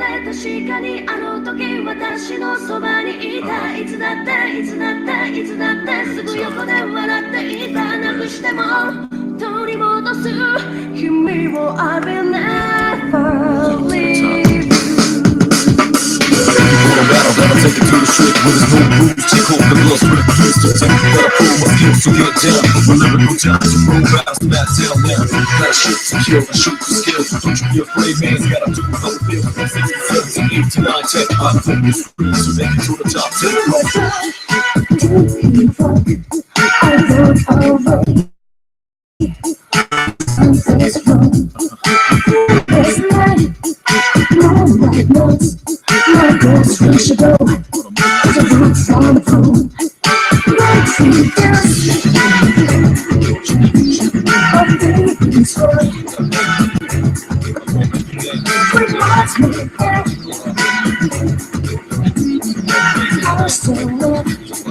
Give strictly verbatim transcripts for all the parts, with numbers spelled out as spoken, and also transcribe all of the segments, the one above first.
え確かにあの時私のそばにいたいつだっていつだっていつだってすぐ横で笑っていたなくしても取り戻す君を I will never leave Battle that I'm taking to the street with his new rules. Take hold the gloves for the kids to take. Gotta prove my skills, so get down. My lyrical talent to prove battles to that tail now. Gotta shoot to kill, I shoot for skills. Don't you be afraid, man. Gotta do how it feels. six, seven, eight, nine, ten. I flip the screen to make it to the top ten. My girls wish to go to the roots on the phone. Let's see this. A baby story. Reminds me that I still live.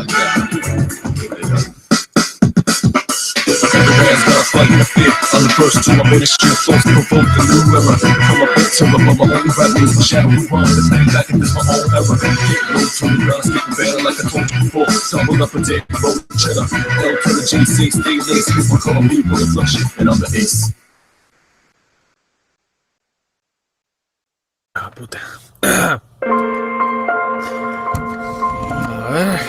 Fighting the fear, I'm the first to my ministry. Flows to provoke a new era. From a big terror, but my only rapper is my shadow. We run the thing back in this my own era. Get low to the guns, getting better like I told you before. Tumble up a day, roll cheddar. L to the G six, stay lace. Here's my color, people reflection, and I'm the ace. Ah, puta. A ver.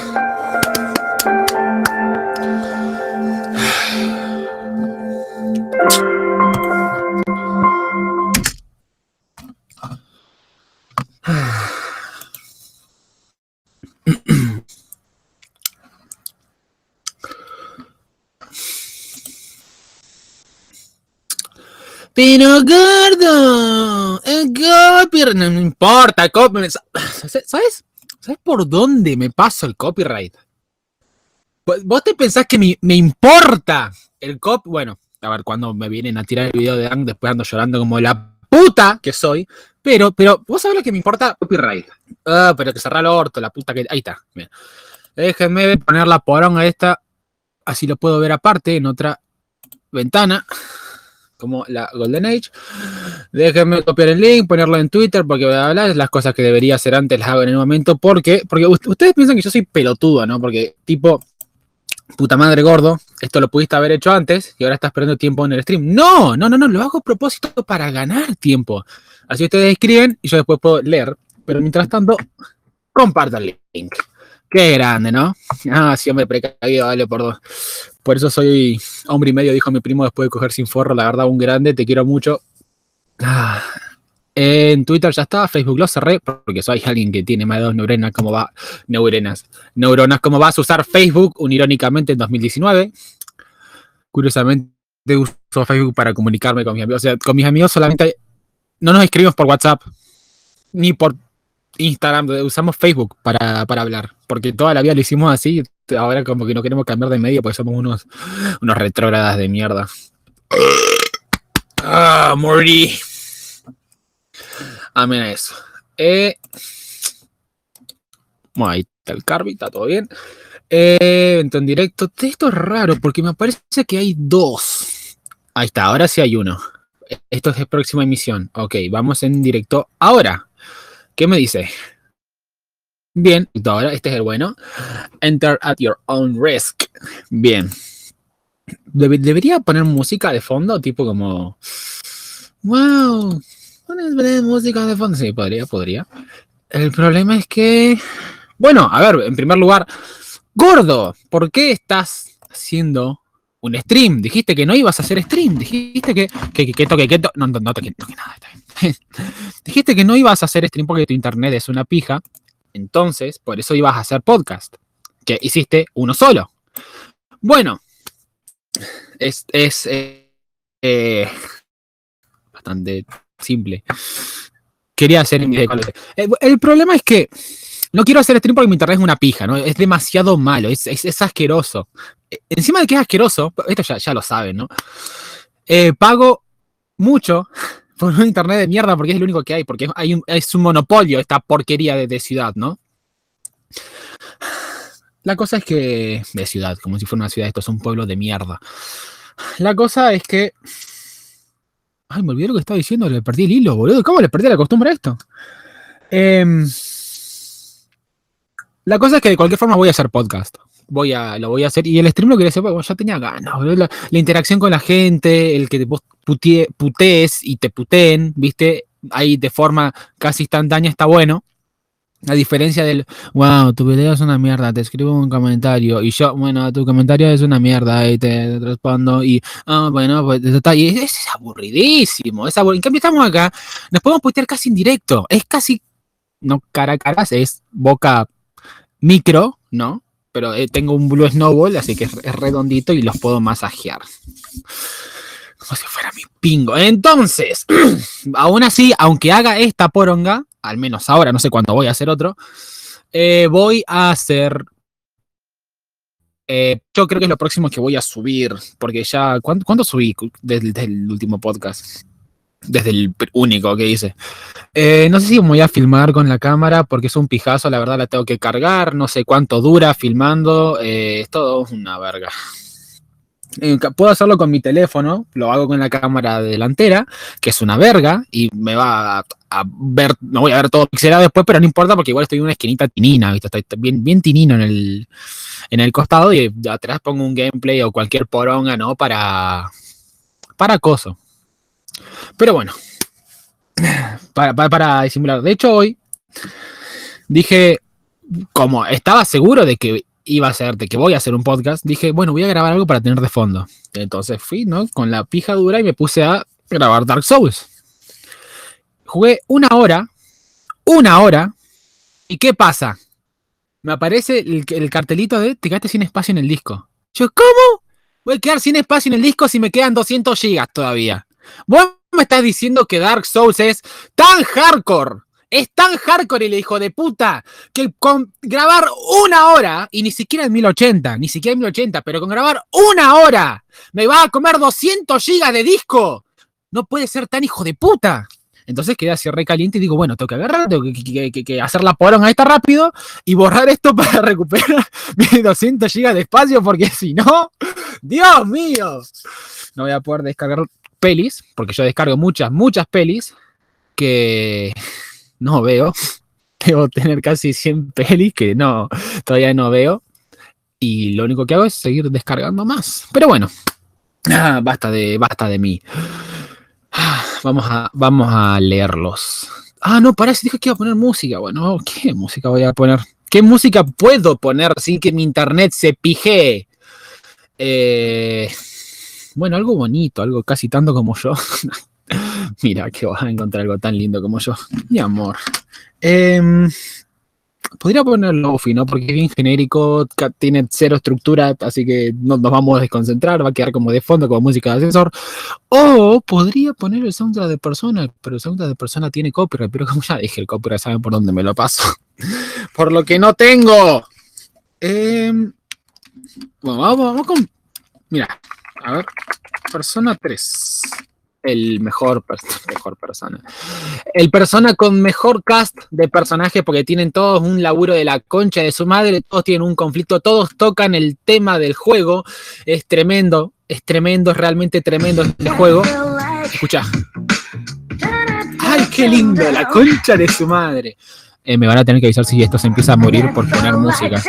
Pero gordo, el copyright, no me importa, el copyright. ¿Sabes? ¿Sabes por dónde me paso el copyright? ¿Vos te pensás que me, me importa el cop? Bueno, a ver, cuando me vienen a tirar el video de Ang, después ando llorando como la puta que soy. Pero, pero, ¿vos sabés lo que me importa? Copyright. Ah, pero que cerrar el orto, la puta que... Ahí está, bien. Déjenme poner la poronga esta, así lo puedo ver aparte, en otra ventana, como la Golden Age. Déjenme copiar el link, ponerlo en Twitter, porque voy a hablar, las cosas que debería hacer antes las hago en el momento, porque, porque ustedes piensan que yo soy pelotudo, ¿no? Porque, tipo, puta madre gordo, esto lo pudiste haber hecho antes y ahora estás perdiendo tiempo en el stream. No, no, no, no, lo hago a propósito para ganar tiempo. Así ustedes escriben y yo después puedo leer, pero mientras tanto, comparto el link. Qué grande, ¿no? Ah, sí, hombre, precavido, vale por dos. Por eso soy hombre y medio, dijo mi primo después de coger sin forro. La verdad, un grande, te quiero mucho. Ah, en Twitter ya está, Facebook lo cerré, porque soy alguien que tiene más de dos neuronas, como va, neuronas, neuronas, como vas a usar Facebook, unirónicamente en dos mil diecinueve. Curiosamente, uso Facebook para comunicarme con mis amigos. O sea, con mis amigos solamente no nos escribimos por WhatsApp, ni por Instagram, usamos Facebook para, para hablar, porque toda la vida lo hicimos así, ahora como que no queremos cambiar de medio porque somos unos, unos retrógradas de mierda. Ah, Morty. Amén a eso. Eh, bueno, ahí está el Carby, está todo bien. Eh, evento en directo. Esto es raro porque me parece que hay dos. Ahí está, ahora sí hay uno. Esto es de próxima emisión. Ok, vamos en directo ahora. ¿Qué me dice? Bien, ahora este es el bueno. Enter at your own risk. Bien. Debe, debería poner música de fondo, tipo como... Wow, poner música de fondo. Sí, podría, podría. El problema es que... Bueno, a ver, en primer lugar, gordo, ¿por qué estás haciendo un stream? Dijiste que no ibas a hacer stream. Dijiste que... que, que, que toque, que to... No, no, no toque, toque nada, está bien. Dijiste que no ibas a hacer stream porque tu internet es una pija, entonces por eso ibas a hacer podcast, que hiciste uno solo. Bueno, es, es eh, eh, bastante simple. Quería hacer el, el problema es que no quiero hacer stream porque mi internet es una pija, ¿no? Es demasiado malo, es, es, es asqueroso. Encima de que es asqueroso, esto ya, ya lo saben, ¿no? Eh, pago mucho por un internet de mierda porque es lo único que hay, porque hay un, es un monopolio esta porquería de, de ciudad, ¿no? La cosa es que... De ciudad, como si fuera una ciudad, esto es un pueblo de mierda. La cosa es que... Ay, me olvidé lo que estaba diciendo, le perdí el hilo, boludo. ¿Cómo le perdí la costumbre a esto? Em, la cosa es que de cualquier forma voy a hacer podcast. Voy a, lo voy a hacer. Y el stream lo quería hacer porque bueno, ya tenía ganas. boludo. La, la interacción con la gente, el que vos putie- putees y te puteen, ¿viste? Ahí de forma casi instantánea está bueno. A diferencia del, wow, tu video es una mierda, te escribo un comentario. Y yo, bueno, tu comentario es una mierda y te, te respondo. Y, ah, bueno, pues está. Y es, es aburridísimo. Es abur- en cambio, estamos acá, nos podemos putear casi en directo. Es casi, no cara a cara, es boca micro, ¿no? Pero eh, tengo un Blue Snowball, así que es, es redondito y los puedo masajear. Como si fuera mi pingo. Entonces, aún así, aunque haga esta poronga, al menos ahora, no sé cuándo voy a hacer otro, eh, voy a hacer... Eh, yo creo que es lo próximo que voy a subir, porque ya... ¿Cuánto, cuánto subí desde, desde el último podcast? Desde el único que hice. Eh, no sé si me voy a filmar con la cámara porque es un pijazo, la verdad la tengo que cargar, no sé cuánto dura filmando, eh, es todo una verga. Eh, puedo hacerlo con mi teléfono, lo hago con la cámara delantera, que es una verga, y me va a, a ver, me voy a ver todo pixelado después, pero no importa porque igual estoy en una esquinita tinina, ¿viste? Estoy bien, bien tinino en el, en el costado y atrás pongo un gameplay o cualquier poronga, ¿no? Para, para acoso. Pero bueno, para, para, para disimular. De hecho, hoy dije, como estaba seguro de que iba a ser, de que voy a hacer un podcast, dije, bueno, voy a grabar algo para tener de fondo. Entonces fui, ¿no? Con la pija dura y me puse a grabar Dark Souls. Jugué una hora, una hora, ¿y qué pasa? Me aparece el, el cartelito de te quedaste sin espacio en el disco. Yo, ¿cómo? Voy a quedar sin espacio en el disco si me quedan doscientos gigas todavía. Vos me estás diciendo que Dark Souls es tan hardcore, es tan hardcore el hijo de puta, que con grabar una hora, y ni siquiera en mil ochenta, ni siquiera en mil ochenta, pero con grabar una hora, me va a comer doscientos gigas de disco. No puede ser tan hijo de puta. Entonces quedé así re caliente y digo, bueno, tengo que agarrar, tengo que, que, que, que hacer la poronga esta rápido y borrar esto para recuperar mis doscientos gigas de espacio, porque si no, Dios mío, no voy a poder descargar pelis, porque yo descargo muchas, muchas pelis que no veo. Debo tener casi cien pelis que no, todavía no veo. Y lo único que hago es seguir descargando más. Pero bueno, ah, basta de, basta de mí. Ah, vamos a, vamos a leerlos. Ah, no, pará, si dije que iba a poner música. Bueno, ¿qué música voy a poner? ¿Qué música puedo poner sin que mi internet se pijee? Eh, bueno, algo bonito, algo casi tanto como yo. Mira, que vas a encontrar algo tan lindo como yo. Mi amor. Eh, podría poner Lofi, ¿no? Porque es bien genérico, tiene cero estructura, así que no nos vamos a desconcentrar, va a quedar como de fondo, como música de ascensor. O podría poner el soundtrack de Persona, pero el soundtrack de Persona tiene copyright, pero como ya dije, el copyright saben por dónde me lo paso. Por lo que no tengo. Eh, bueno, vamos, vamos con... Mira, a ver, Persona tres. El mejor, mejor persona. El persona con mejor cast de personajes, porque tienen todos un laburo de la concha de su madre, todos tienen un conflicto, todos tocan el tema del juego. Es tremendo, es tremendo, es realmente tremendo este juego. Escucha. ¡Ay, qué lindo! La concha de su madre. Eh, me van a tener que avisar si esto se empieza a morir por poner música.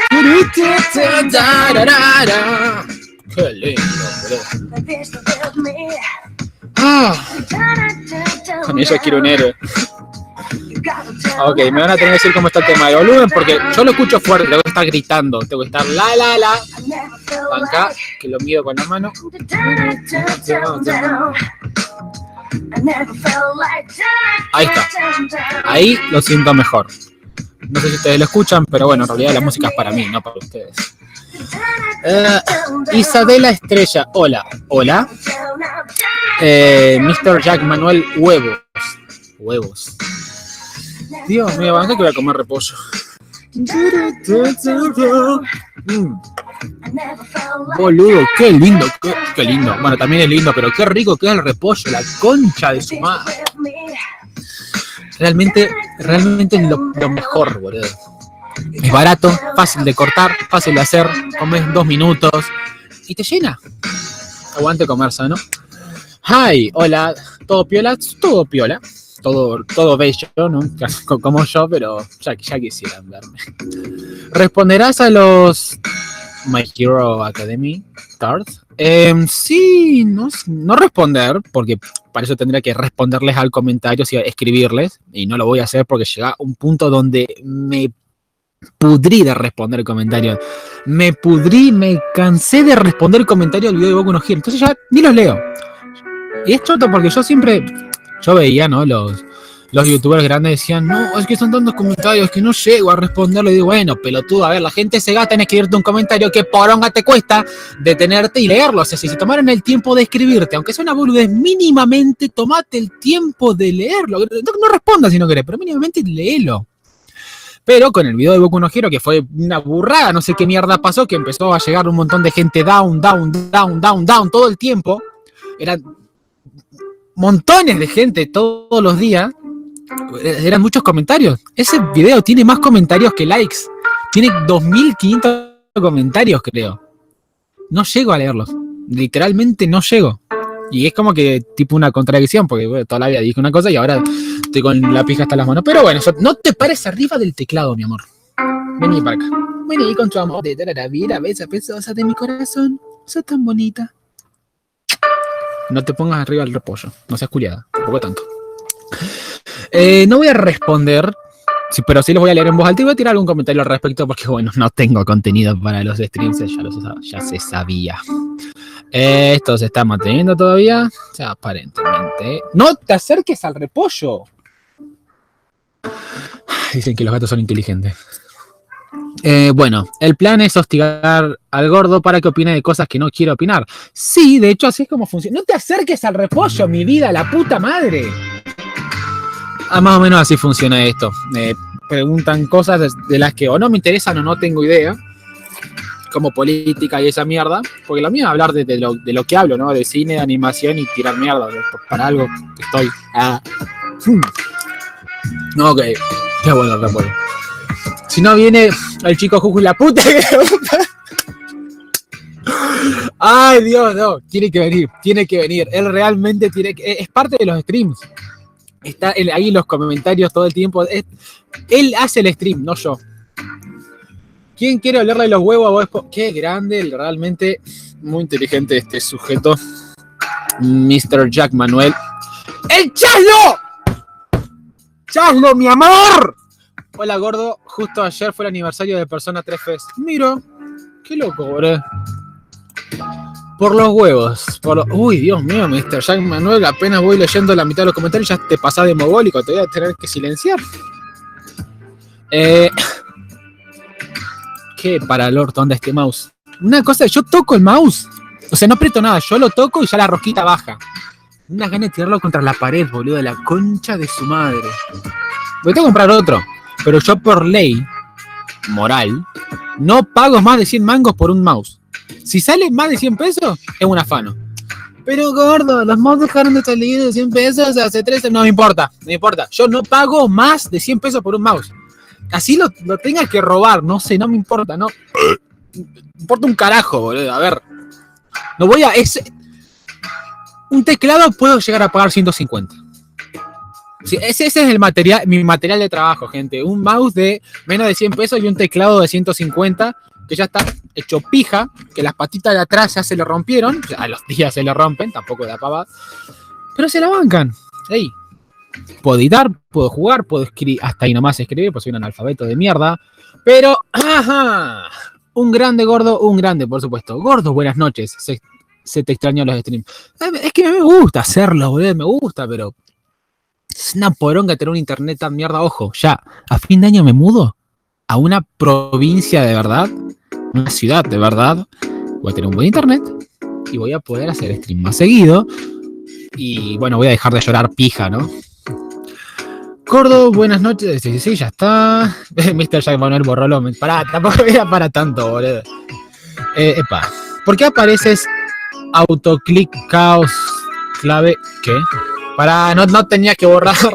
¡Qué lindo, bro! Ah, con ella quiero un héroe. Ok, me van a tener que decir cómo está el tema de volumen, porque yo lo escucho fuerte, tengo que estar gritando, tengo que estar la la la. Acá, que lo mido con la mano. Ahí está. Ahí lo siento mejor. No sé si ustedes lo escuchan, pero bueno, en realidad la música es para mí, no para ustedes. Uh, Isabela Estrella, hola, hola. Eh, mister Jack Manuel, huevos, huevos. Dios mío, banca que voy a comer repollo. Mm. Boludo, qué lindo, qué, qué lindo. Bueno, también es lindo, pero qué rico que es el repollo, la concha de su madre. Realmente, realmente es lo, lo mejor, boludo. Es barato, fácil de cortar, fácil de hacer, comes dos minutos y te llena. Aguante comer sano. Hi, hola, ¿todo piola? Todo piola, todo, todo bello, ¿no? Como yo, pero ya, ya quisieran verme. ¿Responderás a los My Hero Academy Stars? Eh, sí, no, no responder, porque para eso tendría que responderles al comentario, y escribirles, y no lo voy a hacer porque llega un punto donde me pudrí de responder comentarios. Me pudrí, me cansé de responder comentarios del video de Boku no Hero. Entonces ya ni los leo. Y es choto porque yo siempre, yo veía, ¿no? Los, los youtubers grandes decían, no, es que son tantos comentarios que no llego a responderle. Y digo, bueno, pelotudo, a ver, la gente se gasta en escribirte un comentario que poronga te cuesta detenerte y leerlo. O sea, si se tomaron el tiempo de escribirte, aunque sea una boludez, mínimamente tomate el tiempo de leerlo. No, no respondas si no querés, pero mínimamente léelo. Pero con el video de Boku no Hero, que fue una burrada, no sé qué mierda pasó, que empezó a llegar un montón de gente down, down, down, down, down, todo el tiempo. Eran montones de gente todos los días. Eran muchos comentarios. Ese video tiene más comentarios que likes. Tiene dos mil quinientos comentarios, creo. No llego a leerlos. Literalmente no llego. Y es como que tipo una contradicción, porque bueno, toda la vida dije una cosa y ahora estoy con la pija hasta las manos. Pero bueno, no te pares arriba del teclado, mi amor. Vení para acá. Vení con tu amor. De la vida, besa, pesosa de mi corazón. Sos tan bonita. No te pongas arriba del repollo. No seas culiada. Tampoco tanto. Eh, no voy a responder, sí, pero sí los voy a leer en voz alta y voy a tirar algún comentario al respecto porque, bueno, no tengo contenido para los streams, ya, los, ya se sabía. Eh, esto se está manteniendo todavía, o sea, aparentemente. ¡No te acerques al repollo! Dicen que los gatos son inteligentes. Eh, bueno, el plan es hostigar al gordo para que opine de cosas que no quiere opinar. Sí, de hecho, así es como funciona. ¡No te acerques al repollo, mi vida, la puta madre! Ah, más o menos así funciona esto. Eh, preguntan cosas de, de las que o no me interesan o no tengo idea, como política y esa mierda, porque lo mío es hablar de, de, lo, de lo que hablo, ¿no? De cine, de animación y tirar mierda. Para algo que estoy. Ah. Ok, qué bueno el repollo. Si no viene el chico Juju y la puta que... Ay, Dios, no. Tiene que venir, tiene que venir. Él realmente tiene que... Es parte de los streams. Está él ahí en los comentarios todo el tiempo. Es, él hace el stream, no yo. ¿Quién quiere olerle los huevos a vos? Qué grande, realmente muy inteligente este sujeto. mister Jack Manuel. ¡El Chaslo! ¡Chaslo, mi amor! Hola, gordo. Justo ayer fue el aniversario de Persona tres Fest. Mira, qué loco, boludo. Por los huevos. Por los... Uy, Dios mío, mister Jack Manuel, apenas voy leyendo la mitad de los comentarios, ya te pasás de mogólico, te voy a tener que silenciar. Eh... ¿Qué para el orto anda este mouse? Una cosa, yo toco el mouse. O sea, no aprieto nada, yo lo toco y ya la rosquita baja. Unas ganas de tirarlo contra la pared, boludo, de la concha de su madre. Voy a comprar otro, pero yo por ley moral no pago más de cien mangos por un mouse. Si sale más de cien pesos, es un afano. Pero gordo, los mouse dejaron de salir de cien pesos hace tres... No me importa, no me importa. Yo no pago más de cien pesos por un mouse. Así lo, lo tenga que robar, no sé, no me importa, no. Me importa un carajo, boludo. A ver. No voy a... Es, un teclado puedo llegar a pagar ciento cincuenta. Sí, ese, ese es el material, mi material de trabajo, gente. Un mouse de menos de cien pesos y un teclado de ciento cincuenta que ya está hecho pija, que las patitas de atrás ya se le rompieron, a los días se le rompen, tampoco da pavada, pero se la bancan. Hey, puedo editar, puedo jugar, puedo escribir, hasta ahí nomás escribir, pues soy un analfabeto de mierda, pero, ajá, un grande gordo, un grande, por supuesto. Gordo, buenas noches, se, se te extrañó los streams. Es que me gusta hacerlo, boludo, me gusta, pero es una poronga tener un internet tan mierda. Ojo, ya, a fin de año me mudo a una provincia de verdad, una ciudad de verdad, voy a tener un buen internet y voy a poder hacer stream más seguido y bueno, voy a dejar de llorar pija, ¿no? Gordo, buenas noches. Sí, sí, ya está. mister Jack Manuel borrolo. Pará, tampoco era para tanto, boludo. Eh, epa, ¿por qué apareces autoclick caos clave? ¿Qué? Pará, no, no tenía que borrarlo.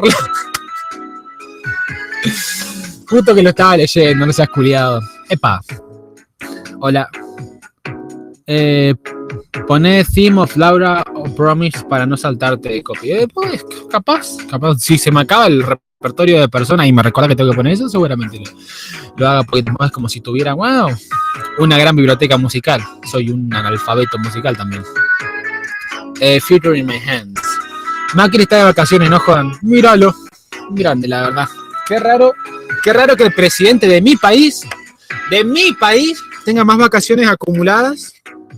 Puto que lo estaba leyendo, no seas culiado. Epa. Hola. Eh, Poné Theme of Laura o Promise para no saltarte de copy. Eh, pues, capaz, capaz, si se me acaba el repertorio de personas y me recuerda que tengo que poner eso, seguramente lo, lo haga porque más como si tuviera, wow, una gran biblioteca musical. Soy un analfabeto musical también. Eh, Future in my hands. Macri está de vacaciones, no jodan. Míralo. Grande, la verdad. Qué raro, qué raro que el presidente de mi país, de mi país, tenga más vacaciones acumuladas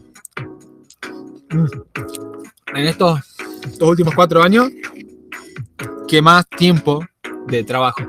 en estos, estos últimos cuatro años que más tiempo de trabajo.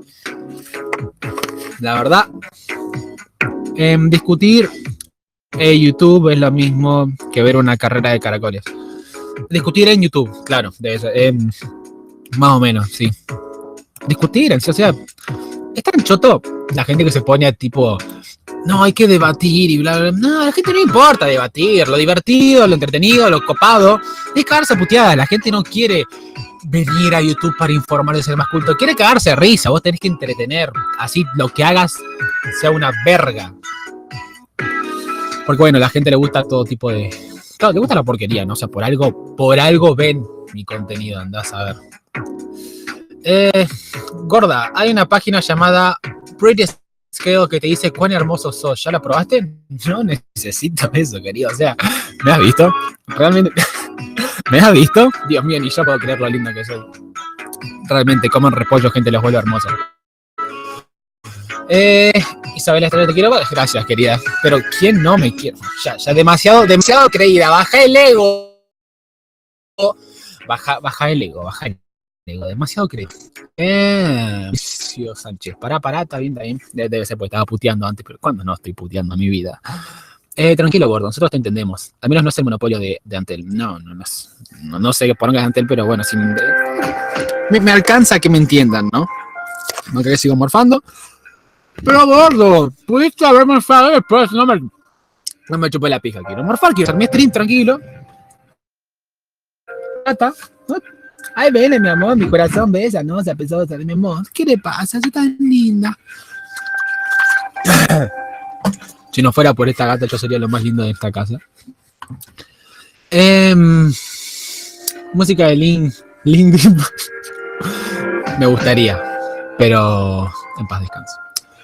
La verdad, eh, discutir en YouTube es lo mismo que ver una carrera de caracoles. Discutir en YouTube, claro, debe ser, eh, más o menos, sí. Discutir, o sea, es tan choto la gente que se pone a tipo, no, hay que debatir y bla, bla, bla. No, a la gente no importa debatir, lo divertido, lo entretenido, lo copado, es cagarse a puteada. La gente no quiere venir a YouTube para informar de ser más culto, quiere cagarse de risa, vos tenés que entretener, así lo que hagas sea una verga. Porque bueno, a la gente le gusta todo tipo de... Claro, le gusta la porquería, ¿no? O sea, por algo, por algo ven mi contenido, andás a ver. Eh, gorda, hay una página llamada Pretty Scale que te dice cuán hermoso sos. ¿Ya la probaste? No necesito eso, querido. O sea, ¿me has visto? Realmente, ¿me has visto? Dios mío, ni yo puedo creer lo lindo que soy. Realmente, comen repollo, gente, los vuelve hermosos. Eh, Isabel Estrella, te quiero. Gracias, querida. Pero ¿quién no me quiere? Ya, ya, demasiado, demasiado creída. Baja el ego. Baja, baja el ego, baja el ego. Demasiado creída. Eh, Sánchez, pará, pará, está bien, está bien. Debe ser porque estaba puteando antes, pero ¿cuándo no estoy puteando a mi vida? Eh, tranquilo, gordo, nosotros te entendemos. Al menos no es el monopolio de, de Antel. No, no, no, no, no sé qué pongas de Antel, pero bueno, si me, me alcanza que me entiendan, ¿no? No creo que sigo morfando. Pero gordo, pudiste haber morfado después, no me, no me chupé la pija. Quiero morfar, quiero hacer mi stream tranquilo. ¿No? Ay, vele, mi amor, mi corazón besa, ¿no? Se empezó a besar, mi amor. ¿Qué le pasa? Soy tan linda. Si no fuera por esta gata, yo sería lo más lindo de esta casa. Eh, música de Link. Link. Me gustaría, pero en paz descanso.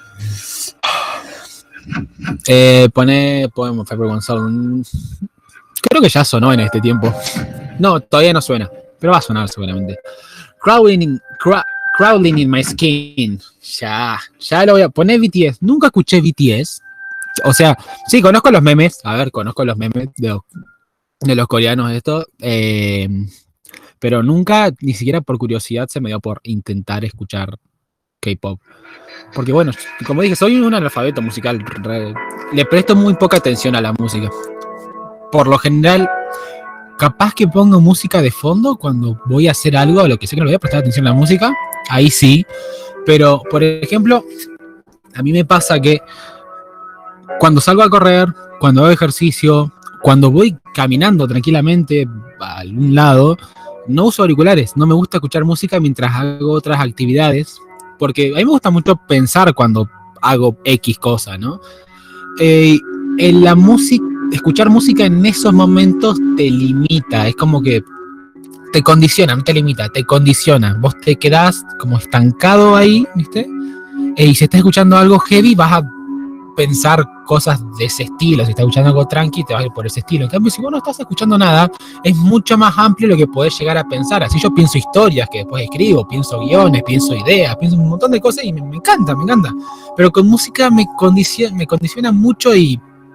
Eh, pone Poem of Everyone Soul. Creo que ya sonó en este tiempo. No, todavía no suena, pero va a sonar seguramente. Crawling in, cra, crawling in my skin. Ya, ya lo voy a poner. B T S. Nunca escuché B T S. O sea, sí, conozco los memes. A ver, conozco los memes de los, de los coreanos esto. Eh, pero nunca, ni siquiera por curiosidad, se me dio por intentar escuchar K-pop. Porque bueno, como dije, soy un analfabeto musical. Le presto muy poca atención a la música. Por lo general, capaz que pongo música de fondo cuando voy a hacer algo, a lo que sé que no le voy a prestar atención a la música. Ahí sí. Pero, por ejemplo, a mí me pasa que cuando salgo a correr, cuando hago ejercicio, cuando voy caminando tranquilamente a algún lado, no uso auriculares. No me gusta escuchar música mientras hago otras actividades. Porque a mí me gusta mucho pensar cuando hago X cosa, ¿no? Eh, en la música, escuchar música en esos momentos te limita, es como que te condiciona, no te limita, te condiciona. Vos te quedás como estancado ahí, ¿viste? Eh, y si estás escuchando algo heavy, vas a pensar cosas de ese estilo. Si estás escuchando algo tranqui, te vas a ir por ese estilo. En cambio, si vos no estás escuchando nada, es mucho más amplio lo que podés llegar a pensar. Así yo pienso historias que después escribo, pienso guiones, pienso ideas, pienso un montón de cosas y me, me encanta, me encanta. Pero con música me condiciona, me condiciona mucho y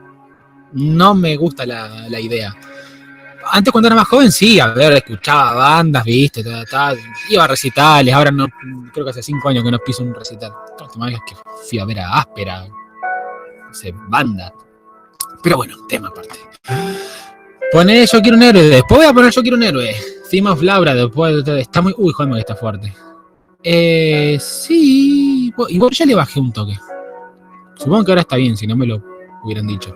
no me gusta la, la idea. Antes, cuando era más joven, sí, a ver, escuchaba bandas, viste, ta, ta, iba a recitales. Ahora no, creo que hace cinco años que no piso un recital. La última vez que fui a ver a Áspera, no sé, banda. Pero bueno, tema aparte. Poné Yo Quiero un Héroe. Después voy a poner Yo Quiero un Héroe. Theme of Laura. Después está muy. Uy, joder, que está fuerte. Eh, sí. Igual ya le bajé un toque. Supongo que ahora está bien, si no me lo hubieran dicho.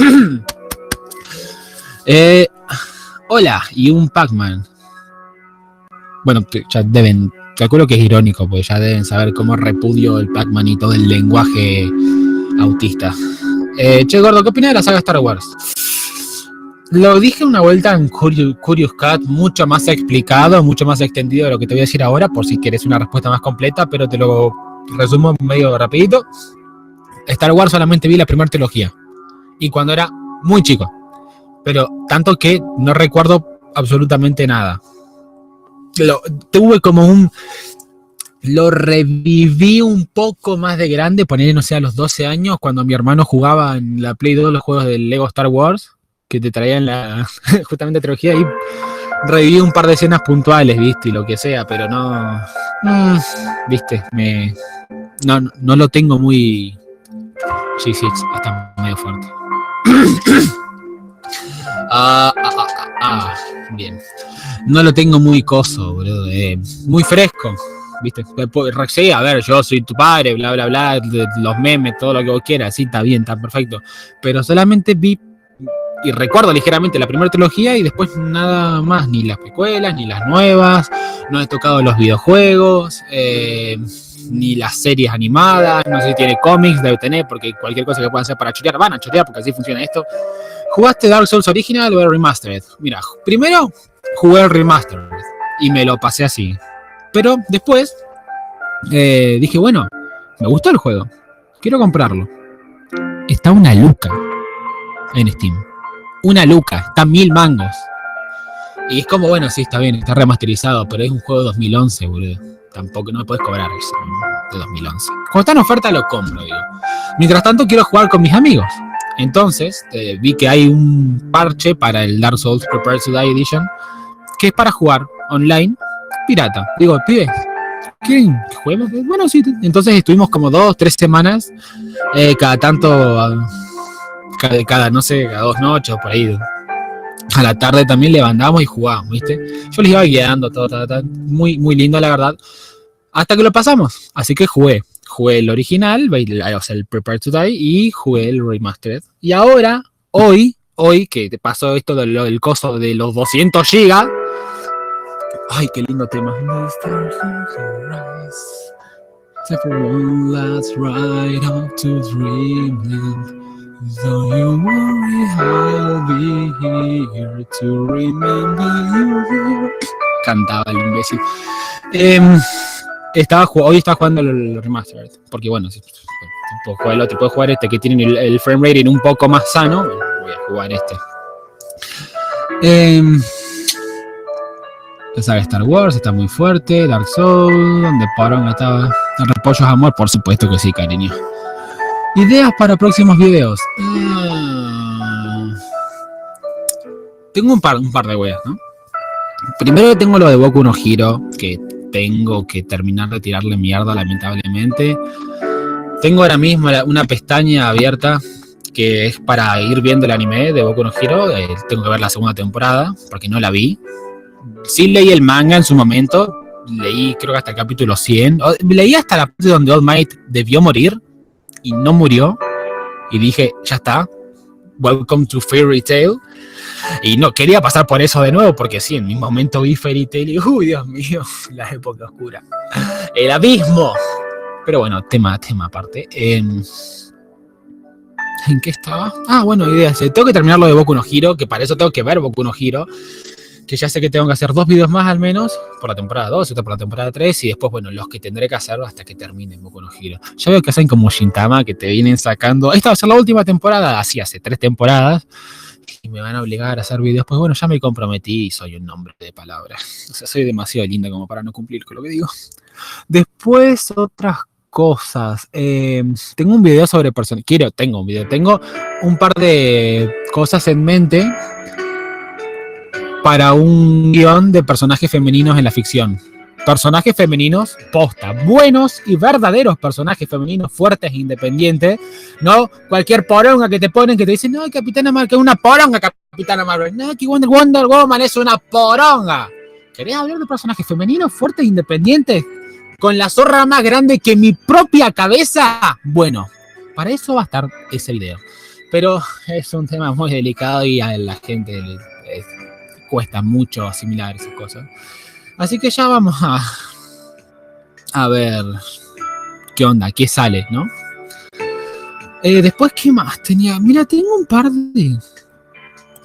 eh, hola, y un Pac-Man. Bueno, ya deben. Calculo que es irónico, porque ya deben saber cómo repudio el Pac-Man y todo el lenguaje autista. Eh, che, gordo, ¿qué opinas de la saga Star Wars? Lo dije una vuelta en Curious, Curious Cat, mucho más explicado, mucho más extendido de lo que te voy a decir ahora, por si quieres una respuesta más completa, pero te lo resumo medio rapidito. Star Wars solamente vi la primera trilogía, y cuando era muy chico, pero tanto que no recuerdo absolutamente nada. Lo, tuve como un... Lo reviví un poco más de grande, poner, no sé, a los doce años, cuando mi hermano jugaba en la Play dos los juegos del Lego Star Wars, que te traían la justamente trilogía, y reviví un par de escenas puntuales, viste, y lo que sea, pero no, no viste, me no, no lo tengo muy, sí, sí, hasta medio fuerte. ah, ah, ah, ah, bien, no lo tengo muy coso, boludo, eh, muy fresco, viste, sí, a ver, yo soy tu padre, bla, bla, bla, los memes, todo lo que vos quieras, sí, está bien, está perfecto, pero solamente vi y recuerdo ligeramente la primera trilogía y después nada más, ni las precuelas, ni las nuevas, no he tocado los videojuegos, eh, ni las series animadas, no sé si tiene cómics, debe tener, porque cualquier cosa que puedan hacer para chorear, van a chorear, porque así funciona esto. ¿Jugaste Dark Souls Original o el Remastered? Mira, primero jugué el Remastered y me lo pasé así, pero después eh, dije, bueno, me gustó el juego, quiero comprarlo. Está una luca en Steam. Una luca, está mil mangos. Y es como, bueno, sí, está bien, está remasterizado, pero es un juego de dos mil once, boludo. Tampoco, no me puedes cobrar eso, de dos mil once. Cuando está en oferta lo compro, digo. Mientras tanto quiero jugar con mis amigos. Entonces, eh, vi que hay un parche para el Dark Souls Prepare to Die Edition, que es para jugar online pirata. Digo, pibes, ¿quieren que juguemos? Bueno, sí. Entonces estuvimos como dos, tres semanas, eh, cada tanto... Uh, Cada, cada, no sé, cada dos noches por ahí. A la tarde también levantábamos y jugábamos, ¿viste? Yo les iba guiando, todo, todo, todo, muy, muy lindo, la verdad. Hasta que lo pasamos. Así que jugué. Jugué el original, o sea, el Prepare to Die, y jugué el Remastered. Y ahora, hoy, hoy, que te pasó esto del, del coso de los doscientos gigas. Ay, qué lindo tema. Let's ride up to dreamland. Don't you worry, I'll be here to remember you. Cantaba el imbécil. Eh, estaba, hoy estaba jugando el Remastered, porque bueno, si puedo jugar el otro, puedo jugar este que tiene el, el frame rating un poco más sano, voy a jugar este. Eh, la saga Star Wars está muy fuerte, Dark Souls, donde Porón estaba, el repollo es amor, por supuesto que sí, cariño. Ideas para próximos videos. Mm. Tengo un par, un par de weas, ¿no? Primero tengo lo de Boku no Hero, que tengo que terminar de tirarle mierda, lamentablemente. Tengo ahora mismo una pestaña abierta que es para ir viendo el anime de Boku no Hero. Eh, tengo que ver la segunda temporada, porque no la vi. Sí leí el manga en su momento. Leí creo que hasta el capítulo cien. Leí hasta la parte donde All Might debió morir. Y no murió, y dije, ya está, welcome to Fairy Tail, y no, quería pasar por eso de nuevo, porque sí, en mi momento vi Fairy Tail, y uy, Dios mío, la época oscura, el abismo, pero bueno, tema, tema aparte, eh, ¿en qué estaba? Ah, bueno, ideas, tengo que terminar lo de Boku no Hero, que para eso tengo que ver Boku no Hero, que ya sé que tengo que hacer dos videos más al menos, por la temporada dos, otro por la temporada tres, y después, bueno, los que tendré que hacer hasta que termine Boku no Hero. Ya veo que hacen como Shintama, que te vienen sacando, esta va a ser la última temporada, así hace tres temporadas, y me van a obligar a hacer videos, pues bueno, ya me comprometí y soy un hombre de palabras. O sea, soy demasiado lindo como para no cumplir con lo que digo. Después, otras cosas. Eh, tengo un video sobre personas, quiero, tengo un video, tengo un par de cosas en mente para un guión de personajes femeninos en la ficción. Personajes femeninos posta, buenos y verdaderos personajes femeninos fuertes e independientes, no cualquier poronga que te ponen que te dicen, no, Capitana Marvel, que es una poronga Capitana Marvel, no, que Wonder, Wonder Woman es una poronga. ¿Querés hablar de personajes femeninos fuertes e independientes con la zorra más grande que mi propia cabeza? Bueno, para eso va a estar ese video. Pero es un tema muy delicado y a la gente le, le cuesta mucho asimilar esas cosas. Así que ya vamos a, a ver qué onda, qué sale, ¿no? Eh, después, ¿qué más tenía? Mira, tengo un par de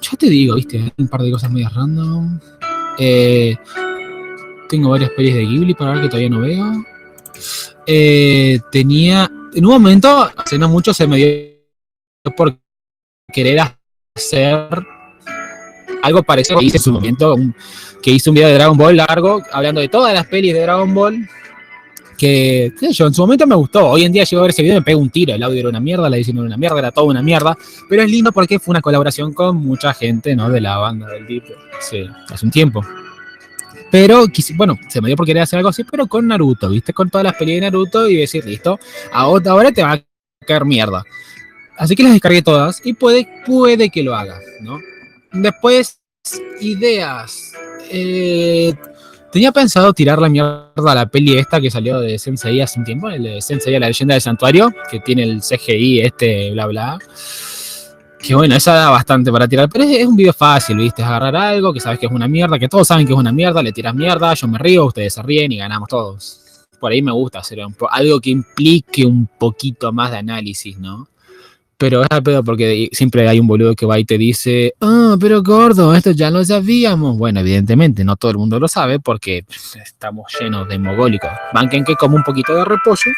ya te digo, viste, un par de cosas medias random. Eh, tengo varias pelis de Ghibli para ver que todavía no veo. Eh, tenía, en un momento, hace no mucho se me dio por querer hacer algo parecido que hice en su momento, un, que hice un video de Dragon Ball largo, hablando de todas las pelis de Dragon Ball, que, qué sé yo, en su momento me gustó. Hoy en día llego a ver ese video y me pego un tiro. El audio era una mierda, la edición era una mierda, era todo una mierda. Pero es lindo porque fue una colaboración con mucha gente, ¿no? De la banda del Deep, sí, hace un tiempo. Pero, bueno, se me dio por querer hacer algo así, pero con Naruto, ¿viste? Con todas las pelis de Naruto y decir, listo, ahora te va a caer mierda. Así que las descargué todas y puede, puede que lo haga, ¿no? Después, ideas. Eh... Tenía pensado tirar la mierda a la peli esta que salió de Sensei hace un tiempo, el de Sensei, la leyenda del santuario, que tiene el C G I este, bla, bla. Que bueno, esa da bastante para tirar, pero es, es un video fácil, ¿viste? Es agarrar algo que sabes que es una mierda, que todos saben que es una mierda, le tiras mierda, yo me río, ustedes se ríen y ganamos todos. Por ahí me gusta hacer un, algo que implique un poquito más de análisis, ¿no? Pero es al pedo porque siempre hay un boludo que va y te dice, ah, oh, pero gordo, esto ya lo sabíamos. Bueno, evidentemente, no todo el mundo lo sabe porque estamos llenos de mogólicos. Banquen que como un poquito de repollo.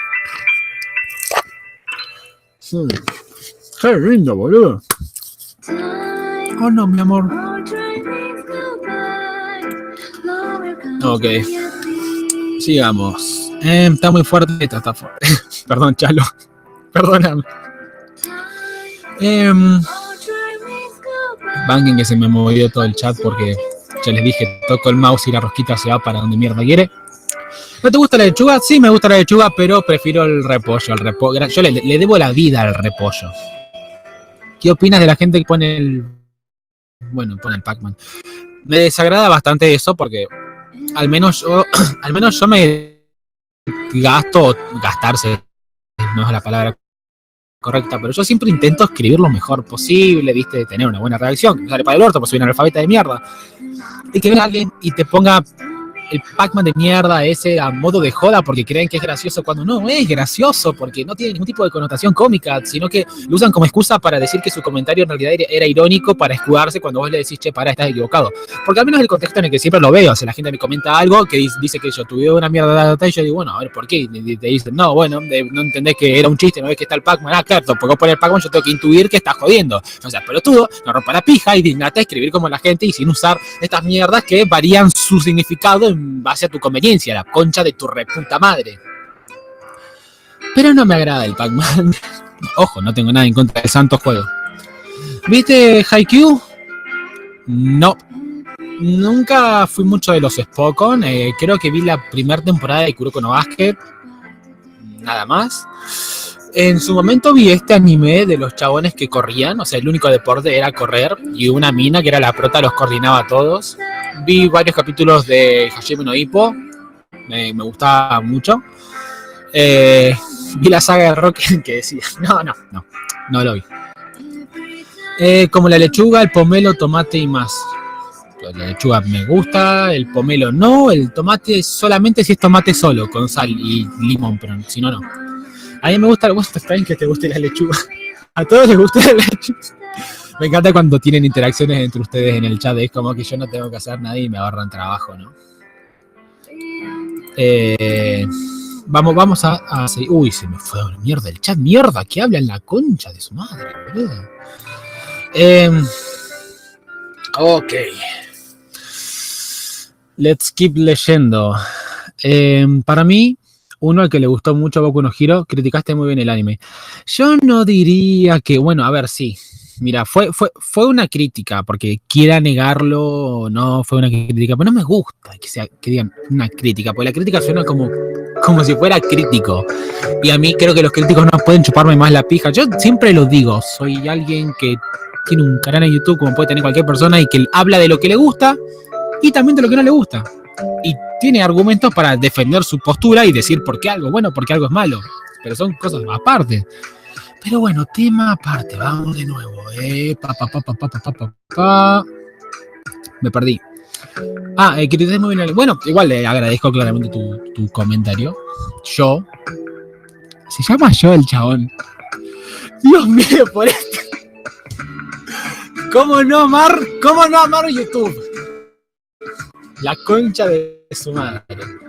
Sí. Qué lindo, boludo. Oh, no, mi amor. Ok. Sigamos. Eh, está muy fuerte. Esta está fuerte. Perdón, Chalo. Perdóname. Eh, banquen que se me movió todo el chat porque ya les dije, toco el mouse y la rosquita se va para donde mierda quiere. ¿No te gusta la lechuga? Sí, me gusta la lechuga, pero prefiero el repollo. El repollo. Yo le, le debo la vida al repollo. ¿Qué opinas de la gente que pone el... Bueno, pone el Pac-Man? Me desagrada bastante eso porque al menos yo, al menos yo me gasto, gastarse, no es la palabra correcta, pero yo siempre intento escribir lo mejor posible, viste, tener una buena reacción, que me sale para el orto, pues soy un analfabeta de mierda. Y que venga alguien y te ponga el Pac-Man de mierda ese a modo de joda porque creen que es gracioso cuando no es gracioso, porque no tiene ningún tipo de connotación cómica, sino que lo usan como excusa para decir que su comentario en realidad era irónico para escudarse cuando vos le decís, che, pará, estás equivocado. Porque al menos el contexto en el que siempre lo veo, o sea, la gente me comenta algo que dice que yo tuve una mierda de data y yo digo, bueno, a ver, ¿por qué? Y te dicen, no, bueno, no entendés que era un chiste, no ves que está el Pac-Man, ah, claro, porque vos pones el Pac-Man yo tengo que intuir que estás jodiendo. O sea, pelotudo, no rompa la pija y dignate a escribir como la gente y sin usar estas mierdas que varían su significado en base a tu conveniencia, la concha de tu reputa madre. Pero no me agrada el Pac-Man. Ojo, no tengo nada en contra del santo juego. ¿Viste Haikyuu? No. Nunca fui mucho de los Spokon. Eh, creo que vi la primera temporada de Kuroko no Basket. Nada más. En su momento vi este anime de los chabones que corrían. O sea, el único deporte era correr. Y una mina que era la prota los coordinaba a todos. Vi varios capítulos de Hajime no Ippo. Me, me gustaba mucho. Eh, vi la saga de Rock que decía. No, no, no. No lo vi. Eh, como la lechuga, el pomelo, tomate y más. La lechuga me gusta, el pomelo no, el tomate solamente si es tomate solo, con sal y limón, pero si no, no. A mí me gusta, el gusto, está bien que te guste la lechuga. A todos les gusta la lechuga. Me encanta cuando tienen interacciones entre ustedes en el chat, es como que yo no tengo que hacer nada y me ahorran trabajo, ¿no? Eh, vamos, vamos a, a seguir. Uy, se me fue a la mierda el chat, mierda, que habla en la concha de su madre, boludo. Eh, ok. Let's keep leyendo. Eh, para mí, uno al que le gustó mucho Boku no Hero, criticaste muy bien el anime. Yo no diría que, bueno, a ver, sí. Mira, fue, fue, fue una crítica, porque quiera negarlo, no fue una crítica, pero no me gusta que, sea, que digan una crítica, porque la crítica suena como, como si fuera crítico. Y a mí creo que los críticos no pueden chuparme más la pija. Yo siempre lo digo, soy alguien que tiene un canal en YouTube, como puede tener cualquier persona, y que habla de lo que le gusta y también de lo que no le gusta. Y tiene argumentos para defender su postura y decir por qué algo es bueno, por qué algo es malo. Pero son cosas aparte. Pero bueno, tema aparte, vamos de nuevo. Eh, pa, pa, pa, pa, pa, pa, pa, pa. Me perdí. Ah, eh, critiqué muy bien. Bueno, igual le agradezco claramente tu, tu comentario. Yo. Se llama yo el chabón. Dios mío, por esto. ¿Cómo no amar? ¿Cómo no amar YouTube? La concha de su madre.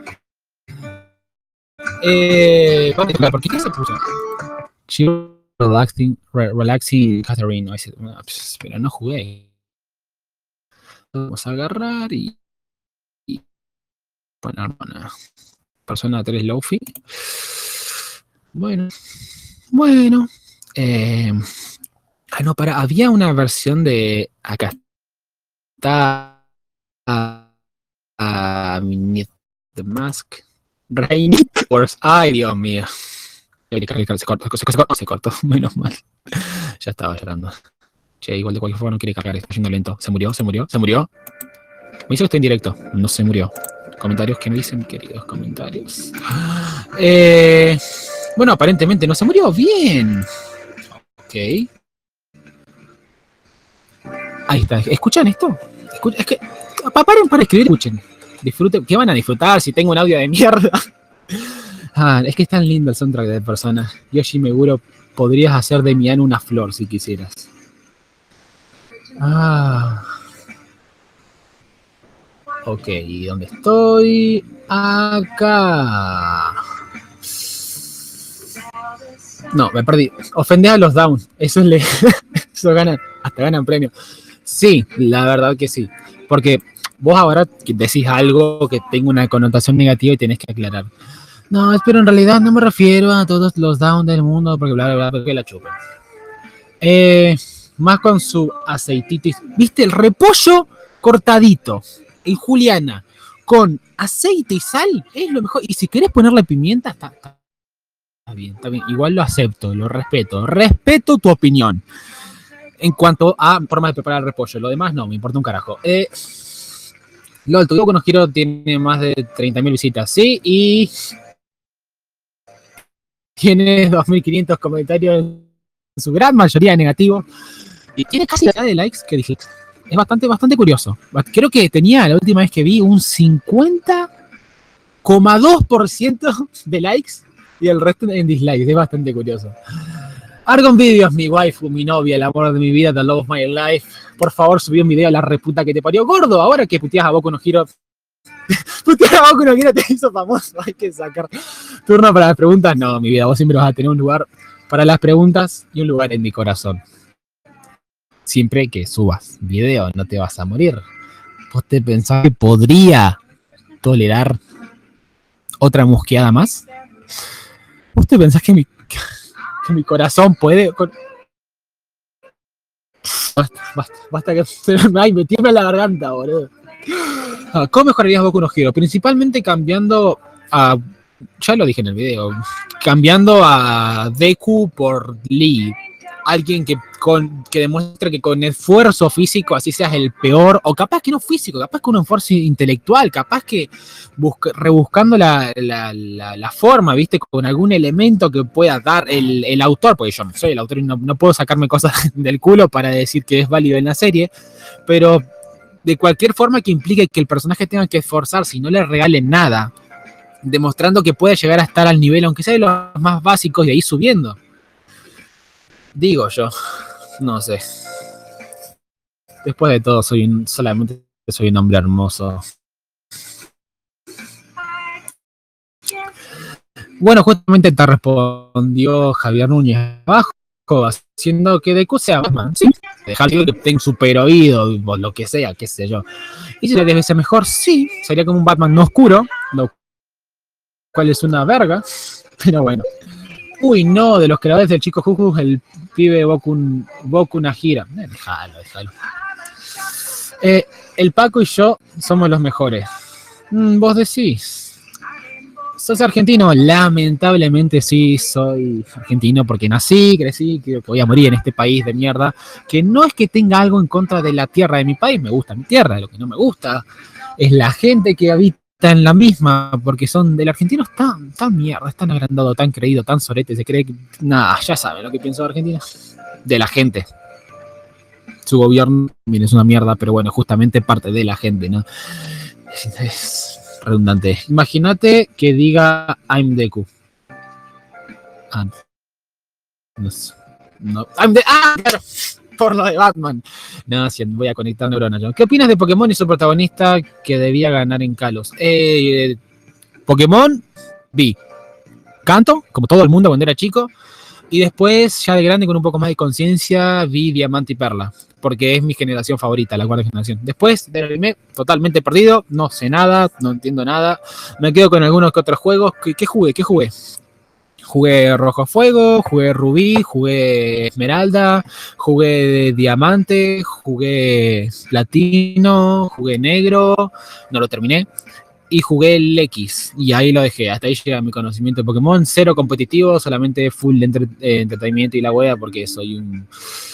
Eh, ¿por qué se puso? Chill, relaxing, re, relaxing, Catherine. No, ese, no, pero no jugué. Vamos a agarrar y, y poner una persona tres Lofi. Bueno, bueno. Eh, ah, no, para, había una versión de acá está a, a The Mask. Rainy Wars. Ay, Dios mío. Se cortó, se cortó, se cortó, se cortó, menos mal. Ya estaba llorando. Che, igual de cualquier forma no quiere cargar, está yendo lento. ¿Se murió? ¿Se murió? ¿Se murió? Me dice que está en directo. No se murió. Comentarios que me dicen, queridos comentarios. Eh, bueno, aparentemente no se murió. Bien. Ok. Ahí está. ¿Escuchan esto? ¿Escuchan? Es que paren para escribir, escuchen. Disfruten. ¿Qué van a disfrutar si tengo un audio de mierda? Ah, es que es tan lindo el soundtrack de Persona. Yoshi Meguro, podrías hacer de Mian una flor si quisieras. Ah. Ok, ¿y dónde estoy? Acá. No, me perdí. Ofendés a los down. Eso es le... Eso ganan. Hasta ganan premio. Sí, la verdad que sí. Porque vos ahora decís algo que tenga una connotación negativa y tenés que aclarar. No, pero en realidad no me refiero a todos los down del mundo, porque bla, bla, bla, porque la chupen. Eh, más con su aceitito. ¿Viste? El repollo cortadito en juliana con aceite y sal es lo mejor. Y si querés ponerle pimienta, está, está, está bien, está bien. Igual lo acepto, lo respeto. Respeto tu opinión. En cuanto a formas de preparar el repollo. Lo demás no, me importa un carajo. Eh, LOL, tu video que nos quiero tiene más de treinta mil visitas, sí, y tiene dos mil quinientos comentarios, en su gran mayoría negativos, y tiene casi la cantidad de likes que dije. Es bastante, bastante curioso. Creo que tenía, la última vez que vi, un cincuenta coma dos por ciento de likes y el resto en dislikes. Es bastante curioso. Argon Videos, mi waifu, mi novia, el amor de mi vida, the love of my life. Por favor, subí un video a la reputa que te parió. Gordo, ahora que puteas a Boku no Hero. Puteas a Boku no Hero te hizo famoso. Hay que sacar turno para las preguntas. No, mi vida, vos siempre vas a tener un lugar para las preguntas y un lugar en mi corazón. Siempre que subas video no te vas a morir. ¿Vos te pensás que podría tolerar otra mosqueada más? ¿Vos te pensás que mi... que mi corazón puede... Con... Basta, basta, basta que... Ay, me tiembla la garganta, boludo. ¿Cómo mejorarías Boku no Hero? Principalmente cambiando a... Ya lo dije en el video. Cambiando a Deku por Lee. Alguien que, con, que demuestre que con esfuerzo físico, así seas el peor, o capaz que no físico, capaz que un esfuerzo intelectual, capaz que busca, rebuscando la, la, la, la forma, ¿viste? Con algún elemento que pueda dar el, el autor, porque yo no soy el autor y no, no puedo sacarme cosas del culo para decir que es válido en la serie, pero de cualquier forma que implique que el personaje tenga que esforzarse y no le regalen nada, demostrando que puede llegar a estar al nivel, aunque sea de los más básicos, y ahí subiendo. Digo yo, no sé. Después de todo, soy un, solamente soy un hombre hermoso. Bueno, justamente te respondió Javier Núñez abajo, haciendo que Deku sea Batman. Sí, dejar que tenga super oído, o lo que sea, qué sé yo. Y si le debe ser mejor, sí, sería como un Batman no oscuro, lo cual es una verga, pero bueno. Uy, no, de los creadores del Chico Juju, el pibe Boku, Boku Najira. Eh, déjalo, déjalo. Eh, el Paco y yo somos los mejores. Mm, vos decís. ¿Sos argentino? Lamentablemente sí, soy argentino porque nací, crecí, que voy a morir en este país de mierda. Que no es que tenga algo en contra de la tierra de mi país, me gusta mi tierra, lo que no me gusta es la gente que habita en la misma, porque son del argentino tan, tan mierda, es tan agrandado, tan creído, tan sorete, se cree que... Nada, ya saben lo que pienso de Argentina. De la gente. Su gobierno también es una mierda, pero bueno, justamente parte de la gente, ¿no? Es redundante. Imagínate que diga I'm Deku. Ah, no sé. No, I'm de... ¡Ah, claro! por lo de Batman. No, sí, voy a conectar neuronas yo. ¿Qué opinas de Pokémon y su protagonista que debía ganar en Kalos? Eh, Pokémon, vi. Canto, como todo el mundo cuando era chico. Y después, ya de grande, con un poco más de conciencia, vi Diamante y Perla. Porque es mi generación favorita, la cuarta generación. Después del anime, totalmente perdido. No sé nada, no entiendo nada. Me quedo con algunos que otros juegos. ¿Qué, qué jugué? ¿Qué jugué? Jugué Rojo Fuego, jugué Rubí, jugué Esmeralda, jugué Diamante, jugué Platino, jugué Negro, no lo terminé, y jugué el X, y ahí lo dejé. Hasta ahí llega mi conocimiento de Pokémon, cero competitivo, solamente full de entre, eh, entretenimiento y la wea, porque soy un...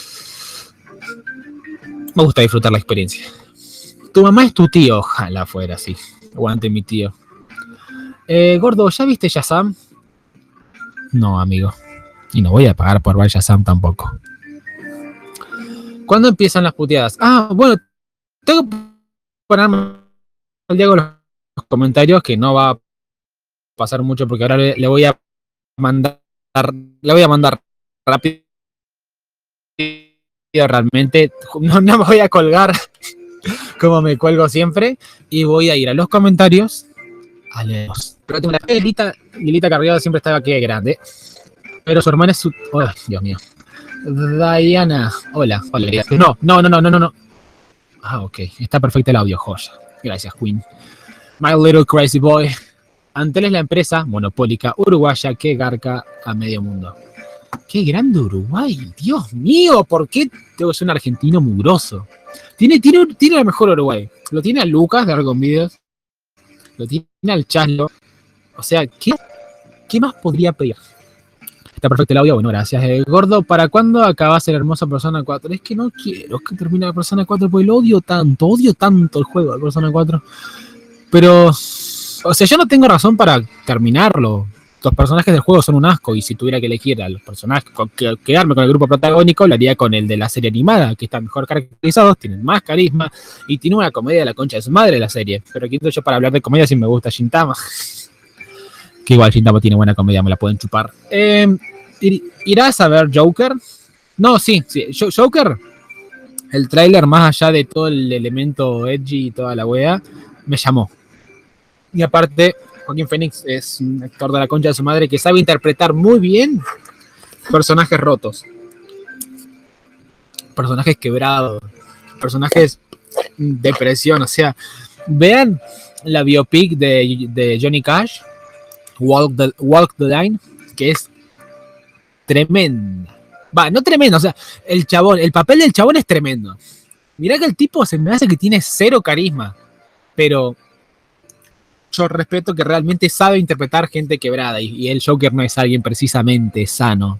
Me gusta disfrutar la experiencia. Tu mamá es tu tío, ojalá fuera así. Aguante mi tío. Eh, gordo, ¿ya viste Shazam? No, amigo. Y no voy a pagar por ver Shazam tampoco. ¿Cuándo empiezan las puteadas? Ah, bueno, tengo que ponerme al día con los comentarios, que no va a pasar mucho porque ahora le, le voy a mandar, le voy a mandar rápido. Realmente no, no me voy a colgar como me cuelgo siempre, y voy a ir a los comentarios a leerlos. Pero tengo la Lilita, Lilita Carriado siempre estaba aquí de grande, pero su hermana es su... Oh, Dios mío. Diana, hola, hola. No, no, no, no, no, no. Ah, ok, está perfecto el audio, joya. Gracias, Queen. My Little Crazy Boy. Antel es la empresa monopólica uruguaya que garca a medio mundo. Qué grande Uruguay, Dios mío, ¿por qué tengo que ser un argentino mugroso? Tiene, tiene, tiene la mejor Uruguay. Lo tiene a Lucas de Argon Videos. Lo tiene al Chaslo. O sea, ¿qué, ¿qué más podría pedir? Está perfecto el audio, bueno, gracias. Eh, Gordo, ¿para cuándo acabas el hermoso Persona cuatro? Es que no quiero que termine la Persona cuatro, porque lo odio tanto, odio tanto el juego de Persona cuatro. Pero, o sea, yo no tengo razón para terminarlo. Los personajes del juego son un asco, y si tuviera que elegir a los personajes, que, quedarme con el grupo protagónico, lo haría con el de la serie animada, que están mejor caracterizados, tienen más carisma, y tiene una comedia de la concha de su madre la serie. Pero quiero yo para hablar de comedia si me gusta Shintama. Que igual Shintama tiene buena comedia, me la pueden chupar. Eh, ¿Irás a ver Joker? No, sí, sí. Joker, el tráiler, más allá de todo el elemento edgy y toda la wea, me llamó. Y aparte, Joaquín Phoenix es un actor de la concha de su madre que sabe interpretar muy bien personajes rotos, personajes quebrados, personajes de depresión. O sea, vean la biopic de, de Johnny Cash, Walk the, Walk the Line, que es tremenda. Va, no tremenda, o sea, el chabón, el papel del chabón es tremendo. Mirá que el tipo se me hace que tiene cero carisma, pero yo respeto que realmente sabe interpretar gente quebrada, y, y el Joker no es alguien precisamente sano.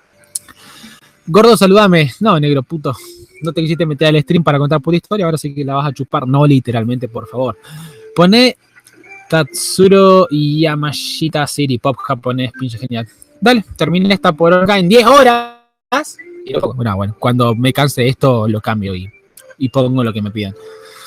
Gordo, saludame. No, negro puto, no te quisiste meter al stream para contar pura historia, ahora sí que la vas a chupar. No literalmente, por favor. Pone Tatsuro Yamashita City, pop japonés, pinche genial. Dale, terminé esta por acá en diez horas. Y luego, bueno, bueno, cuando me canse de esto lo cambio y, y pongo lo que me pidan.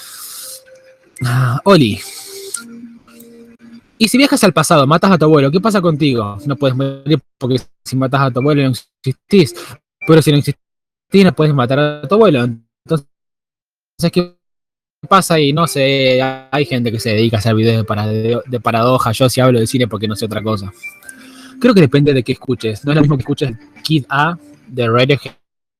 Ah, Oli. Y si viajas al pasado, matas a tu abuelo, ¿qué pasa contigo? No puedes morir porque si matas a tu abuelo no existís. Pero si no existís, no puedes matar a tu abuelo. Entonces, ¿qué pasa? Y no sé, hay gente que se dedica a hacer videos de, para, de, de paradoja. Yo sí hablo de cine porque no sé otra cosa. Creo que depende de qué escuches. No es lo mismo que escuches Kid A de Radiohead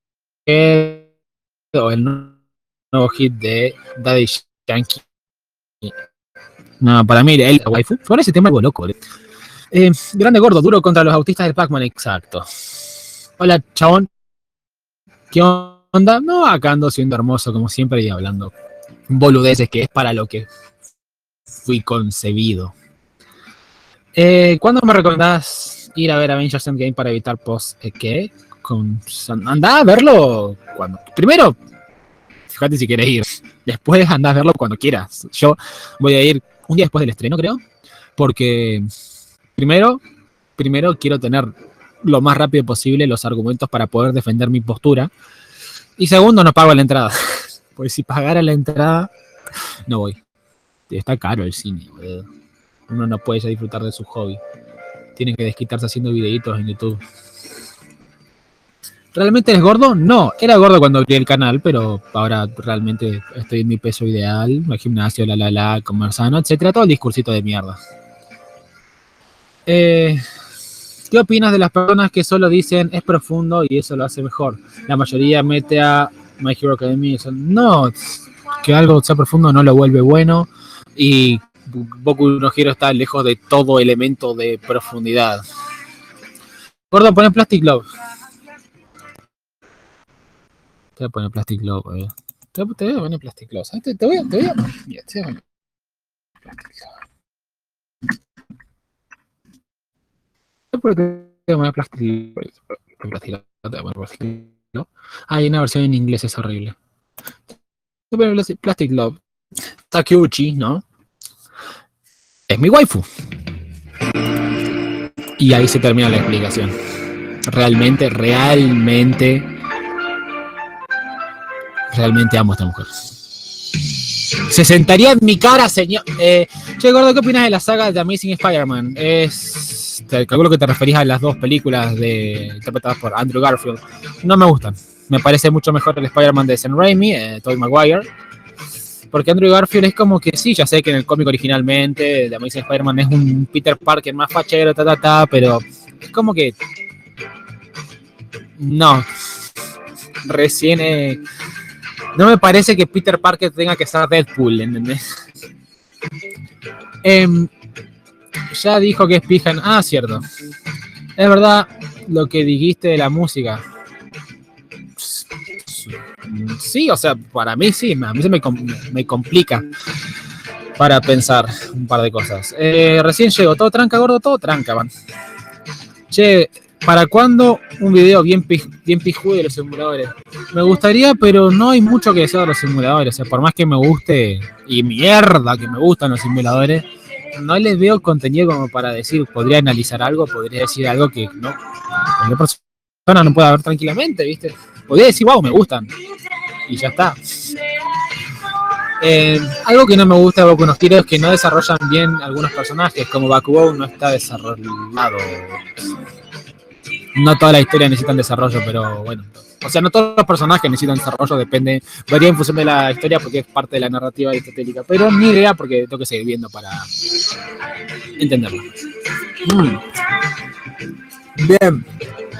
o el nuevo hit de Daddy Yankee. No, para mí, el waifu. Con ese tema algo loco. Eh, grande gordo, duro contra los autistas del Pac-Man, exacto. Hola, chabón. ¿Qué onda? No, acá ando siendo hermoso como siempre y hablando boludeces, que es para lo que fui concebido. Eh, ¿Cuándo me recomendás ir a ver Avengers Endgame para evitar post? Eh, ¿Qué? Con, andá a verlo cuando... Primero, fíjate si quieres ir. Después andá a verlo cuando quieras. Yo voy a ir un día después del estreno, creo. Porque primero, primero quiero tener lo más rápido posible los argumentos para poder defender mi postura. Y segundo, no pago la entrada. Porque si pagara la entrada, no voy. Está caro el cine, boludo. Uno no puede ya disfrutar de su hobby. Tiene que desquitarse haciendo videitos en YouTube. ¿Realmente eres gordo? No, era gordo cuando abrí el canal, pero ahora realmente estoy en mi peso ideal, al gimnasio, la la la, comer sano, etcétera, todo el discursito de mierda. Eh, ¿Qué opinas de las personas que solo dicen es profundo y eso lo hace mejor? La mayoría mete a My Hero Academia y dicen, no, que algo sea profundo no lo vuelve bueno y Boku no Hero está lejos de todo elemento de profundidad. Gordo, poner Plastic Love. Te voy a poner Plastic Love, eh. te, te voy a poner Plastic Love. ¿Sabes? Te, te voy a... Te voy a... Mira, te voy a poner Plastic Love. Te voy a poner Plastic Love. Plastic Love. Te voy a poner Plastic Love. Ah, hay una versión en inglés, es horrible. Te voy a poner Plastic Love. Takeuchi, ¿no? Es mi waifu. Y ahí se termina la explicación. Realmente, realmente... Realmente amo a esta mujer. Se sentaría en mi cara, señor. Eh, che, gordo, ¿qué opinas de la saga de Amazing Spider-Man? Es, te calculo que te referís a las dos películas de, interpretadas por Andrew Garfield. No me gustan. Me parece mucho mejor el Spider-Man de Sam Raimi, eh, Tobey Maguire. Porque Andrew Garfield es como que sí, ya sé que en el cómic originalmente de Amazing Spider-Man es un Peter Parker más fachero, ta, ta, ta, pero es como que... No. Recién... Eh, No me parece que Peter Parker tenga que ser Deadpool, ¿entendés? Eh, ya dijo que es pija. Ah, cierto. Es verdad lo que dijiste de la música. Sí, o sea, para mí sí. A mí se me, me complica para pensar un par de cosas. Eh, recién llego. ¿Todo tranca, gordo? Todo tranca, man. Che... ¿Para cuándo un video bien, pij, bien pijudo de los simuladores? Me gustaría, pero no hay mucho que decir de los simuladores. O sea, por más que me guste, y mierda que me gustan los simuladores, no les veo contenido como para decir, podría analizar algo, podría decir algo que no, cualquier persona no pueda ver tranquilamente, ¿viste? Podría decir, wow, me gustan. Y ya está. Eh, algo que no me gusta de Boku no Hero es que no desarrollan bien algunos personajes, como Bakugou no está desarrollado. No toda la historia necesitan desarrollo, pero bueno. O sea, no todos los personajes necesitan desarrollo, depende, varía en función de la historia porque es parte de la narrativa aristotélica. Pero ni idea porque tengo que seguir viendo para entenderlo. Mm. Bien.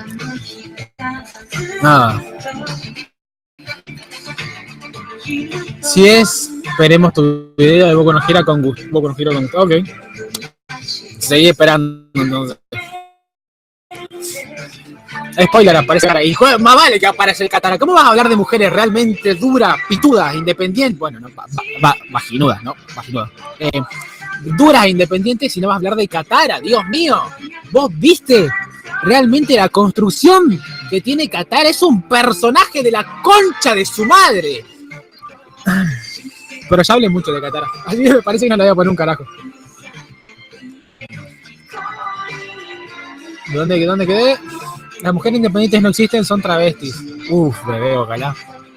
Nada. Si es, veremos tu video de Boku no Hero con gusto. Boku no Hero con gusto. Ok. Seguí esperando entonces. Spoiler, aparece Katara. Y joder, más vale que aparece el Katara. ¿Cómo vas a hablar de mujeres realmente duras, pitudas, independientes? Bueno, no, va, va, vaginudas, ¿no? Vaginudas. Eh, duras, independientes, y no vas a hablar de Katara. Dios mío, ¿vos viste realmente la construcción que tiene Katara? Es un personaje de la concha de su madre. Pero ya hablé mucho de Katara. Así que me parece que no le voy a poner un carajo. ¿Dónde, dónde quedé? Las mujeres independientes no existen, son travestis. Uf, bebé, ojalá.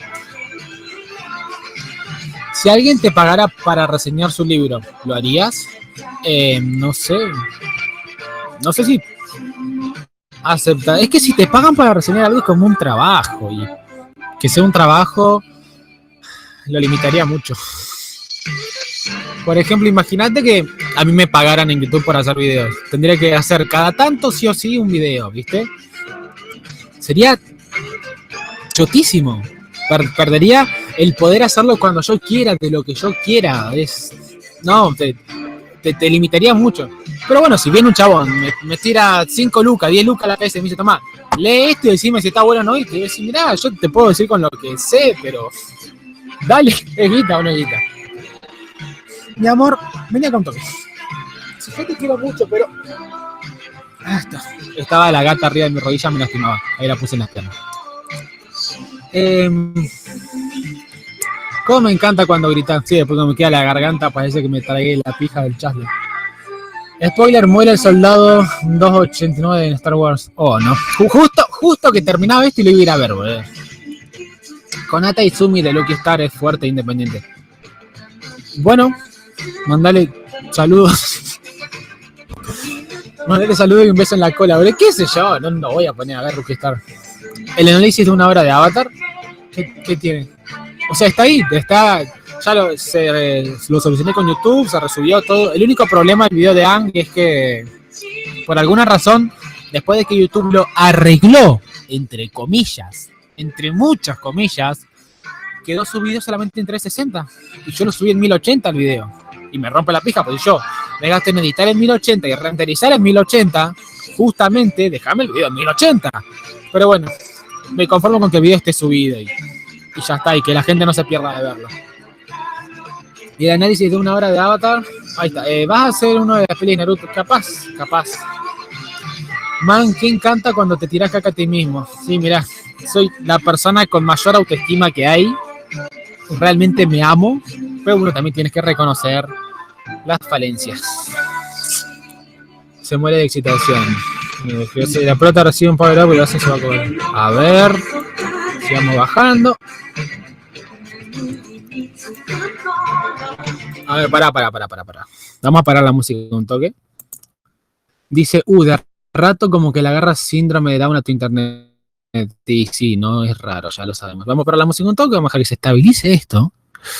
Si alguien te pagara para reseñar su libro, ¿lo harías? Eh, no sé. No sé si aceptar. Es que si te pagan para reseñar algo es como un trabajo. Y que sea un trabajo lo limitaría mucho. Por ejemplo, imagínate que a mí me pagaran en YouTube por hacer videos. Tendría que hacer cada tanto sí o sí un video, ¿viste? Sería chotísimo. Per- perdería el poder hacerlo cuando yo quiera, de lo que yo quiera. Es, no, te, te, te limitaría mucho. Pero bueno, si viene un chabón, me, me tira cinco lucas, diez lucas a la cabeza y me dice, tomá, lee esto y decime si está bueno o no. Y te digo, mirá, yo te puedo decir con lo que sé, pero dale, es guita o no es guita. Mi amor, venía con toque. Si yo te quiero mucho, pero... Ah, está. Estaba la gata arriba de mi rodilla, me lastimaba. Ahí la puse en las piernas. Eh, ¿Cómo me encanta cuando gritan? Sí, después cuando me queda la garganta parece que me tragué la pija del chasle. Spoiler, muere el soldado doscientos ochenta y nueve en Star Wars. Oh, no. Justo, justo que terminaba esto y lo iba a ir a ver, boludo. Konata Izumi de Lucky Star es fuerte e independiente. Bueno, mandale saludos. Mandale saludos y un beso en la cola, boludo. ¿Qué sé yo? No, no voy a poner a ver Lucky Star. el análisis de una obra de Avatar, ¿qué, qué tiene? O sea, está ahí, está, ya lo, se, lo solucioné con YouTube, se resubió todo. El único problema del video de Ang es que, por alguna razón, después de que YouTube lo arregló, entre comillas, entre muchas comillas, quedó subido solamente en trescientos sesenta. Y yo lo subí en mil ochenta el video. Y me rompe la pija, porque yo me gasté en editar en mil ochenta y renderizar en mil ochenta. Justamente, déjame el video en mil ochenta. Pero bueno, me conformo con que el video esté subido y, y ya está, y que la gente no se pierda de verlo. Y el análisis de una hora de Avatar, ahí está. Eh, ¿Vas a hacer uno de las pelis de Naruto? Capaz, capaz. Man, ¿quién canta cuando te tiras caca a ti mismo? Sí, mirá, soy la persona con mayor autoestima que hay. Realmente me amo, pero bueno, también tienes que reconocer las falencias. Se muere de excitación. Si la prota recibe un power up y lo hace, se va a cobrar. A ver, sigamos bajando. A ver, pará, pará, pará, pará, pará. Vamos a parar la música un toque. Dice, uh, de rato como que le agarra síndrome de Down a tu internet. Sí, sí, no es raro, ya lo sabemos. Vamos a parar la música un toque, vamos a dejar que se estabilice esto.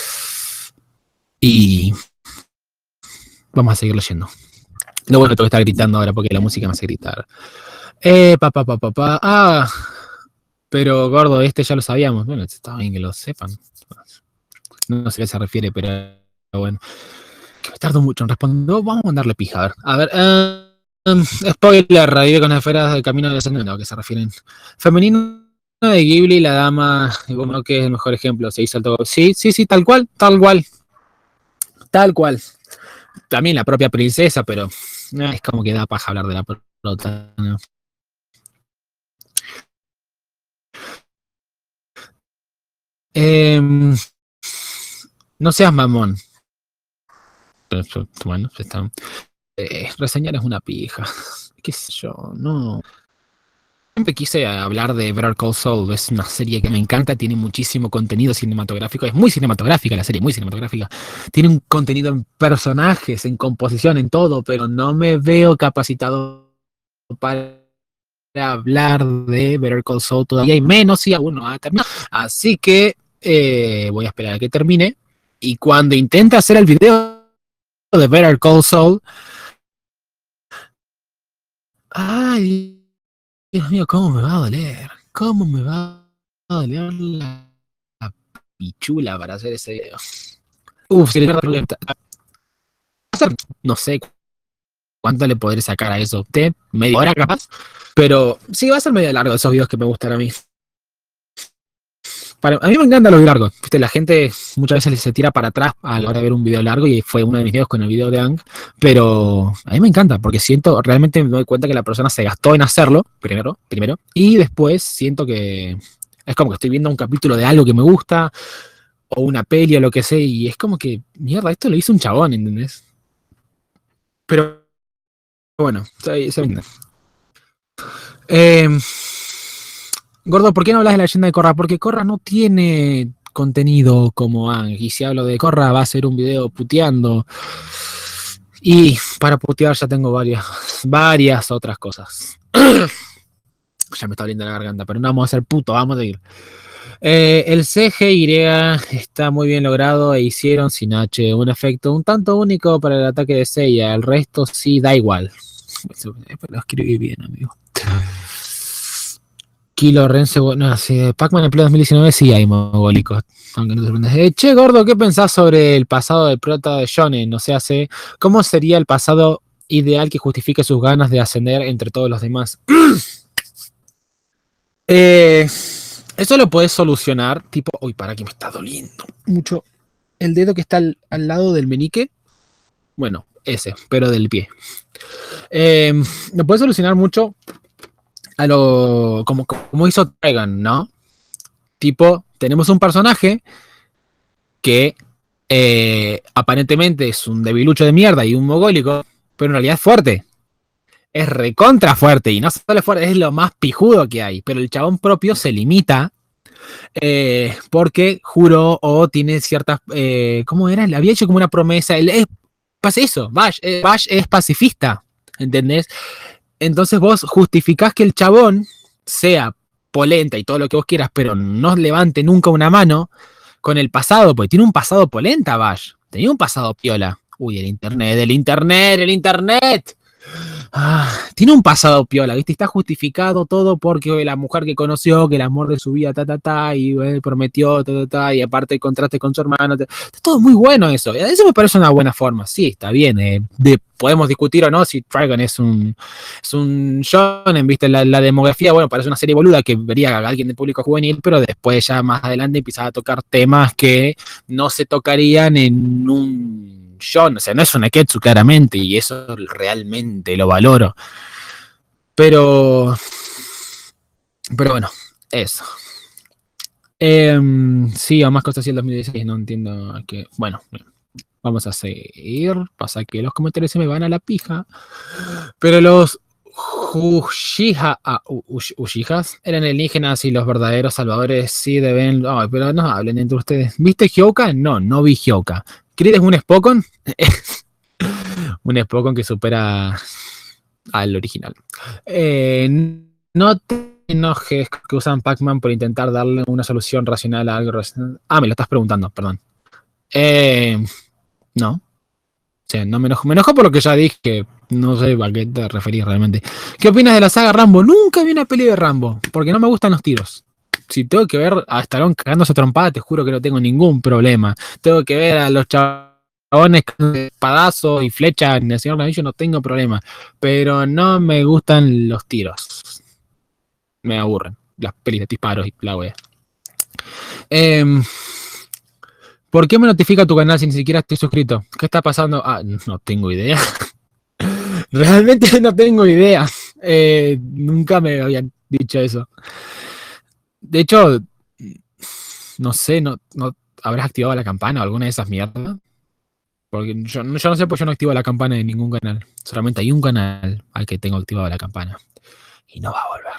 Y vamos a seguir leyendo. Lo bueno, tengo que estar gritando ahora porque la música me hace gritar. Eh, pa, pa, pa, pa, pa. Ah, pero gordo, este ya lo sabíamos. Bueno, está bien que lo sepan. No sé a qué se refiere, pero bueno. Que me tardo mucho en responder. Vamos a mandarle pija, a ver. A ver, uh, um, spoiler, revive con las esferas del camino de la no, que se refieren. Femenino de Ghibli, la dama, bueno, que es el mejor ejemplo. Se hizo el todo. Sí, sí, sí, tal cual, tal cual. Tal cual. También la propia princesa, pero no, es como que da paja hablar de la prota, ¿no? Eh, no seas mamón. Bueno, está. Eh, reseñar es una pija. ¿Qué sé yo? No. Siempre quise hablar de Better Call Saul. Es una serie que me encanta, tiene muchísimo contenido cinematográfico. Es muy cinematográfica la serie, muy cinematográfica. Tiene un contenido en personajes, en composición, en todo, pero no me veo capacitado para hablar de Better Call Saul todavía, y menos si aún no ha terminado. Así que eh, voy a esperar a que termine. Y cuando intente hacer el video de Better Call Saul, ay, Dios mío, cómo me va a doler, cómo me va a doler la, la pichula para hacer ese video. Uf, si le no sé cuánto le podré sacar a eso. ¿Usted? ¿Media hora capaz? Pero sí, va a ser medio largo esos videos que me gustan a mí. Para, a mí me encantan los videos largos. ¿Viste? La gente muchas veces se tira para atrás a la hora de ver un video largo, y fue uno de mis videos con el video de Ang. Pero a mí me encanta porque siento, realmente me doy cuenta que la persona se gastó en hacerlo, primero, primero, y después siento que es como que estoy viendo un capítulo de algo que me gusta, o una peli o lo que sea, y es como que, mierda, esto lo hizo un chabón, ¿entendés? Pero bueno, se, se eh, Gordo, ¿por qué no hablas de la leyenda de Korra? Porque Korra no tiene contenido como Ang. Y si hablo de Korra, va a ser un video puteando. Y para putear ya tengo varias, varias otras cosas. Ya me está abriendo la garganta, pero no vamos a ser puto, vamos a ir. Eh, el C G Y está muy bien logrado e hicieron sin H un efecto un tanto único para el ataque de Seiya. El resto sí da igual. Lo escribí bien, amigo. Kilo Rense, no, sí, Pac-Man en Play dos mil diecinueve sí hay mogólicos. Aunque no te sorprendas. Eh, che, gordo, ¿qué pensás sobre el pasado del prota de Shonen? O sea, sé, ¿cómo sería el pasado ideal que justifique sus ganas de ascender entre todos los demás? eh, eso lo puedes solucionar, tipo, uy, para que me está doliendo mucho el dedo que está al, al lado del meñique. Bueno, ese, pero del pie. Eh, lo puedes solucionar mucho a lo como, como hizo Trigun, ¿no? Tipo, tenemos un personaje que eh, aparentemente es un debilucho de mierda y un mogólico, pero en realidad es fuerte. Es recontra fuerte, y no solo es fuerte, es lo más pijudo que hay. Pero el chabón propio se limita eh, porque juró o tiene ciertas... Eh, ¿Cómo era? Le había hecho como una promesa. Él es, pasa eso, Bash, eh, Bash es pacifista, ¿entendés? Entonces vos justificás que el chabón sea polenta y todo lo que vos quieras, pero no levante nunca una mano con el pasado, porque tiene un pasado polenta, Bash. Tenía un pasado piola. Uy, el internet, el internet, el internet. Ah, tiene un pasado piola, ¿viste? Está justificado todo porque la mujer que conoció, que el amor de su vida, ta, ta, ta, y eh, prometió, ta, ta, ta, y aparte el contraste con su hermano. Ta, está todo muy bueno eso. Eso me parece una buena forma. Sí, está bien. Eh, de, podemos discutir o no si Trigun es un, es un shonen, ¿viste? La, la demografía, bueno, parece una serie boluda que vería a alguien de público juvenil, pero después ya más adelante empieza a tocar temas que no se tocarían en un shonen, o sea, no es una Neketsu claramente, y eso realmente lo valoro. Pero, pero bueno, eso. Eh, sí, o más cosas así el dos mil dieciséis, no entiendo que. Bueno, vamos a seguir. Pasa que los comentarios se me van a la pija. Pero los Uchiha, ah, Uchihas eran alienígenas y los verdaderos salvadores sí deben. Oh, pero no hablen entre ustedes. ¿Viste Hyouka? No, no vi Hyouka. ¿Creed es un Spokon? Un Spokon que supera al original. Eh, no te enojes que usan Pac-Man por intentar darle una solución racional a algo racional. Ah, me lo estás preguntando, perdón. Eh, no. O sea, no me enojo. Me enojo por lo que ya dije. No sé a qué te referís realmente. ¿Qué opinas de la saga Rambo? Nunca vi una peli de Rambo, porque no me gustan los tiros. Si tengo que ver a Stallone cagándose trompada, te juro que no tengo ningún problema. Tengo que ver a los chabones con espadazos y flechas en el Señor de los Anillos, no tengo problema. Pero no me gustan los tiros. Me aburren las pelis de disparos y la wea. Eh, ¿Por qué me notifica tu canal si ni siquiera estoy suscrito? ¿Qué está pasando? Ah, no tengo idea. Realmente no tengo idea. Eh, nunca me habían dicho eso. De hecho, no sé, no, no habrás activado la campana o alguna de esas mierdas. Porque yo, yo no sé por qué yo no activo la campana de ningún canal. Solamente hay un canal al que tengo activado la campana. Y no va a volver.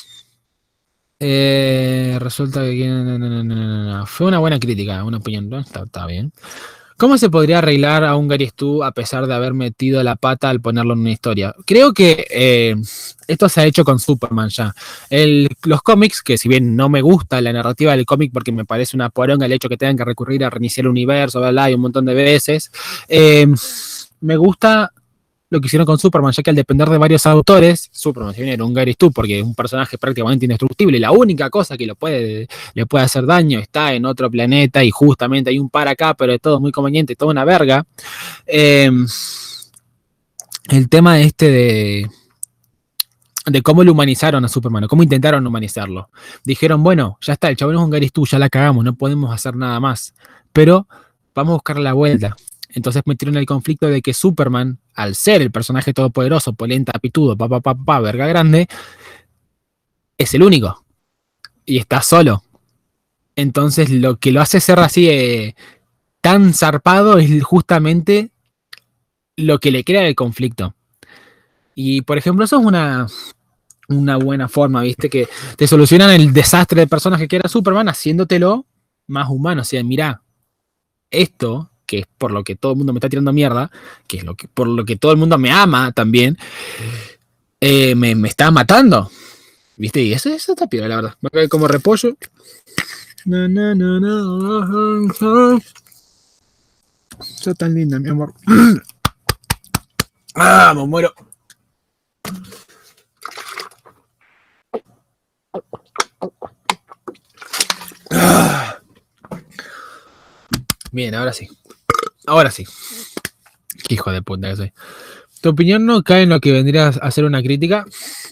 Eh, resulta que no, no, no, no, no. Fue una buena crítica, una opinión. ¿No? Está, está bien. ¿Cómo se podría arreglar a un Gary Stu a pesar de haber metido la pata al ponerlo en una historia? Creo que eh, esto se ha hecho con Superman ya. El, los cómics, que si bien no me gusta la narrativa del cómic porque me parece una poronga el hecho que tengan que recurrir a reiniciar el universo, bla, bla, y un montón de veces, eh, me gusta lo que hicieron con Superman, ya que al depender de varios autores, Superman si bien era un Gary Stu porque es un personaje prácticamente indestructible y la única cosa que lo puede, le puede hacer daño está en otro planeta y justamente hay un par acá, pero es todo muy conveniente, toda una verga. Eh, el tema este de de cómo lo humanizaron a Superman, o cómo intentaron humanizarlo. Dijeron, bueno, ya está, el chabón es un Gary Stu, ya la cagamos, no podemos hacer nada más, pero vamos a buscar la vuelta. Entonces metieron el conflicto de que Superman, al ser el personaje todopoderoso, polenta, pitudo, pa, pa, pa, pa, verga grande, es el único. Y está solo. Entonces lo que lo hace ser así eh, tan zarpado es justamente lo que le crea el conflicto. Y por ejemplo, eso es una, una buena forma, ¿viste? Que te solucionan el desastre de personaje que era Superman haciéndotelo más humano. O sea, mirá, esto que es por lo que todo el mundo me está tirando mierda, que es lo que, por lo que todo el mundo me ama también, eh, me, me está matando. ¿Viste? Y eso, eso está piola, la verdad. Va a caer como repollo. No, no, no, no. Está tan linda, mi amor. Ah, me muero. Ah. Bien, ahora sí. Ahora sí. Qué hijo de puta que soy. ¿Tu opinión no cae en lo que vendría a ser una crítica?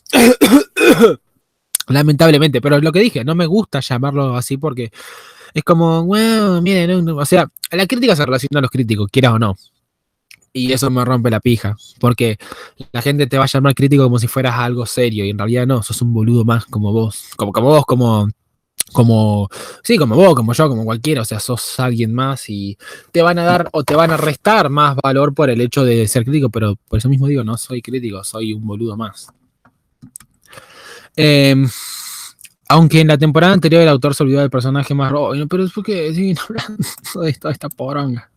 Lamentablemente, pero es lo que dije, no me gusta llamarlo así porque es como, bueno, miren, no, no. O sea, la crítica se relaciona a los críticos, quieras o no. Y eso me rompe la pija, porque la gente te va a llamar crítico como si fueras algo serio, y en realidad no, sos un boludo más como vos, como, como vos, como... como, sí, como vos, como yo, como cualquiera, o sea, sos alguien más y te van a dar o te van a restar más valor por el hecho de ser crítico, pero por eso mismo digo, no soy crítico, soy un boludo más. Eh, aunque en la temporada anterior el autor se olvidó del personaje más rojo, pero es porque siguen hablando de toda esta poronga.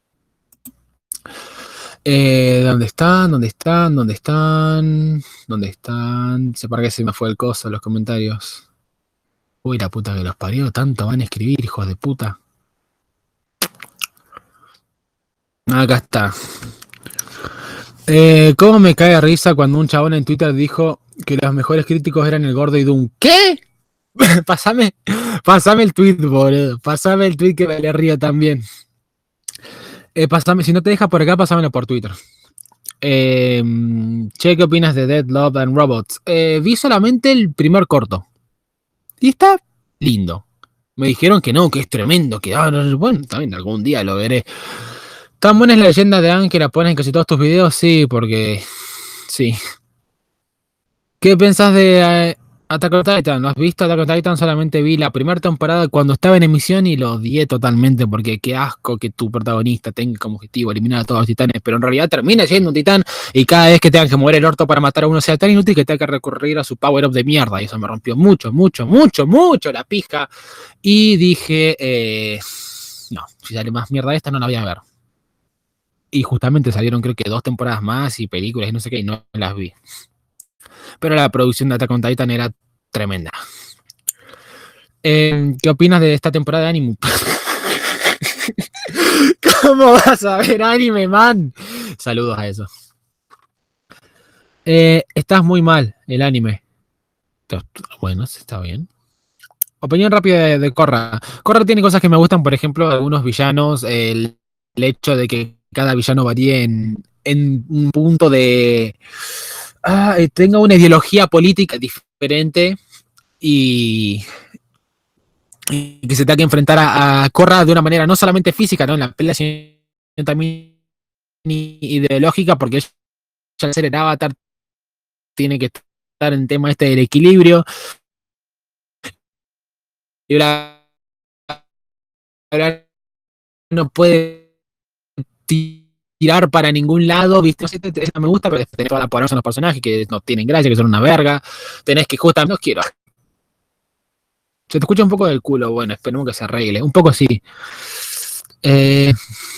Eh, ¿Dónde están? ¿Dónde están? ¿Dónde están? ¿Dónde están? Se parece que se me fue el coso, los comentarios. Uy, la puta que los parió, tanto van a escribir, hijos de puta. Acá está. Eh, ¿Cómo me cae de risa cuando un chabón en Twitter dijo que los mejores críticos eran el Gordo y Doom? ¿Qué? Pasame, pasame el tweet, boludo. Pasame el tweet que me le río también. Eh, pasame, si no te deja por acá, pasámelo por Twitter. Eh, che, ¿qué opinas de Dead, Love and Robots? Eh, vi solamente el primer corto. Y está lindo. Me dijeron que no, que es tremendo, que ah, no, bueno, también algún día lo veré. ¿Tan buena es la leyenda de Aang que la pones en casi todos tus videos? Sí, porque... Sí. ¿Qué pensás de eh, Attack on Titan? ¿Lo has visto Attack on Titan? Solamente vi la primera temporada cuando estaba en emisión y lo odié totalmente porque qué asco que tu protagonista tenga como objetivo eliminar a todos los titanes, pero en realidad termina siendo un titán y cada vez que tengan que mover el orto para matar a uno sea tan inútil que tenga que recurrir a su power-up de mierda y eso me rompió mucho, mucho, mucho, mucho la pija y dije, eh, no, si sale más mierda esta no la voy a ver. Y justamente salieron creo que dos temporadas más y películas y no sé qué y no las vi. Pero la producción de Attack on Titan era tremenda. Eh, ¿Qué opinas de esta temporada de anime? ¿Cómo vas a ver anime, man? Saludos a eso. Eh, estás muy mal, el anime. Bueno, está bien. Opinión rápida de, de Korra. Korra tiene cosas que me gustan, por ejemplo, algunos villanos, el, el hecho de que cada villano varíe en, en un punto de... Ah, tenga una ideología política diferente y, y que se tenga que enfrentar a, a Korra de una manera no solamente física, ¿no? En la pelea, sino también ideológica, porque ella al ser el avatar tiene que estar en tema este del equilibrio. Y la, la no puede tirar para ningún lado, ¿viste? Esa me gusta, pero tenés toda la poderosa en los personajes que no tienen gracia, que son una verga. Tenés que justamente... No quiero. Se te escucha un poco del culo, bueno, esperemos que se arregle. Un poco sí. Eh,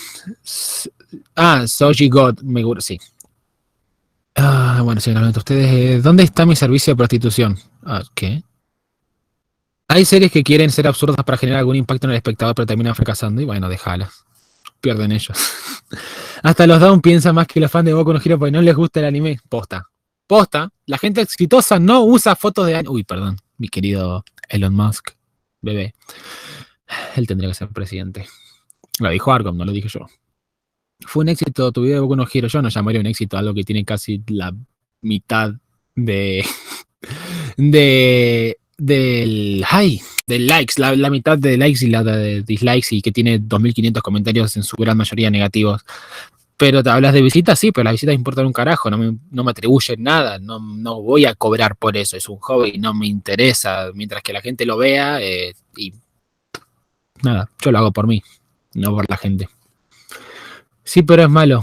ah, Soji God, me gusta, sí. Ah, bueno, señoramente, ustedes, eh, ¿dónde está mi servicio de prostitución? Ah, ¿qué? Hay series que quieren ser absurdas para generar algún impacto en el espectador, pero terminan fracasando, y bueno, déjalas. Pierden ellos. Hasta los Down piensan más que los fans de Boku no Hero porque no les gusta el anime. Posta. Posta. La gente exitosa no usa fotos de anime. Uy, perdón, mi querido Elon Musk, bebé. Él tendría que ser presidente. Lo dijo Argom, no lo dije yo. Fue un éxito tu video de Boku no Hero. Yo no llamaría un éxito algo que tiene casi la mitad de... de... del... ¡Ay! de likes, la, la mitad de likes y la de dislikes y que tiene dos mil quinientos comentarios en su gran mayoría negativos. Pero te hablas de visitas, sí, pero las visitas importan un carajo, no me, no me atribuyen nada, no, no voy a cobrar por eso, es un hobby, no me interesa, mientras que la gente lo vea eh, y nada, yo lo hago por mí, no por la gente. Sí, pero es malo.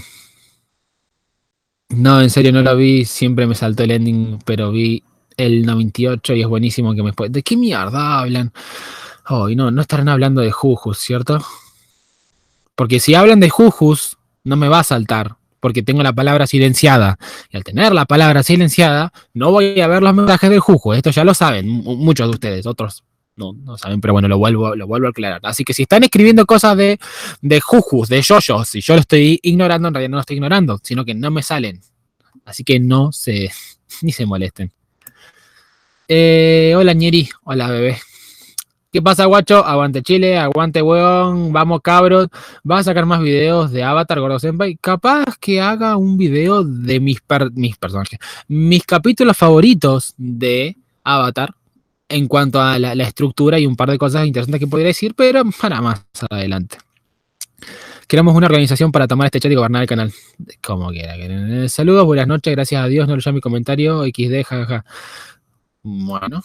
No, en serio no lo vi, siempre me saltó el ending, pero vi el noventa y ocho y es buenísimo que me... ¿De qué mierda hablan? Oh, y no, no estarán hablando de Jujus, ¿cierto? Porque si hablan de Jujus, no me va a saltar, porque tengo la palabra silenciada. Y al tener la palabra silenciada, no voy a ver los mensajes del Jujus. Esto ya lo saben, muchos de ustedes, otros no, no saben, pero bueno, lo vuelvo, lo vuelvo a aclarar. Así que si están escribiendo cosas de, de Jujus, de yoyos, y yo lo estoy ignorando, en realidad no lo estoy ignorando, sino que no me salen. Así que no se... ni se molesten. Eh, hola Ñeri, hola bebé. ¿Qué pasa, guacho? Aguante Chile, aguante weón, vamos cabros. ¿Vas a sacar más videos de Avatar, Gordo Senpai? Capaz que haga un video de mis, per mis personajes, mis capítulos favoritos de Avatar en cuanto a la, la estructura y un par de cosas interesantes que podría decir, pero para más adelante. Queremos una organización para tomar este chat y gobernar el canal. Como quiera. Saludos, buenas noches, gracias a Dios, no lo llamo mi comentario, equis de, jajaja. Bueno.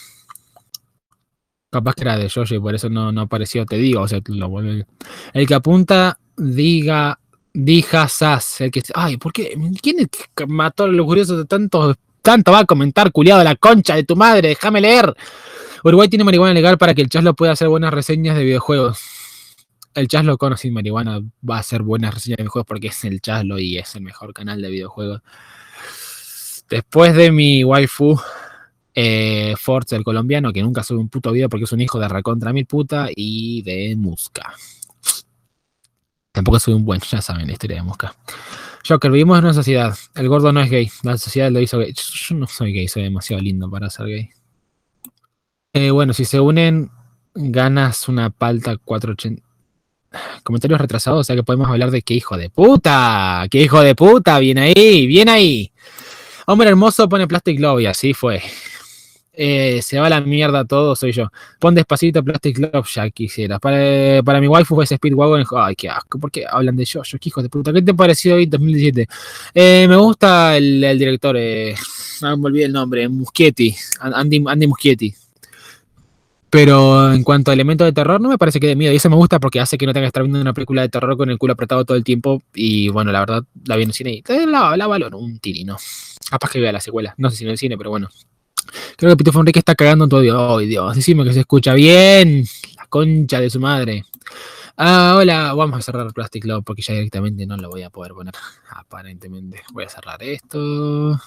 Capaz que era de Jojo y por eso no, no apareció, te digo, o sea, lo vuelve. El que apunta, diga, dija Sas. El que, ay, ¿por qué? ¿Quién es que mató a los curiosos de tanto, tanto va a comentar, culiado, la concha de tu madre? Déjame leer. Uruguay tiene marihuana legal para que el Chaslo pueda hacer buenas reseñas de videojuegos. El Chaslo con o sin marihuana va a hacer buenas reseñas de videojuegos porque es el Chaslo y es el mejor canal de videojuegos. Después de mi waifu, Eh, Forza, el colombiano, que nunca sube un puto video porque es un hijo de recontra mil puta, y de Musca. Tampoco soy un buen, ya saben la historia de Musca. Joker, vivimos en una sociedad. El gordo no es gay. La sociedad lo hizo gay. Yo no soy gay, soy demasiado lindo para ser gay. Eh, bueno, si se unen, ganas una palta cuatrocientos ochenta. Comentarios retrasados, o sea que podemos hablar de qué hijo de puta. ¡Qué hijo de puta! Bien ahí, bien ahí. Hombre hermoso pone Plastic Love y así fue. Eh, se va a la mierda todo, soy yo. Pon despacito Plastic Love, ya quisiera. Para, para mi waifu fue ese Speedwagon. Ay, qué asco. ¿Por qué hablan de yo? Yo, qué hijos de puta. ¿Qué te pareció hoy dos mil diecisiete? Eh, me gusta el, el director. Eh, no me olvidé el nombre. Muschietti. Andy, Andy Muschietti. Pero en cuanto a elementos de terror, no me parece que de miedo. Y eso me gusta porque hace que no tenga que estar viendo una película de terror con el culo apretado todo el tiempo. Y bueno, la verdad, la vi en el cine y la, la valoro un tirino. Capaz que vea la secuela. No sé si en el cine, pero bueno. Creo que Pitufo Enrique está cagando en todo. ¡Oh, Dios! Decime que se escucha bien. La concha de su madre. Ah, hola. Vamos a cerrar Plastic Love porque ya directamente no lo voy a poder poner. Aparentemente. Voy a cerrar esto.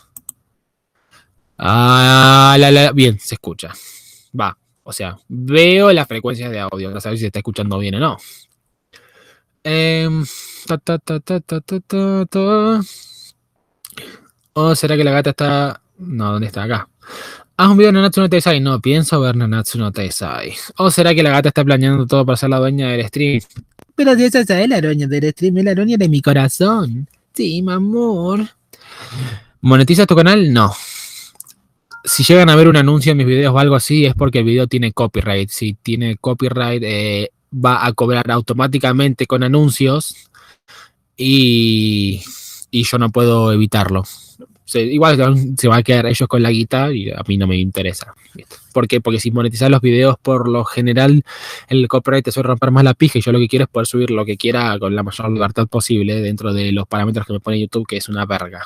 Ah, la, la. Bien, se escucha. Va. O sea, veo las frecuencias de audio. No sabes si se está escuchando bien o no. Eh, ta, ta, ta, ta, ta, ta, ta, ta. ¿O será que la gata está...? No, ¿dónde está? Acá. ¿Haz un video de Nanatsu no Taizai? No, pienso ver Nanatsu no Taizai. ¿O será que la gata está planeando todo para ser la dueña del stream? Pero si esa es la dueña del stream, es la dueña de mi corazón. Sí, mi amor. ¿Monetizas tu canal? No. Si llegan a ver un anuncio en mis videos o algo así, es porque el video tiene copyright. Si tiene copyright, eh, va a cobrar automáticamente con anuncios y, y yo no puedo evitarlo. Se, igual se va a quedar ellos con la guita y a mí no me interesa. ¿Por qué? Porque si monetizas los videos, por lo general el copyright te suele romper más la pija y yo lo que quiero es poder subir lo que quiera con la mayor libertad posible dentro de los parámetros que me pone YouTube, que es una verga.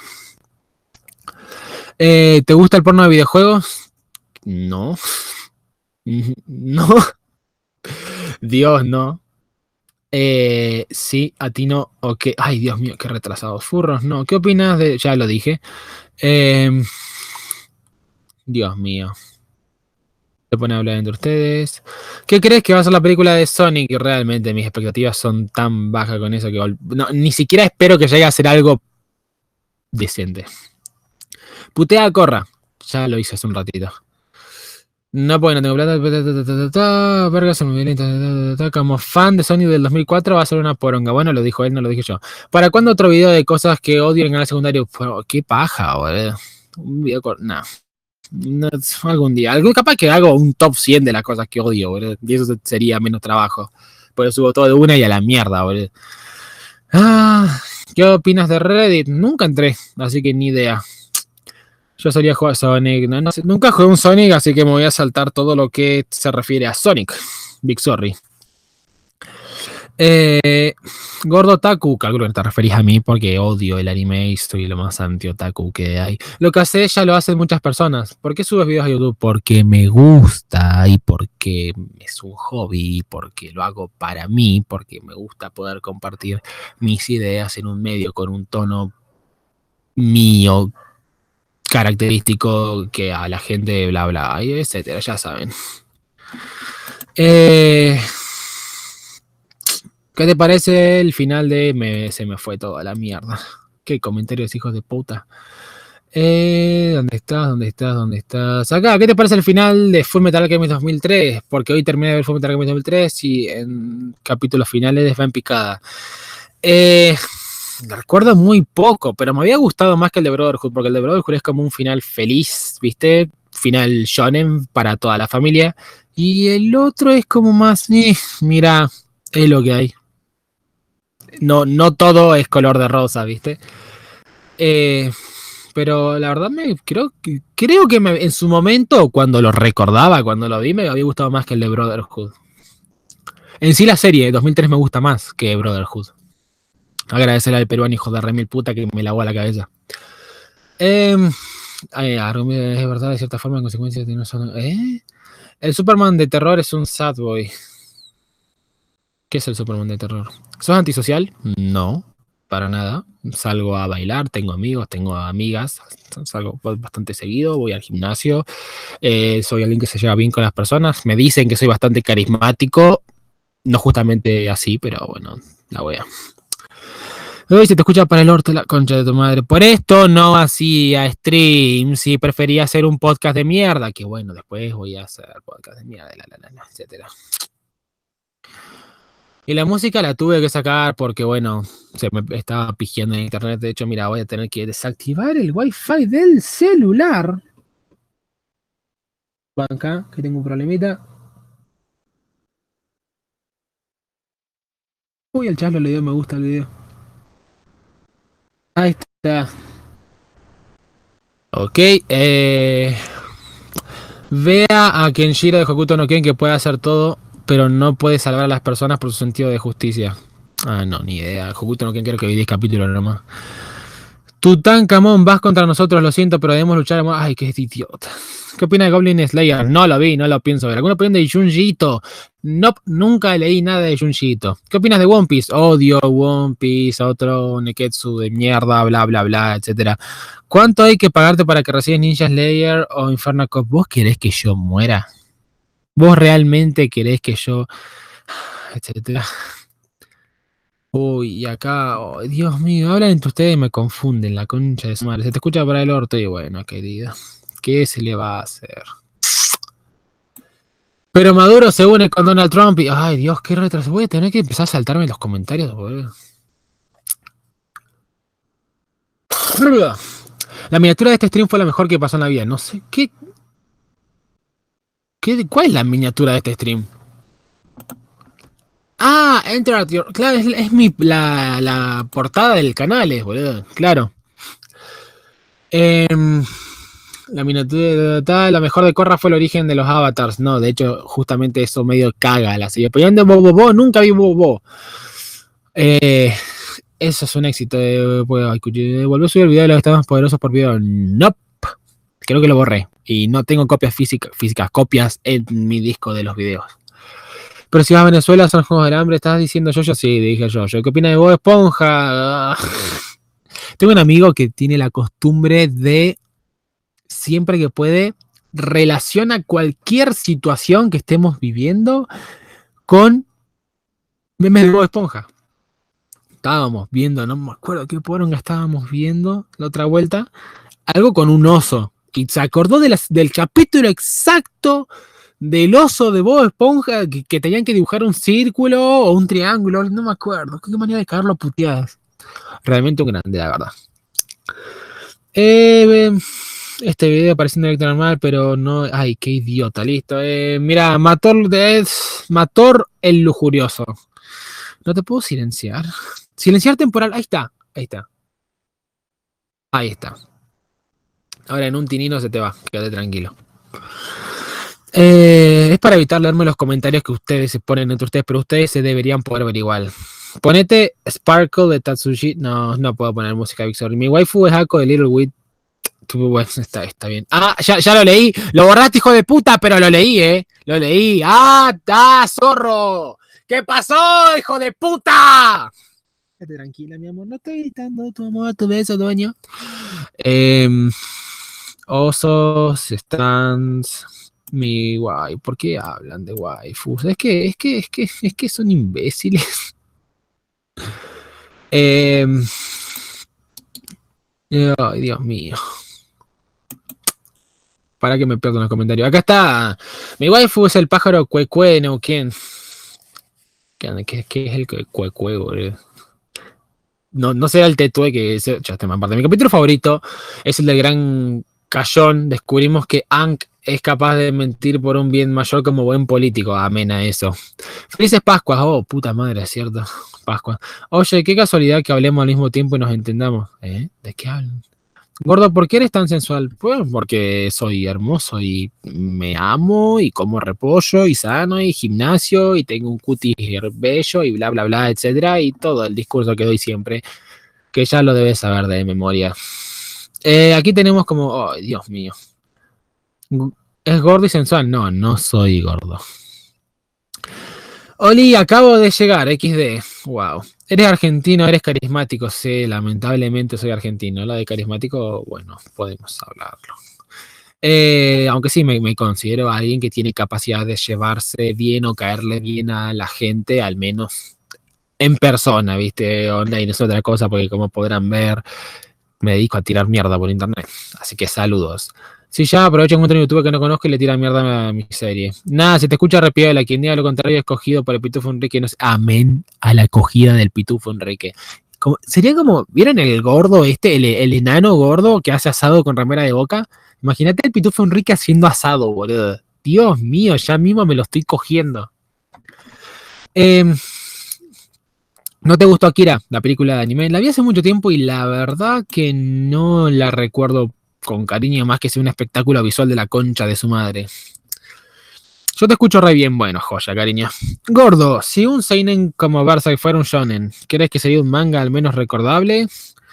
Eh, ¿Te gusta el porno de videojuegos? No. No. Dios, no. Eh, sí, a ti no. Ok. Ay, Dios mío, qué retrasados. Furros, no. ¿Qué opinas de...? Ya lo dije. Eh, Dios mío. Se pone a hablar entre ustedes. ¿Qué crees que va a ser la película de Sonic? Y realmente mis expectativas son tan bajas con eso que no, ni siquiera espero que llegue a ser algo decente. Putea Corra. Ya lo hice hace un ratito. No, porque no tengo plata. Verga, son muy violentas. Como fan de Sonic del dos mil cuatro va a ser una poronga. Bueno, lo dijo él, no lo dije yo. ¿Para cuándo otro video de cosas que odio en el secundario? Qué paja, boludo. Un video con... No. No, algún día. Algún, capaz que hago un top cien de las cosas que odio, boludo. Y eso sería menos trabajo. Pero subo todo de una y a la mierda, boludo. Ah, ¿qué opinas de Reddit? Nunca entré, así que ni idea. Yo solía jugar Sonic. No, no sé, nunca jugué un Sonic, así que me voy a saltar todo lo que se refiere a Sonic. Big sorry. Eh, Gordo Otaku, calculo que te referís a mí porque odio el anime y estoy lo más anti-otaku que hay. Lo que hace ya lo hacen muchas personas. ¿Por qué subes videos a YouTube? Porque me gusta y porque es un hobby, porque lo hago para mí, porque me gusta poder compartir mis ideas en un medio con un tono mío, característico que a la gente bla bla, y etcétera, ya saben. Eh... ¿Qué te parece el final de me, se me fue toda la mierda? Qué comentarios, hijos de puta. Eh, ¿Dónde estás? ¿Dónde estás? ¿Dónde estás? Acá, ¿qué te parece el final de Fullmetal Alchemist dos mil tres? Porque hoy terminé de ver Fullmetal Alchemist dos mil tres y en capítulos finales va en picada. Eh, recuerdo muy poco, pero me había gustado más que el de Brotherhood, porque el de Brotherhood es como un final feliz, ¿viste? Final shonen para toda la familia. Y el otro es como más, eh, mira, es lo que hay. No, no todo es color de rosa, ¿viste? Eh, pero la verdad me creo que creo que me, en su momento, cuando lo recordaba, cuando lo vi, me había gustado más que el de Brotherhood. En sí la serie de dos mil tres me gusta más que Brotherhood. Agradecerle al peruano hijo de remil puta que me lavó la cabeza. Eh, eh, es verdad, de cierta forma, en consecuencia de no son, ¿eh? El Superman de terror es un sad boy. ¿Qué es el Superman de terror? ¿Sos antisocial? No. para nada. Salgo a bailar, tengo amigos, tengo amigas, salgo bastante seguido, voy al gimnasio, eh, soy alguien que se lleva bien con las personas, me dicen que soy bastante carismático, no justamente así, pero bueno, la wea. Uy, se te escucha para el orto la concha de tu madre. Por esto no hacía stream, si prefería hacer un podcast de mierda, que bueno, después voy a hacer podcast de mierda, la, la, la, la, etcétera. Y la música la tuve que sacar porque, bueno, se me estaba pigiando en internet. De hecho, mira, voy a tener que desactivar el wifi del celular. Acá, que tengo un problemita. Uy, el Chalo le dio me gusta al video. Ahí está. Ok, eh... vea a Kenshiro de Hokuto no Ken que puede hacer todo, pero no puede salvar a las personas por su sentido de justicia. Ah, no, ni idea. Hokuto no Ken creo que vi diez capítulos nomás. Tutankamón, vas contra nosotros, lo siento, pero debemos luchar. Ay, qué idiota. ¿Qué opina de Goblin Slayer? No lo vi, no lo pienso ver. ¿Alguna opinión de Junji Ito? No, nope, nunca leí nada de Junji Ito. ¿Qué opinas de One Piece? Odio One Piece, otro Neketsu de mierda, bla, bla, bla, etcétera. ¿Cuánto hay que pagarte para que recibas Ninja Slayer o Inferno Cop? ¿Vos querés que yo muera? ¿Vos realmente querés que yo...? Etcétera. Uy, y acá, oh, Dios mío, hablan entre ustedes y me confunden, la concha de su madre. Se te escucha para el orto y bueno, querida, ¿qué se le va a hacer? Pero Maduro se une con Donald Trump y... Ay, Dios, qué retraso. Voy a tener que empezar a saltarme los comentarios, boludo. La miniatura de este stream fue la mejor que pasó en la vida. No sé, ¿qué? ¿Qué ¿Cuál es la miniatura de este stream? Ah, Enter at your... Claro, es, es mi, la, la portada del canal, es, boludo. Claro. Eh, la miniatura de la mejor de Korra fue el origen de los avatars. No, de hecho, justamente eso medio caga la serie. Pero de Bobo, nunca vi Bobo. Eh, eso es un éxito. Eh, Volvió a subir el video de los estados más poderosos por video. Nope. Creo que lo borré. Y no tengo copias físicas, físicas, copias en mi disco de los videos. Pero si vas a Venezuela, son juegos del hambre. ¿Estás diciendo yo? Yo sí, dije yo. ¿Qué opina de Bob Esponja? Tengo un amigo que tiene la costumbre de, siempre que puede, relaciona cualquier situación que estemos viviendo con memes de Bob Esponja. Estábamos viendo, no me acuerdo qué poronga estábamos viendo la otra vuelta, algo con un oso. Y se acordó de las, del capítulo exacto del oso de Bob Esponja, que, que tenían que dibujar un círculo o un triángulo, no me acuerdo. Qué manera de cagarlo a puteadas. Realmente un grande, la verdad. Eh, este video parece un directo normal, pero no... Ay, qué idiota, listo. Eh, mira, Mator, de, Mator el lujurioso. No te puedo silenciar. Silenciar temporal, ahí está, ahí está. Ahí está. Ahora en un tinino se te va, quédate tranquilo. Eh, es para evitar leerme los comentarios que ustedes se ponen entre ustedes, pero ustedes se deberían poder ver igual. Ponete Sparkle de Tatsushi. No, no puedo poner música Victor. Mi waifu es Ako de Little Wit. Bueno, está, está bien. Ah, ya, ya lo leí. Lo borraste, hijo de puta, pero lo leí, eh. Lo leí. ¡Ah, ah, zorro! ¿Qué pasó, hijo de puta? Quédate tranquila, mi amor. No estoy gritando tu amor, tu beso, dueño. Eh, osos, stands. Mi guay, ¿por qué hablan de waifus? Es que, es que, es que, es que son imbéciles. Eh, ay, Dios mío. Para que me pierdo en los comentarios. Acá está. Mi waifu es el pájaro cuecue, ¿no? ¿Quién? ¿Qué, qué, qué es el cuecue, boludo? No, no será el tetue que es. Ya te me aparte. Mi capítulo favorito es el del gran Cayón. Descubrimos que Ankh es capaz de mentir por un bien mayor como buen político. Amén a eso. Felices Pascuas. Oh, puta madre, es cierto. Pascua. Oye, qué casualidad que hablemos al mismo tiempo y nos entendamos. ¿Eh? ¿De qué hablan? Gordo, ¿por qué eres tan sensual? Pues porque soy hermoso y me amo y como repollo y sano y gimnasio y tengo un cutis bello y bla, bla, bla, etcétera. Y todo el discurso que doy siempre, que ya lo debes saber de memoria. Eh, aquí tenemos como... Oh, Dios mío. ¿Es gordo y sensual? No, no soy gordo. Oli, acabo de llegar, equis de. Wow. Eres argentino, eres carismático. Sí, lamentablemente soy argentino. Lo de carismático, bueno, podemos hablarlo. Eh, aunque sí, me, me considero alguien que tiene capacidad de llevarse bien o caerle bien a la gente, al menos en persona, ¿viste? Online es otra cosa, porque como podrán ver, me dedico a tirar mierda por internet. Así que saludos. Si ya aprovecho un youtuber que no conozco y le tira mierda a mi serie. Nada, se te escucha repiola. Quien diga lo contrario escogido por el Pitufo Enrique. No sé. Amén a la acogida del Pitufo Enrique. Como, sería como, ¿vieron el gordo este, el, el enano gordo que hace asado con remera de Boca? Imagínate el Pitufo Enrique haciendo asado, boludo. Dios mío, ya mismo me lo estoy cogiendo. Eh, ¿No te gustó Akira, la película de anime? La vi hace mucho tiempo y la verdad que no la recuerdo con cariño, más que sea un espectáculo visual de la concha de su madre. Yo te escucho re bien, bueno, joya, cariño. Gordo, si un seinen como Berserk fuera un shonen, ¿crees que sería un manga al menos recordable?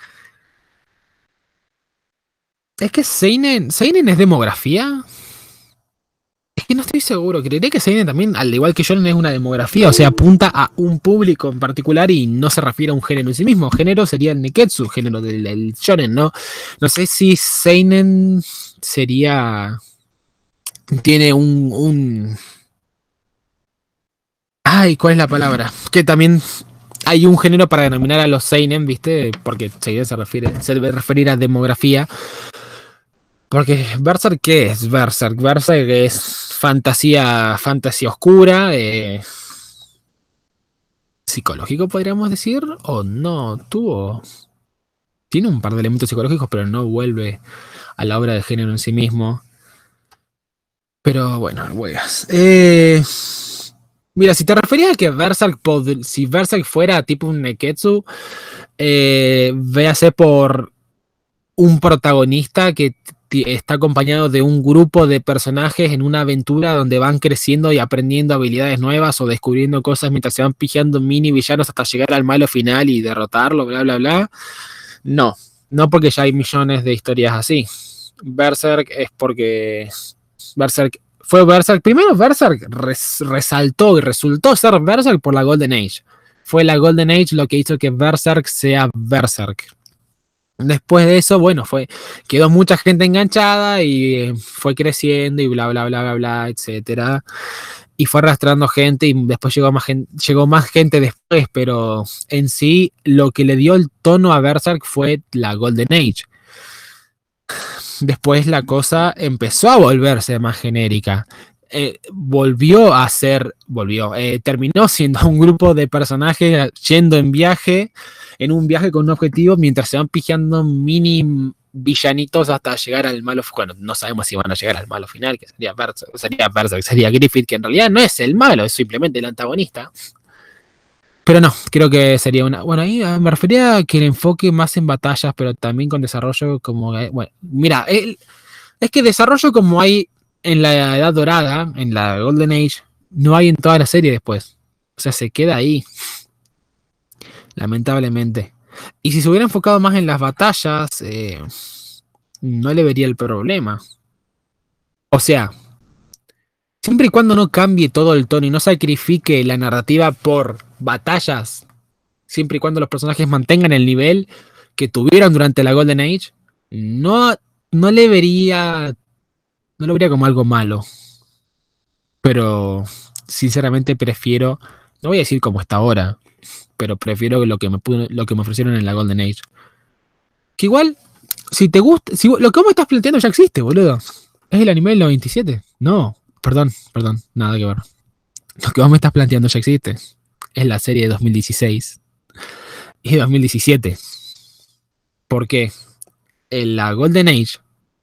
Es que seinen, ¿seinen es demografía? Es que no estoy seguro. Creería que seinen también, al igual que shonen, es una demografía, o sea, apunta a un público en particular y no se refiere a un género en sí mismo. Género sería el neketsu, género del, del shonen, ¿no? No sé si seinen sería... Tiene un, un... Ay, ¿cuál es la palabra? Que también hay un género para denominar a los seinen, ¿viste? Porque seinen se refiere, se debe referir a demografía. Porque Berserk, ¿qué es Berserk? Berserk es fantasía, fantasía oscura, eh, psicológico podríamos decir, o no, tuvo, tiene un par de elementos psicológicos, pero no vuelve a la obra de género en sí mismo. Pero bueno, huevas. Eh, mira, si te referías a que Berserk, pod- si Berserk fuera tipo un Neketsu, eh, véase por un protagonista que t- está acompañado de un grupo de personajes en una aventura donde van creciendo y aprendiendo habilidades nuevas o descubriendo cosas mientras se van pijando mini villanos hasta llegar al malo final y derrotarlo, bla, bla, bla. No, no porque ya hay millones de historias así. Berserk es porque Berserk fue Berserk. Primero Berserk res- resaltó y resultó ser Berserk por la Golden Age. Fue la Golden Age lo que hizo que Berserk sea Berserk. Después de eso, bueno, fue, quedó mucha gente enganchada y eh, fue creciendo y bla, bla, bla, bla, bla, etcétera. Y fue arrastrando gente y después llegó más gente, llegó más gente después, pero en sí lo que le dio el tono a Berserk fue la Golden Age. Después la cosa empezó a volverse más genérica. Eh, volvió a ser, volvió, eh, terminó siendo un grupo de personajes yendo en viaje, en un viaje con un objetivo, mientras se van pijando mini villanitos hasta llegar al malo. Bueno, no sabemos si van a llegar al malo final, que sería Berserk, sería, Berserk, sería Griffith, que en realidad no es el malo, es simplemente el antagonista. Pero no, creo que sería una... Bueno, ahí ah, me refería a que el enfoque más en batallas, pero también con desarrollo como... eh, Bueno, mira, el- es que desarrollo como hay en la Edad Dorada, en la Golden Age, no hay en toda la serie después. O sea, se queda ahí, lamentablemente. Y si se hubiera enfocado más en las batallas, eh, no le vería el problema. O sea, siempre y cuando no cambie todo el tono y no sacrifique la narrativa por batallas, siempre y cuando los personajes mantengan el nivel que tuvieron durante la Golden Age, no, no le vería, no lo vería como algo malo. Pero sinceramente prefiero, no voy a decir como está ahora, pero prefiero lo que me pudo- lo que me ofrecieron en la Golden Age. Que igual, si te gusta, si vos- lo que vos me estás planteando ya existe, boludo. ¿Es el anime del noventa y siete? No, perdón, perdón, nada que ver. Lo que vos me estás planteando ya existe. Es la serie de dos mil dieciséis y dos mil diecisiete. ¿Por qué? En la Golden Age,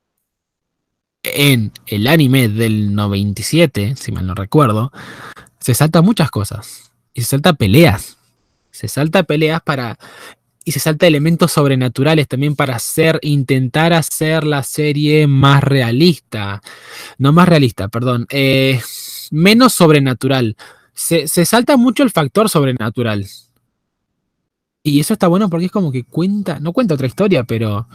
en el anime del noventa y siete, si mal no recuerdo, se salta muchas cosas. Y se salta peleas. Se salta peleas para... Y se salta elementos sobrenaturales también para hacer, intentar hacer la serie más realista. No más realista, perdón. Eh, menos sobrenatural. Se, se salta mucho el factor sobrenatural. Y eso está bueno porque es como que cuenta, no cuenta otra historia, pero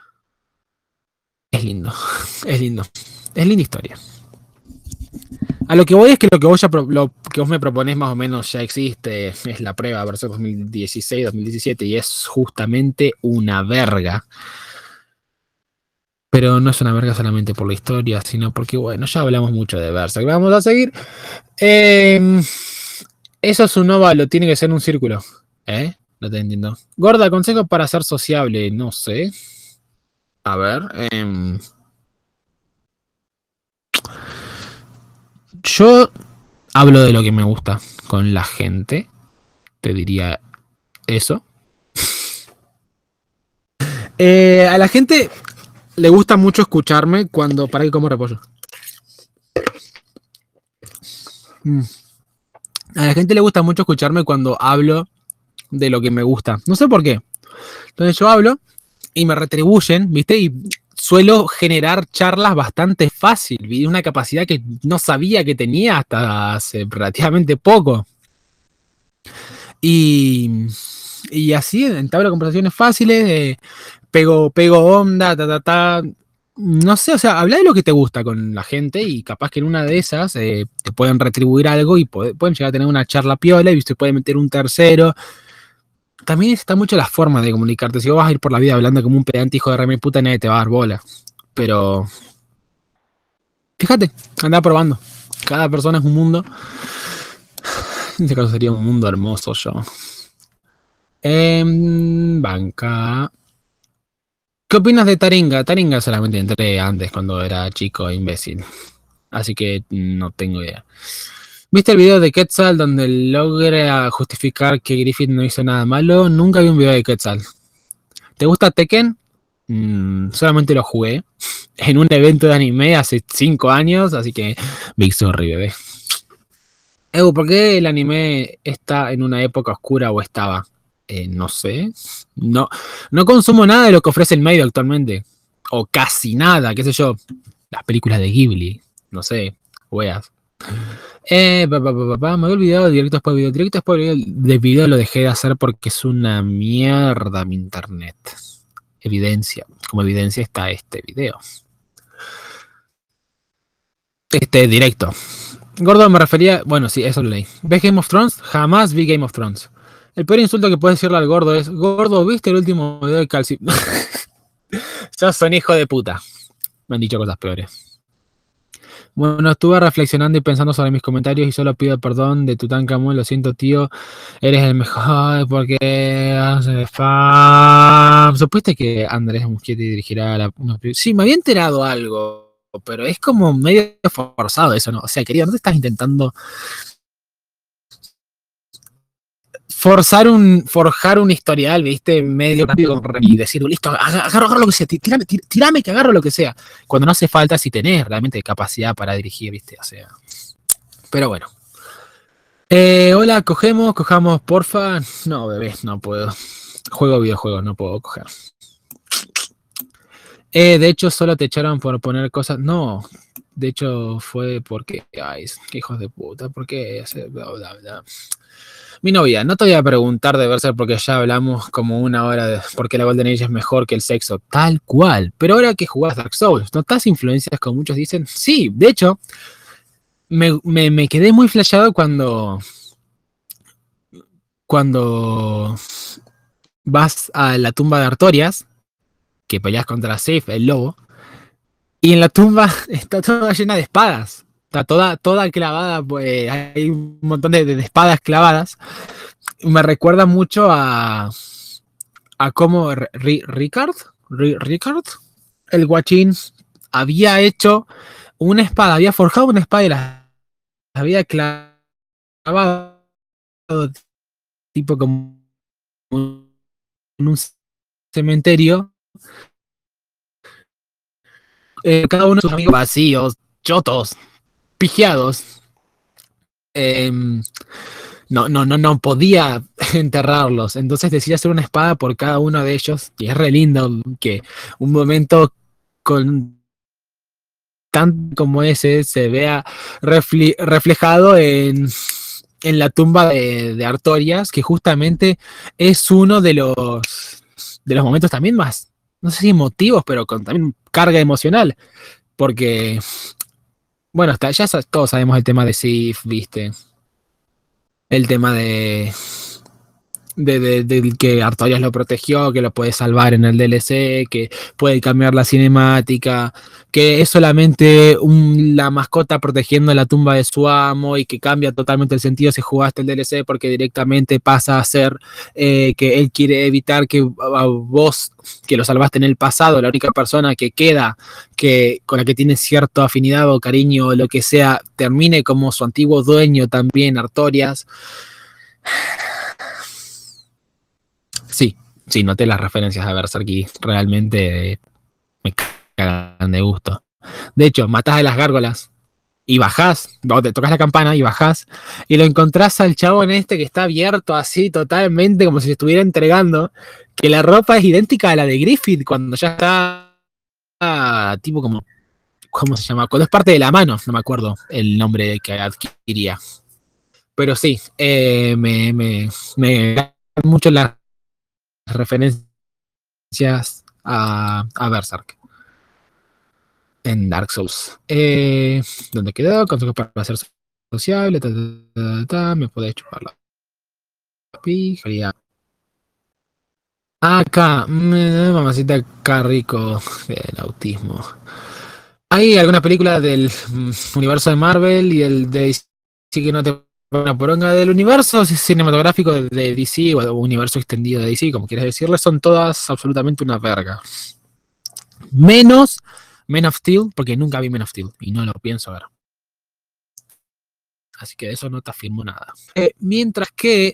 es lindo. Es lindo. Es linda historia. A lo que voy es que lo que vos, ya pro- lo que vos me proponés más o menos ya existe, es la prueba versión dos mil dieciséis dos mil diecisiete y es justamente una verga. Pero no es una verga solamente por la historia, sino porque, bueno, ya hablamos mucho de Berserk. Vamos a seguir. Eh, eso es un óvalo, tiene que ser un círculo. ¿Eh? No te entiendo. Gorda, consejo para ser sociable, no sé. A ver. em, yo hablo de lo que me gusta con la gente. Te diría eso. Eh, a la gente le gusta mucho escucharme cuando. Para que como repollo. Mm. A la gente le gusta mucho escucharme cuando hablo de lo que me gusta. No sé por qué. Entonces yo hablo y me retribuyen, ¿viste? Y suelo generar charlas bastante fácil. Vi una capacidad que no sabía que tenía hasta hace relativamente poco. Y, y así entablo conversaciones fáciles, eh, pego, pego onda, ta, ta, ta. No sé, o sea, habla de lo que te gusta con la gente y capaz que en una de esas eh, te pueden retribuir algo y puede- pueden llegar a tener una charla piola y se puede meter un tercero. También está mucho la forma de comunicarte. Si vos vas a ir por la vida hablando como un pedante hijo de remil puta, nadie te va a dar bola. Pero fíjate, anda probando. Cada persona es un mundo. En este caso sería un mundo hermoso yo. En banca. ¿Qué opinas de Taringa? Taringa solamente entré antes cuando era chico e imbécil. Así que no tengo idea. ¿Viste el video de Quetzal donde logra justificar que Griffith no hizo nada malo? Nunca vi un video de Quetzal. ¿Te gusta Tekken? Mm, solamente lo jugué en un evento de anime hace cinco años, así que Big Sorry, bebé. Ew, ¿por qué el anime está en una época oscura o estaba? Eh, no sé. No, no consumo nada de lo que ofrece el medio actualmente. O casi nada, qué sé yo. Las películas de Ghibli. No sé. Weas. Eh, pa, pa, pa, pa, pa, me había olvidado de directo después de video. Directo después de video, de video lo dejé de hacer porque es una mierda mi internet. Evidencia. Como evidencia está este video. Este directo. Gordo me refería. Bueno, sí, eso lo leí. ¿Ves Game of Thrones? Jamás vi Game of Thrones. El peor insulto que puedes decirle al gordo es: Gordo, ¿viste el último video de Calci? Sos un hijo de puta. Me han dicho cosas peores. Bueno, estuve reflexionando y pensando sobre mis comentarios y solo pido perdón de Tutankamón. Lo siento, tío. Eres el mejor porque haces spam. ¿Supiste que Andrés Muschietti dirigirá la... no, sí, me había enterado algo, pero es como medio forzado eso, ¿no? O sea, querido, ¿no te estás intentando forzar un, forjar un historial, viste, medio rápido y decir, listo, agarro, agarro lo que sea, tirame, tirame que agarro lo que sea, cuando no hace falta si tenés realmente capacidad para dirigir, viste, o sea, pero bueno. Eh, hola, cogemos, cojamos, porfa. No, bebé, no puedo. Juego videojuegos, no puedo coger. Eh, de hecho, solo te echaron por poner cosas. No, de hecho, fue porque. Ay, qué hijos de puta, ¿por qué? Bla, bla, bla. Mi novia, no te voy a preguntar de Berserk porque ya hablamos como una hora de por qué la Golden Age es mejor que el sexo, tal cual. Pero ahora que jugás Dark Souls, ¿notás influencias como muchos dicen? Sí, de hecho, me, me, me quedé muy flashado cuando. Cuando vas a la tumba de Artorias, que peleas contra Sif, el lobo, y en la tumba está toda llena de espadas. Está toda, toda clavada, pues hay un montón de, de espadas clavadas. Me recuerda mucho a, a cómo Ri- Ricard, Ri- Ricard, el guachín, había hecho una espada, había forjado una espada y la había clavado tipo como en un cementerio. Eh, cada uno de sus amigos vacíos, chotos, pijeados. Eh, no, no, no, no podía enterrarlos. Entonces decidí hacer una espada por cada uno de ellos. Y es re lindo que un momento con tan como ese se vea refle reflejado en, en la tumba de, de Artorias, que justamente es uno de los, de los momentos también más, no sé si emotivos, pero con también carga emocional. Porque Bueno, está, ya sa- todos sabemos el tema de Sif, viste. El tema de, de, de- del que Artorias lo protegió, que lo puede salvar en el D L C, que puede cambiar la cinemática, que es solamente un- la mascota protegiendo la tumba de su amo y que cambia totalmente el sentido si jugaste el D L C porque directamente pasa a ser eh, que él quiere evitar que a- a vos, que lo salvaste en el pasado, la única persona que queda, que con la que tiene cierta afinidad o cariño o lo que sea, termine como su antiguo dueño también, Artorias. Sí, sí, noté las referencias a Berserk y realmente me cagan de gusto. De hecho, matás a las gárgolas y bajás, o te tocas la campana y bajás, y lo encontrás al chabón este que está abierto así totalmente como si se estuviera entregando, que la ropa es idéntica a la de Griffith cuando ya está ah, tipo como, ¿cómo se llama? Cuando es parte de la mano, no me acuerdo el nombre que adquiriría. Pero sí, eh, me, me, me dan mucho las referencias a, a Berserk en Dark Souls. Eh, ¿Dónde quedó? Consejos para ser sociable. Ta, ta, ta, ta, me podés chupar la pija. Acá, mm, mamacita, acá rico el autismo. ¿Hay alguna película del mm, universo de Marvel y el de D C que no te pone una poronga del universo cinematográfico de D C o universo extendido de D C, como quieras decirle? Son todas absolutamente una verga. Menos Man of Steel, porque nunca vi Man of Steel y no lo pienso ver. Así que de eso no te afirmo nada. Eh, mientras que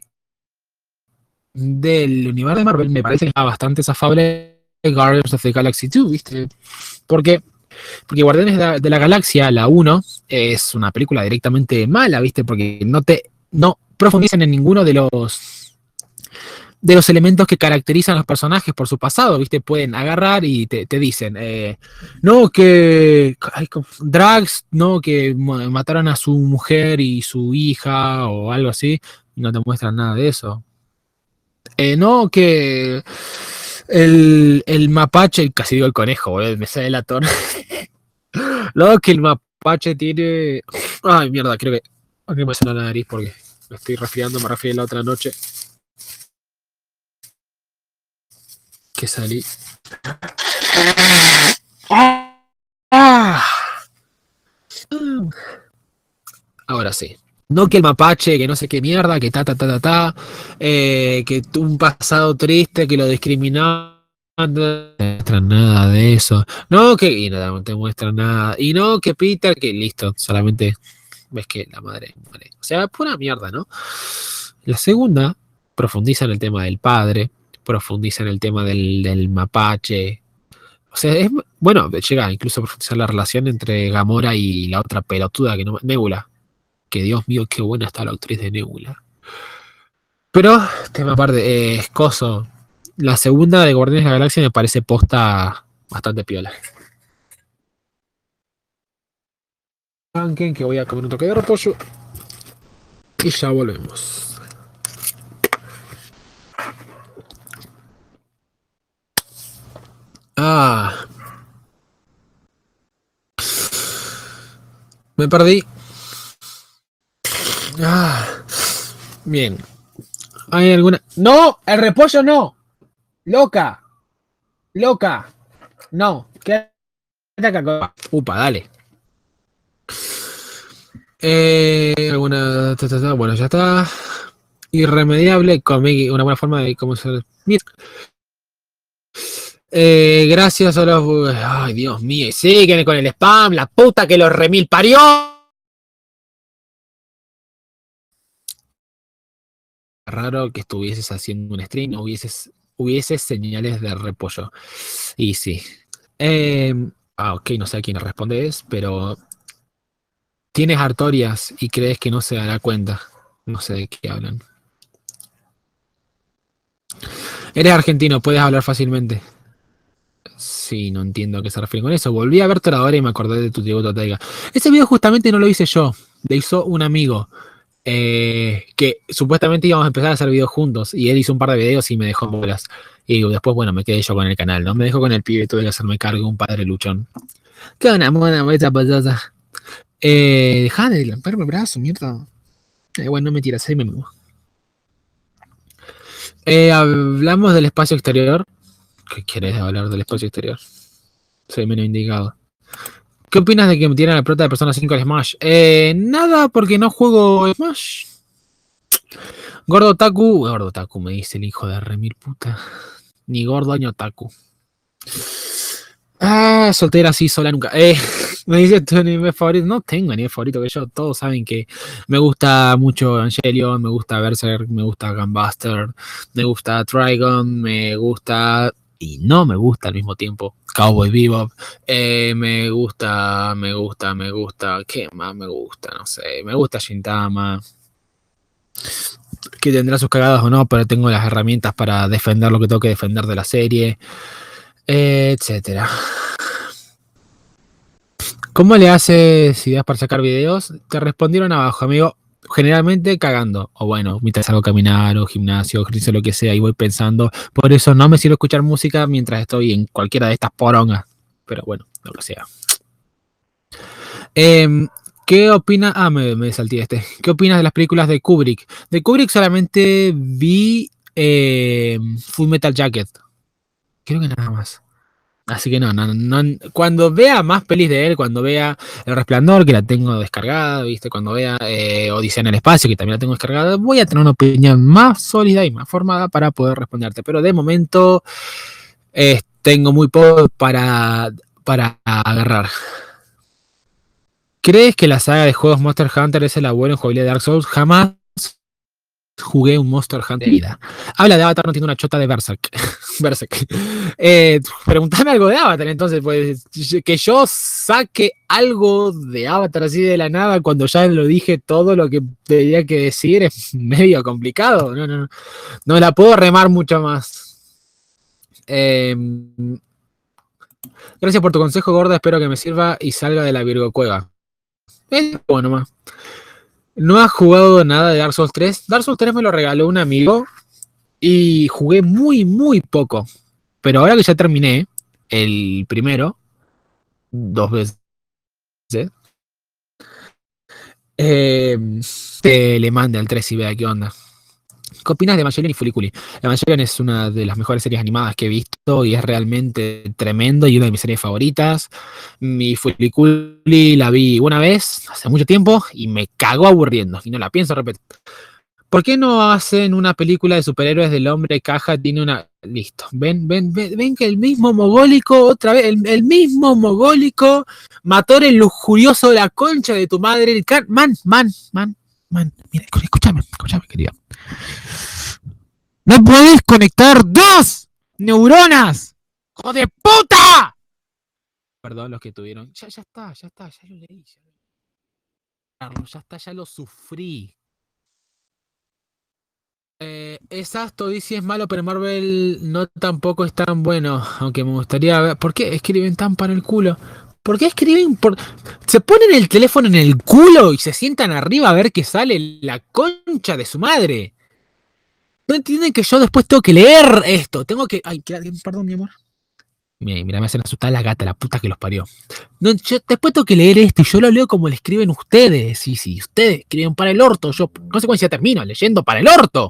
del universo de Marvel me parece bastante zafable Guardians of the Galaxy dos, ¿viste? Porque, porque Guardianes de la, de la Galaxia, la uno, es una película directamente mala, ¿viste? Porque no te no profundizan en ninguno de los de los elementos que caracterizan a los personajes por su pasado, ¿viste? Pueden agarrar y te, te dicen, eh, no, que ay, Drax, no, que mataron a su mujer y su hija o algo así, y no te muestran nada de eso. Eh, no, que el, el mapache, casi digo el conejo, boludo, me sale la torre. No, que el mapache tiene... Ay, mierda, creo que... Aquí me suena la nariz porque me estoy resfriando, me resfrié la otra noche que salí. Ah, ahora sí. No que el mapache, que no sé qué mierda, que ta ta ta ta ta, eh, que tu- un pasado triste, que lo discriminaban. No te muestran nada de eso. No que. Y nada, no te muestran nada. Y no que Peter, que listo, solamente ves que la madre muere. O sea, pura mierda, ¿no? La segunda profundiza en el tema del padre, profundiza en el tema del, del mapache. O sea, es, bueno, llega incluso a profundizar la relación entre Gamora y la otra pelotuda que no, Nebula. Que Dios mío, qué buena está la actriz de Nebula. Pero, tema aparte, eh, escoso. La segunda de Guardianes de la Galaxia me parece posta bastante piola. Banquen que voy a comer un toque de repollo y ya volvemos. Ah, me perdí. Ah, bien. ¿Hay alguna? ¡No! ¡El repollo no! ¡Loca! ¡Loca! No. Quédate acá. Upa, dale. Eh, alguna. Ta, ta, ta, bueno, ya está. Irremediable. Comic, una buena forma de cómo ser. Mira. Eh, gracias a los. Ay, Dios mío. Siguen con el spam. La puta que los remil parió. Raro que estuvieses haciendo un stream, no hubieses, hubieses señales de repollo. Y sí. Eh, ah, ok, no sé a quién respondes, pero tienes Artorias y crees que no se dará cuenta. No sé de qué hablan. Eres argentino, puedes hablar fácilmente. Sí, no entiendo a qué se refiere con eso. Volví a ver Toradora y me acordé de tu tributo a Taiga. Ese video justamente no lo hice yo, lo hizo un amigo. Eh, que supuestamente íbamos a empezar a hacer videos juntos y él hizo un par de videos y me dejó en bolas. Y después, bueno, me quedé yo con el canal, ¿no? Me dejó con el pibe, tuve que hacerme cargo, un padre luchón. Qué una mona esa pasada. Eh, dejá de lamparme el brazo, mierda. Eh, bueno, no me tiras, ahí me muevo. Eh, hablamos del espacio exterior. ¿Qué quieres hablar del espacio exterior? Soy menos indicado. ¿Qué opinas de que metieran la prota de Persona cinco al Smash? Eh, nada, porque no juego Smash. Gordo Taku. Gordo Taku, me dice el hijo de remil puta. Ni gordo ni otaku. Ah, soltera sí, sola nunca. Eh, me dice tu anime favorito. No tengo anime favorito que yo. Todos saben que me gusta mucho Evangelion, me gusta Berserk, me gusta Gunbuster, me gusta Trigon, me gusta y no me gusta al mismo tiempo Cowboy Bebop. Eh, me gusta, me gusta, me gusta. ¿Qué más me gusta? No sé. Me gusta Shintama. Que tendrá sus cagadas o no, pero tengo las herramientas para defender lo que tengo que defender de la serie, eh, etcétera. ¿Cómo le haces ideas para sacar videos? Te respondieron abajo, amigo. Generalmente cagando, o bueno, mientras salgo a caminar, o gimnasio, ejercicio, lo que sea, y voy pensando. Por eso no me sirve escuchar música mientras estoy en cualquiera de estas porongas. Pero bueno, lo que sea. Eh, ¿Qué opina? Ah, me, me salté este. ¿Qué opinas de las películas de Kubrick? De Kubrick solamente vi eh, Full Metal Jacket. Creo que nada más. Así que no, no, no, cuando vea más pelis de él, cuando vea El Resplandor, que la tengo descargada, ¿viste? Cuando vea eh, Odisea en el Espacio, que también la tengo descargada, voy a tener una opinión más sólida y más formada para poder responderte. Pero de momento eh, tengo muy poco para, para agarrar. ¿Crees que la saga de juegos Monster Hunter es el abuelo en jugabilidad de Dark Souls? Jamás jugué un Monster Hunter de vida. Habla de Avatar, no tiene una chota de Berserk. Berserk. Eh, preguntame algo de Avatar, entonces, pues, que yo saque algo de Avatar así de la nada cuando ya lo dije todo lo que tenía que decir es medio complicado. No, no, no. No la puedo remar mucho más. Eh, gracias por tu consejo, gorda. Espero que me sirva y salga de la Virgo Cueva. Es bueno más. No has jugado nada de Dark Souls tres. Dark Souls tres me lo regaló un amigo y jugué muy, muy poco. Pero ahora que ya terminé el primero, dos veces, eh, te le mande al tres y vea qué onda. ¿Qué opinas de Evangelion y Fuliculi? Evangelion es una de las mejores series animadas que he visto y es realmente tremendo y una de mis series favoritas. Mi Fuliculi la vi una vez, hace mucho tiempo, y me cagó aburriendo, y no la pienso repetir. ¿Por qué no hacen una película de superhéroes del hombre caja? Tiene una... Listo. Ven, ven, ven, ven que el mismo mogólico, otra vez, el, el mismo mogólico, mató el lujurioso de la concha de tu madre. El can... Man, man, man, man. Mira, escúchame, escúchame, querida. ¡No podés conectar dos neuronas! ¡Hijo de puta! Perdón los que tuvieron. Ya, ya está, ya está, ya lo leí. Ya, ya está, ya lo sufrí. Eh, exacto, D C es malo, pero Marvel no tampoco es tan bueno. Aunque me gustaría ver. ¿Por qué escriben tan para el culo? ¿Por qué escriben por.? Se ponen el teléfono en el culo y se sientan arriba a ver que sale la concha de su madre. No entienden que yo después tengo que leer esto. Tengo que. Ay, perdón, mi amor. Mira, mira, me hacen asustar la gata, la puta que los parió. No, yo después tengo que leer esto y yo lo leo como le escriben ustedes. Sí, sí, ustedes escriben para el orto. Yo, no sé cuándo ya termino leyendo para el orto.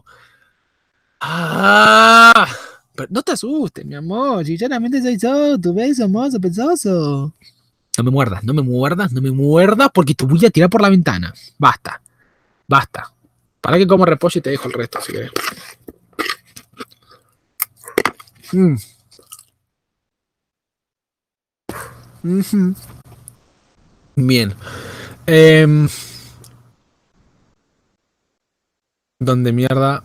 Ah, pero no te asustes, mi amor. Sinceramente soy yo, tu beso, mozo, pesoso. No me muerdas, no me muerdas, no me muerdas porque te voy a tirar por la ventana. Basta, basta. Para que como repollo y te dejo el resto, si querés. Mm. Uh-huh. Bien. Eh, ¿Dónde mierda?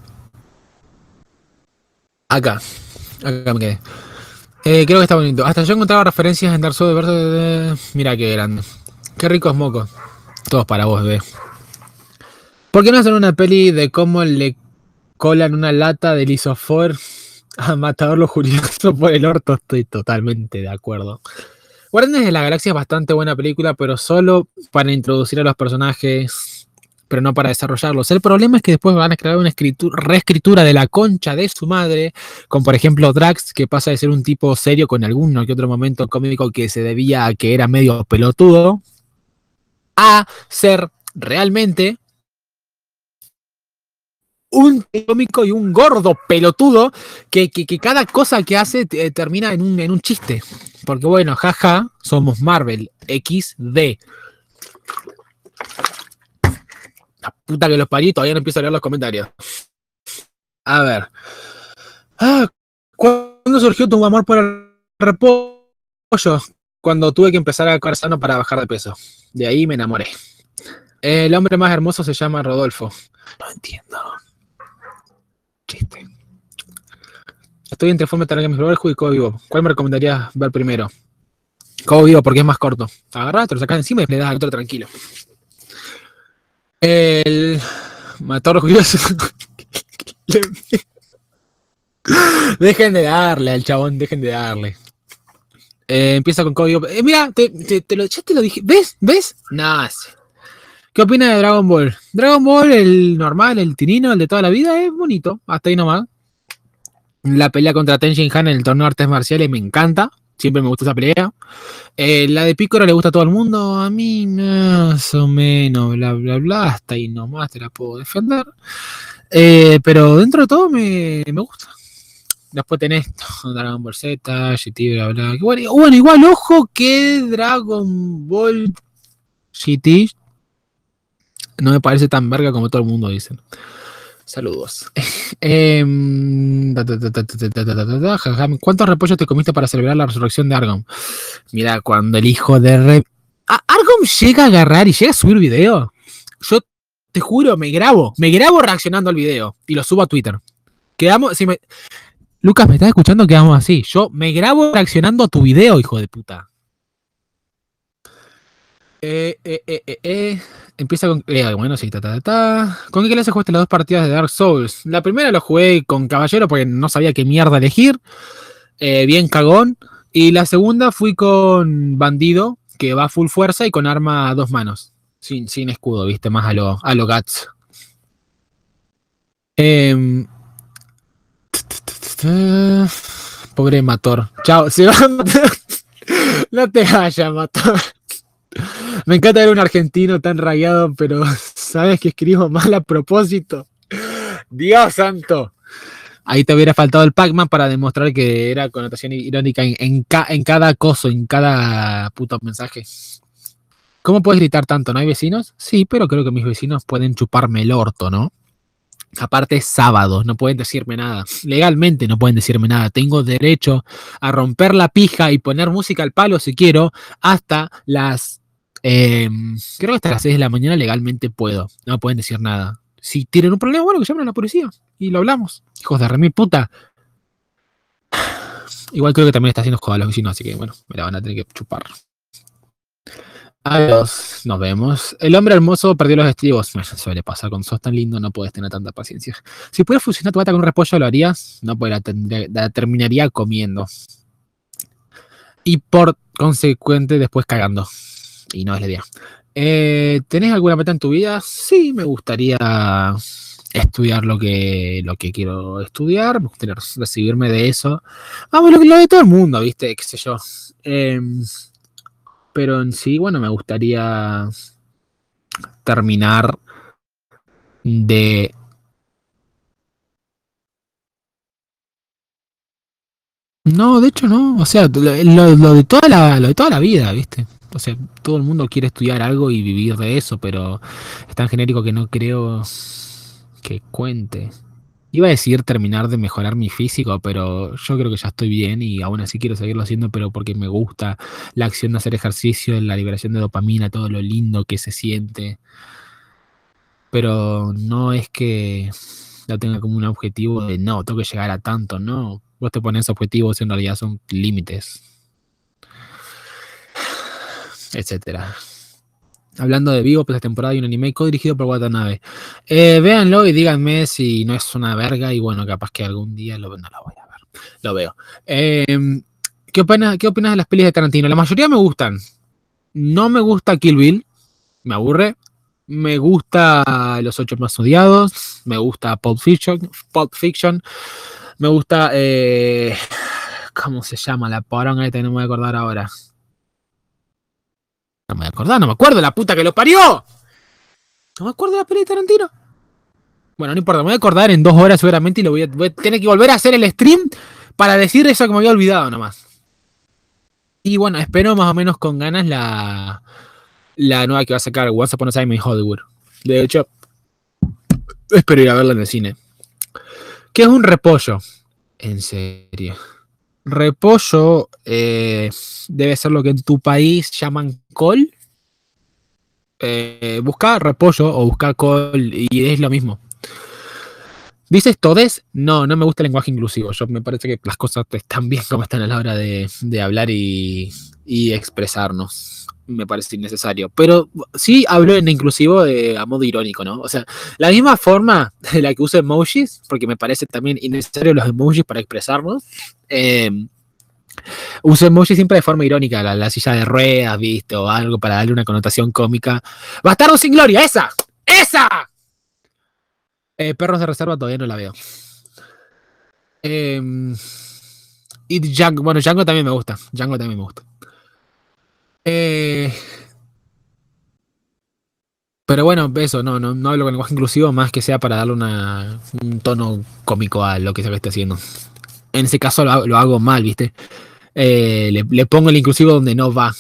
Acá. Acá me quedé. Eh, creo que está bonito. Hasta yo encontraba referencias en Dark Souls de verde. Mira qué grande. Qué ricos mocos. Todos para vos, bebé. ¿Por qué no hacen una peli de cómo le colan una lata de lisofor a Matador Lujurioso por el orto? Estoy totalmente de acuerdo. Guardianes de la Galaxia es bastante buena película, pero solo para introducir a los personajes, pero no para desarrollarlos. El problema es que después van a crear una escritura, reescritura de la concha de su madre, con por ejemplo Drax, que pasa de ser un tipo serio con algún que otro momento cómico que se debía a que era medio pelotudo, a ser realmente un cómico y un gordo pelotudo que, que, que cada cosa que hace eh, termina en un, en un chiste. Porque bueno, jaja, somos Marvel equis de. La puta que los parió, todavía no empiezo a leer los comentarios. A ver. Ah, ¿cuándo surgió tu amor por el repollo? Cuando tuve que empezar a comer sano para bajar de peso. De ahí me enamoré. El hombre más hermoso se llama Rodolfo. No entiendo. Chiste. Estoy entre Fullmetal Alchemist Brotherhood y Cowboy Vivo. ¿Cuál me recomendarías ver primero? Cowboy Vivo porque es más corto. Agarrás, te lo sacás encima y le das al otro tranquilo. El matador orgulloso. Dejen de darle al chabón, dejen de darle. Eh, empieza con Cowboy Vivo. Eh, mira, te, te, te lo, ya te lo dije. ¿Ves? ¿Ves? Nada. ¿Qué opina de Dragon Ball? Dragon Ball, el normal, el tirino, el de toda la vida, es bonito. Hasta ahí nomás. La pelea contra Ten Shin Han en el torneo de artes marciales me encanta. Siempre me gusta esa pelea. Eh, la de Piccolo le gusta a todo el mundo. A mí más o menos, bla, bla, bla. Hasta ahí nomás te la puedo defender. Eh, pero dentro de todo me, me gusta. Después tenés Dragon Ball Z, G T, bla, bla. Bueno, bueno, igual, ojo que Dragon Ball G T no me parece tan verga como todo el mundo dice. Saludos. Eh, ¿Cuántos repollos te comiste para celebrar la resurrección de Argon? Mira, cuando el hijo de re... Argon llega a agarrar y llega a subir video. Yo te juro, me grabo. Me grabo reaccionando al video y lo subo a Twitter. Quedamos... Si me... Lucas, ¿me estás escuchando? Quedamos así. Yo me grabo reaccionando a tu video, hijo de puta. Eh, eh, eh, eh, eh. Empieza con. Eh, bueno, sí, ta, ta, ta, ta. ¿Con qué clase jugaste las dos partidas de Dark Souls? La primera lo jugué con Caballero porque no sabía qué mierda elegir. Eh, bien cagón. Y la segunda fui con Bandido, que va a full fuerza y con arma a dos manos. Sin, sin escudo, viste, más a lo, a lo Guts. Eh, pobre Mator. Chao. Se va a matar. No te vayas, Mator. Me encanta ver un argentino tan rayado, pero sabes que escribo mal a propósito. Dios santo. Ahí te hubiera faltado el Pac-Man para demostrar que era connotación irónica en, en, ca, en cada acoso, en cada puto mensaje. ¿Cómo puedes gritar tanto? ¿No hay vecinos? Sí, pero creo que mis vecinos pueden chuparme el orto, ¿no? Aparte es sábado, no pueden decirme nada. Legalmente no pueden decirme nada. Tengo derecho a romper la pija y poner música al palo si quiero hasta las... Eh, creo que hasta las seis de la mañana legalmente puedo. No pueden decir nada. Si tienen un problema, bueno, que llamen a la policía y lo hablamos. Hijos de remil puta. Igual creo que también está haciendo joder a los vecinos, así que bueno, me la van a tener que chupar. Adiós, nos vemos. El hombre hermoso perdió los estribos. Bueno, suele pasar, cuando sos tan lindo no puedes tener tanta paciencia. Si pudieras fusionar tu gata con un repollo, ¿lo harías? No, pues la, tendría, la terminaría comiendo. Y por consecuente, después cagando. Y no es la idea. Eh, ¿Tenés alguna meta en tu vida? Sí, me gustaría estudiar lo que, lo que quiero estudiar. Me gustaría recibirme de eso. Vamos, lo, lo de todo el mundo, ¿viste? Qué sé yo. Eh, pero en sí, bueno, me gustaría terminar de... No, de hecho no. O sea, lo, lo de toda la, lo de toda la vida, ¿viste? O sea, todo el mundo quiere estudiar algo y vivir de eso, pero es tan genérico que no creo que cuente. Iba a decir terminar de mejorar mi físico, pero yo creo que ya estoy bien y aún así quiero seguirlo haciendo, pero porque me gusta la acción de hacer ejercicio, la liberación de dopamina, todo lo lindo que se siente. Pero no es que lo tenga como un objetivo de no, tengo que llegar a tanto, no. Vos te pones objetivos y en realidad son límites, etcétera. Hablando de Vivo, pues esta temporada hay un anime co-dirigido por Watanabe. Eh, véanlo y díganme si no es una verga y bueno, capaz que algún día lo, no lo voy a ver. Lo veo. Eh, ¿qué, opinas, ¿Qué opinas de las pelis de Tarantino? La mayoría me gustan. No me gusta Kill Bill. Me aburre. Me gusta Los Ocho Más Odiados. Me gusta Pulp Fiction. Pulp Fiction. Me gusta... Eh, ¿cómo se llama? La poronga esta, no me voy a acordar ahora. No me voy a acordar, no me acuerdo, la puta que lo parió. No me acuerdo de la peli de Tarantino. Bueno, no importa, me voy a acordar en dos horas seguramente y lo voy a, voy a tener que volver a hacer el stream para decir eso que me había olvidado nomás. Y bueno, espero más o menos con ganas la, la nueva que va a sacar Once Upon a Time in Hollywood. De hecho, espero ir a verla en el cine. ¿Qué es un repollo? En serio. Repollo eh, debe ser lo que en tu país llaman col. Eh, busca repollo o busca col y es lo mismo. ¿Dices todes? No, no me gusta el lenguaje inclusivo. Yo me parece que las cosas están bien como están a la hora de, de hablar y, y expresarnos. Me parece innecesario. Pero sí hablo en inclusivo de, a modo irónico, ¿no? O sea, la misma forma de la que uso emojis, porque me parece también innecesario los emojis para expresarnos. Eh, uso emojis siempre de forma irónica, la, la silla de ruedas, ¿viste? O algo para darle una connotación cómica. ¡Bastardo sin gloria! ¡Esa! ¡Esa! Eh, Perros de reserva todavía no la veo. Eh, y Django, bueno, Django también me gusta. Django también me gusta. Eh, pero bueno, eso, no, no, no hablo con lenguaje inclusivo más que sea para darle una, un tono cómico a lo que sea que esté haciendo. En ese caso lo, lo hago mal, ¿viste? Eh, le, le pongo el inclusivo donde no va.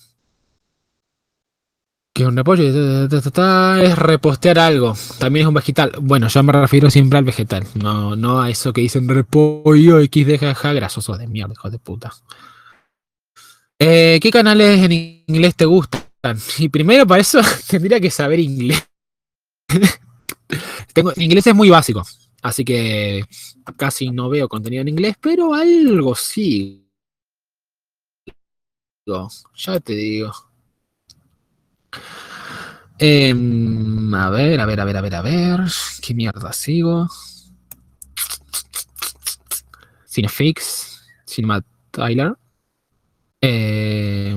Que es un repollo, es repostear algo. También es un vegetal. Bueno, yo me refiero siempre al vegetal. No, no a eso que dicen repollo, X de jaja, grasosos de mierda, hijos de puta. Eh, ¿Qué canales en inglés te gustan? Y primero para eso tendría que saber inglés. Tengo, en inglés es muy básico, así que casi no veo contenido en inglés, pero algo sí. Ya te digo. Eh, a ver, a ver, a ver, a ver, a ver. ¿Qué mierda sigo? Cinefix, Cinema Tyler. Eh,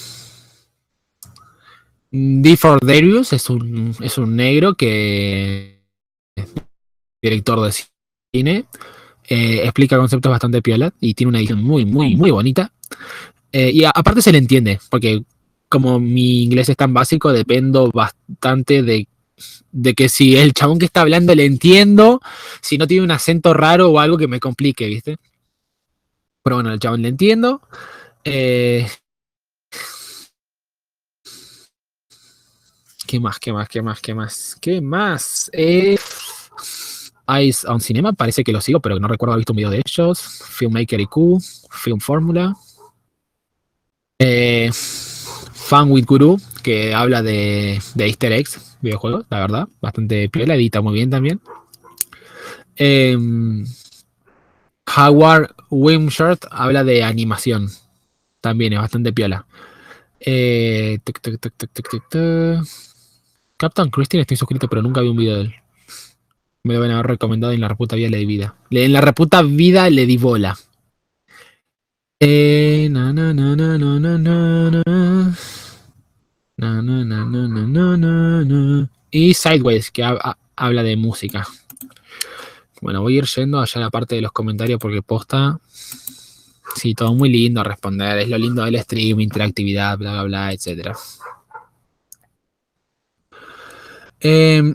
D for Darius es un, es un negro que es director de cine. Eh, explica conceptos bastante piola y tiene una edición muy, muy, muy bonita. Eh, y a, aparte se le entiende, porque como mi inglés es tan básico, dependo bastante de, de que si el chabón que está hablando le entiendo, si no tiene un acento raro o algo que me complique, ¿viste? Pero bueno, el chabón le entiendo. Eh, ¿Qué más? ¿Qué más? ¿Qué más? ¿Qué más? ¿Qué más? Eh, Eyes on Cinema, parece que lo sigo, pero no recuerdo haber visto un video de ellos. Filmmaker I Q, Film Formula. Eh, Fan with Guru, que habla de, de Easter eggs, videojuegos, la verdad, bastante piola, edita muy bien también. Eh, Howard Wimshart habla de animación, también es bastante piola. Eh, tuc, tuc, tuc, tuc, tuc, tuc, tuc. Captain Christian estoy suscrito, pero nunca vi un video de él. Me deben haber recomendado en la reputa vida le di vida. En la reputa vida le di bola. Eh, na, na, na, na, na, na, na. Na, na, na, na, na, na, na. Y Sideways, que ha, ha, habla de música. Bueno, voy a ir yendo allá a la parte de los comentarios porque posta. Sí, todo muy lindo a responder. Es lo lindo del stream, interactividad, bla, bla, bla, etcétera. Eh,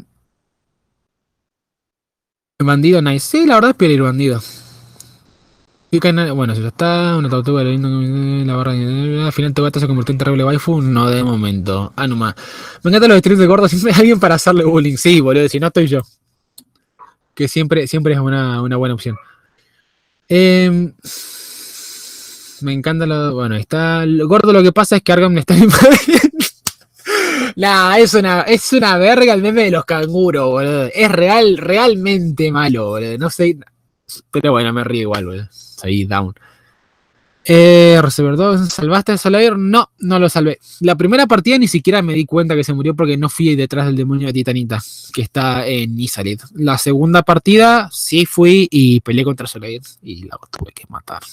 bandido nice. Sí, la verdad es peor ir bandido. Bueno, si ya está, una tortuga, la barra. Al final tu gato se convirtió en terrible waifu. No de momento. Ah, nomás. Me encantan los streams de gordo. Siempre hay alguien para hacerle bullying. Sí, boludo. Si no estoy yo. Que siempre, siempre es una, una buena opción. Eh, me encanta lo. Bueno, está. Lo gordo, lo que pasa es que Arkham está invadiendo. Nah, es una, es una verga el meme de los canguros, boludo. Es real, realmente malo, boludo. No sé. Pero bueno, me río igual, boludo. Ahí, down. Eh, Receiver dos, ¿salvaste a Solaire? No, no lo salvé. La primera partida ni siquiera me di cuenta que se murió porque no fui detrás del demonio de Titanita, que está en Isalid. La segunda partida sí fui y peleé contra Solaire y la tuve que matar.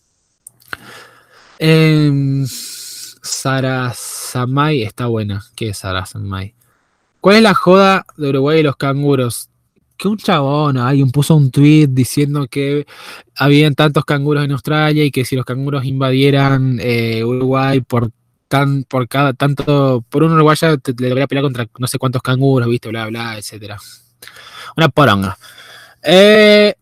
Eh, Sara Samai está buena. ¿Qué es Sara Samai? ¿Cuál es la joda de Uruguay y los canguros? Que un chabón, alguien puso un tweet diciendo que habían tantos canguros en Australia y que si los canguros invadieran eh, Uruguay por tan por cada tanto, por un uruguayo te, le debería pelear contra no sé cuántos canguros, viste, bla, bla, etcétera. Una poronga. Eh,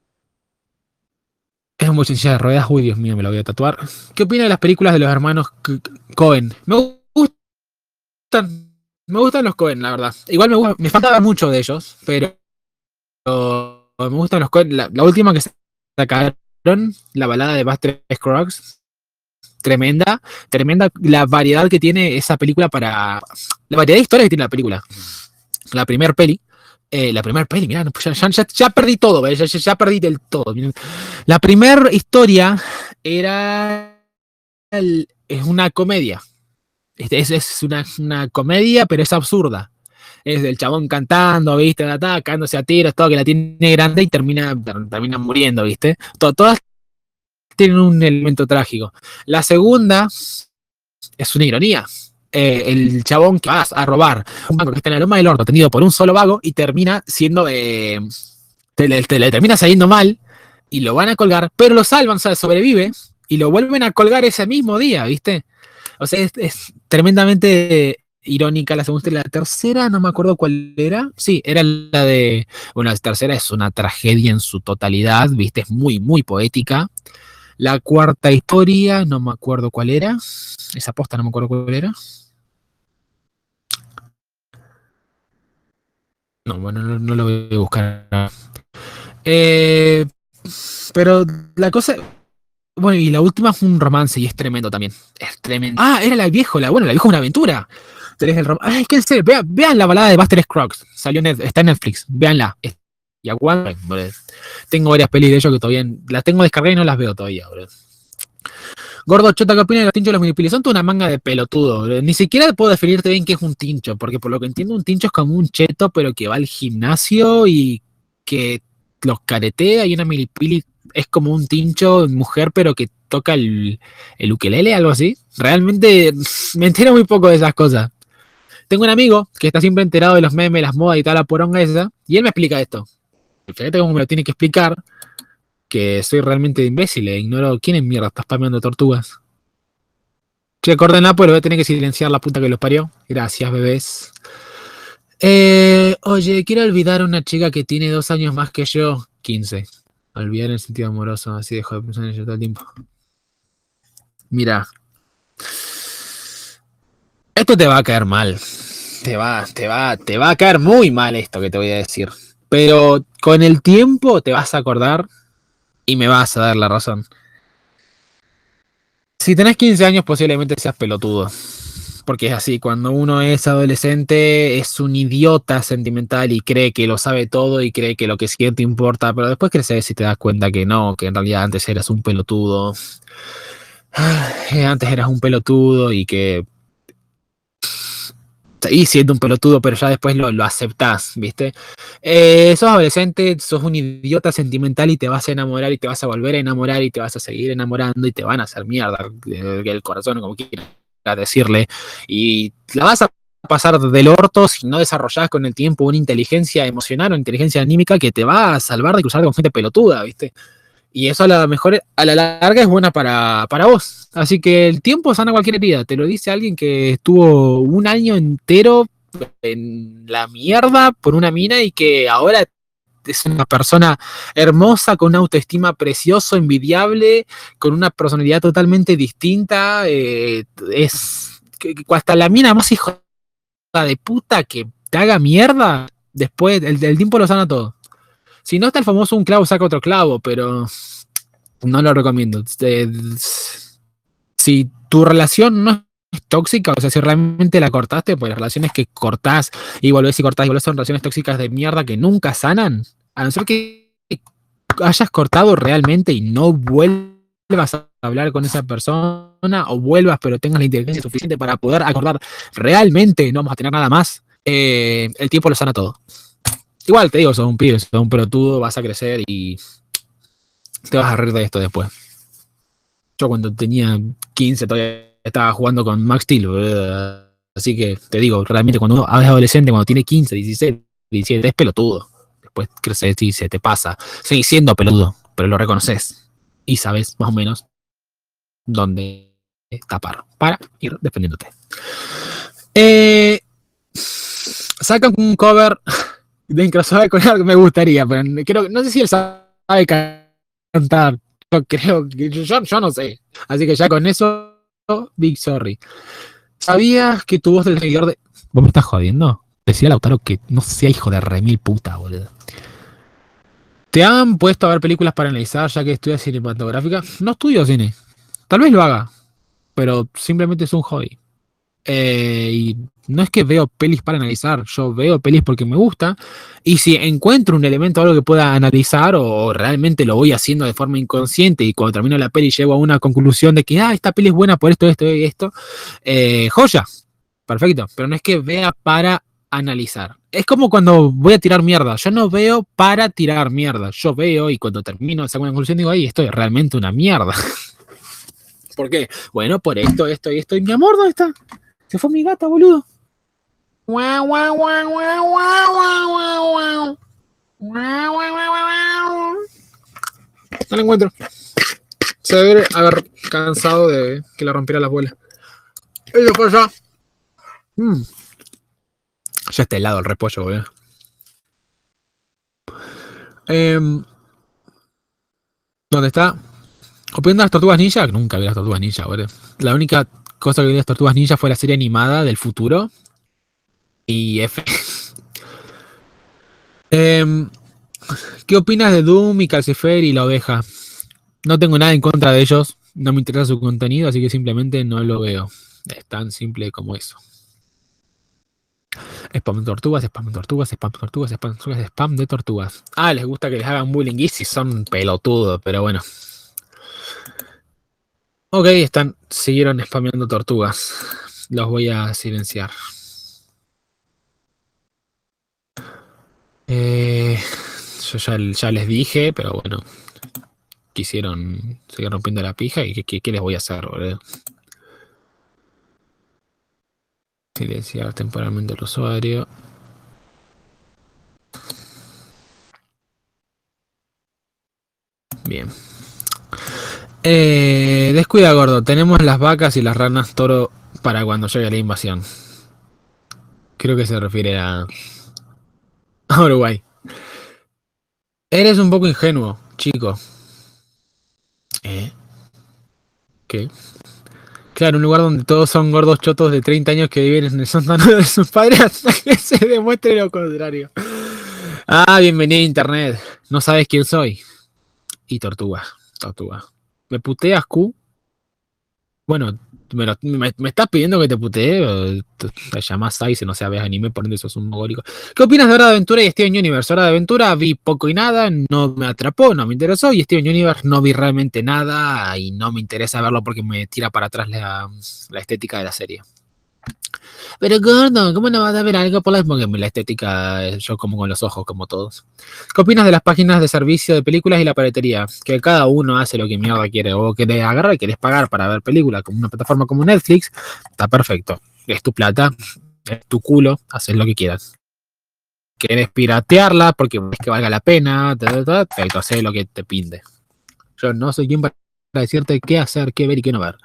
es un bochinche de ruedas, uy, Dios mío, me lo voy a tatuar. ¿Qué opina de las películas de los hermanos C- C- Coen? Me gustan, me gustan los Coen, la verdad. Igual me, gusta- me faltaba mucho de ellos, pero me gustan los Coen. La, la última que sacaron, la balada de Buster Scruggs, tremenda, tremenda la variedad que tiene esa película para... La variedad de historias que tiene la película. La primer peli, eh, la primer peli, mirá, no, ya, ya, ya, ya perdí todo, ya, ya, ya perdí del todo. La primera historia era... el- es una comedia. Es, es una, una comedia, pero es absurda. Es el chabón cantando, ¿viste? Cagándose a tiros, todo que la tiene grande y termina, termina muriendo, ¿viste? Todo, todas tienen un elemento trágico. La segunda es una ironía. Eh, el chabón que vas a robar un banco que está en la loma del orto, tenido por un solo vago, y termina siendo. Eh, te, le, te le termina saliendo mal y lo van a colgar, pero lo salvan, o sea, sobrevive y lo vuelven a colgar ese mismo día, ¿viste? O sea, es, es tremendamente irónica la segunda y la tercera, no me acuerdo cuál era. Sí, era la de. Bueno, la tercera es una tragedia en su totalidad, ¿viste? Es muy, muy poética. La cuarta historia, no me acuerdo cuál era. Esa posta no me acuerdo cuál era. No, bueno, no, no lo voy a buscar. Eh, pero la cosa. Bueno, y la última fue un romance y es tremendo también. Es tremendo. Ah, era la vieja, la bueno, la vieja es una aventura. Tenés el rom- Ay, es que en serio, vean, vean la balada de Buster Scruggs. Salió en Net- está en Netflix. Véanla. Es- Y aguanten, boludo. Tengo varias pelis de ellos que todavía las tengo descargadas y no las veo todavía, boludo. Gordo Chota, ¿qué opina de los tinchos de los minipilis? Son toda una manga de pelotudo, boludo. Ni siquiera puedo definirte bien qué es un tincho, porque por lo que entiendo, un tincho es como un cheto, pero que va al gimnasio y que los caretea, y una milipili es como un tincho mujer, pero que toca el, el ukelele, algo así. Realmente me entero muy poco de esas cosas. Tengo un amigo que está siempre enterado de los memes, las modas y toda la poronga esa, y él me explica esto. Fíjate cómo me lo tiene que explicar, que soy realmente imbécil e ignoro quién en mierda está spameando tortugas. Che, córdenla, pues lo voy a tener que silenciar la puta que los parió. Gracias, bebés. Eh, oye, quiero olvidar a una chica que tiene dos años más que yo. quince. Olvidar en el sentido amoroso, así dejo de pensar en ella todo el tiempo. Mira, esto te va a caer mal. Te va, te va, te va a caer muy mal esto que te voy a decir. Pero con el tiempo te vas a acordar y me vas a dar la razón. Si tenés quince años, posiblemente seas pelotudo. Porque es así, cuando uno es adolescente es un idiota sentimental y cree que lo sabe todo y cree que lo que siente importa, pero después creces y te das cuenta que no, que en realidad antes eras un pelotudo. Antes eras un pelotudo y que seguís siendo un pelotudo, pero ya después lo, lo aceptás, ¿viste? Eh, sos adolescente, sos un idiota sentimental y te vas a enamorar y te vas a volver a enamorar y te vas a seguir enamorando y te van a hacer mierda el, el corazón, como quieras decirle, y la vas a pasar del orto si no desarrollás con el tiempo una inteligencia emocional o inteligencia anímica que te va a salvar de cruzar con gente pelotuda, ¿viste? Y eso a la mejor, a la larga es buena para, para vos. Así que el tiempo sana cualquier herida. Te lo dice alguien que estuvo un año entero en la mierda por una mina y que ahora es una persona hermosa, con una autoestima precioso, envidiable, con una personalidad totalmente distinta. Eh, es que, que hasta la mina más hija de puta que te haga mierda, después el, el tiempo lo sana todo. Si no está el famoso un clavo saca otro clavo, pero no lo recomiendo. Eh, si tu relación no es tóxica, o sea, si realmente la cortaste, pues las relaciones que cortás y volvés y cortás y volvés son relaciones tóxicas de mierda que nunca sanan, a no ser que hayas cortado realmente y no vuelvas a hablar con esa persona o vuelvas pero tengas la inteligencia suficiente para poder acordar realmente no vamos a tener nada más, eh, el tiempo lo sana todo. Igual te digo, sos un pibe, sos un pelotudo, vas a crecer y te vas a reír de esto después. Yo cuando tenía quince todavía estaba jugando con Max Steel, boludo. Así que te digo, realmente cuando uno es adolescente, cuando tiene quince, dieciséis, diecisiete, es pelotudo. Después creces y se te pasa. Seguís siendo peludo, pero lo reconoces. Y sabes más o menos dónde tapar para ir defendiéndote. Eh, sacan un cover de crossover con algo que me gustaría, pero creo, no sé si él sabe cantar. Yo creo que yo, yo no sé. Así que ya con eso, big sorry. ¿Sabías que tu voz del seguidor de... ¿Vos me estás jodiendo? Decía Lautaro que no sea hijo de remil puta, boludo. ¿Te han puesto a ver películas para analizar ya que estudias cinematográfica? No estudio cine. Tal vez lo haga, pero simplemente es un hobby. Eh, y no es que veo pelis para analizar, yo veo pelis porque me gusta. Y si encuentro un elemento o algo que pueda analizar, o, o realmente lo voy haciendo de forma inconsciente, y cuando termino la peli llego a una conclusión de que ah, esta peli es buena por esto, esto y esto, eh, joya, perfecto. Pero no es que vea para analizar. Es como cuando voy a tirar mierda. Yo no veo para tirar mierda. Yo veo y cuando termino saco una conclusión digo, ay, esto es realmente una mierda. ¿Por qué? Bueno, por esto, esto y esto. Y mi amor, ¿dónde está? Se fue mi gata, boludo. No la encuentro. Se debe haber cansado de que le rompiera la bolas. Ella fue allá. Mm. Ya está helado el repollo, boludo. Eh, ¿Dónde está? ¿Opinión de las tortugas ninja? Nunca vi las tortugas ninja, boludo. La única cosa que vi de las tortugas ninja fue la serie animada del futuro. Y F. eh, ¿Qué opinas de Doom y Calcifer y la oveja? No tengo nada en contra de ellos. No me interesa su contenido, así que simplemente no lo veo. Es tan simple como eso. Spam de tortugas, spam de tortugas, spam de tortugas, spam de tortugas, spam de tortugas. Ah, les gusta que les hagan bullying y si son pelotudos, pero bueno. Ok, están, siguieron spameando tortugas. Los voy a silenciar. Eh, yo ya, ya les dije, pero bueno. Quisieron seguir rompiendo la pija y ¿qué, qué les voy a hacer, boludo? Silenciar temporalmente el usuario. Bien. Eh, descuida, gordo. Tenemos las vacas y las ranas toro para cuando llegue la invasión. Creo que se refiere a, a Uruguay. Eres un poco ingenuo, chico. ¿Eh? ¿Qué? Claro, un lugar donde todos son gordos chotos de treinta años que viven en el sótano de sus padres hasta que se demuestre lo contrario. Ah, bienvenido a internet. No sabes quién soy. Y tortuga, tortuga. ¿Me puteas, Q? Bueno, me, lo, me, me estás pidiendo que te putee. Te, te llamás Size, no sé, ves anime, por ende sos un mogólico. ¿Qué opinas de Hora de Aventura y Steven Universe? Hora de Aventura vi poco y nada, no me atrapó, no me interesó. Y Steven Universe no vi realmente nada y no me interesa verlo porque me tira para atrás la, la estética de la serie. Pero gordo, ¿cómo no vas a ver algo por la... Porque la estética, yo como con los ojos, como todos. ¿Qué opinas de las páginas de servicio de películas y la piratería? Que cada uno hace lo que mierda quiere. O que te agarra y querés pagar para ver películas como una plataforma como Netflix. Está perfecto. Es tu plata, es tu culo, haces lo que quieras. Querés piratearla porque ves que valga la pena, perfecto, haces lo que te pinte. Yo no soy quien para decirte qué hacer, qué ver y qué no ver.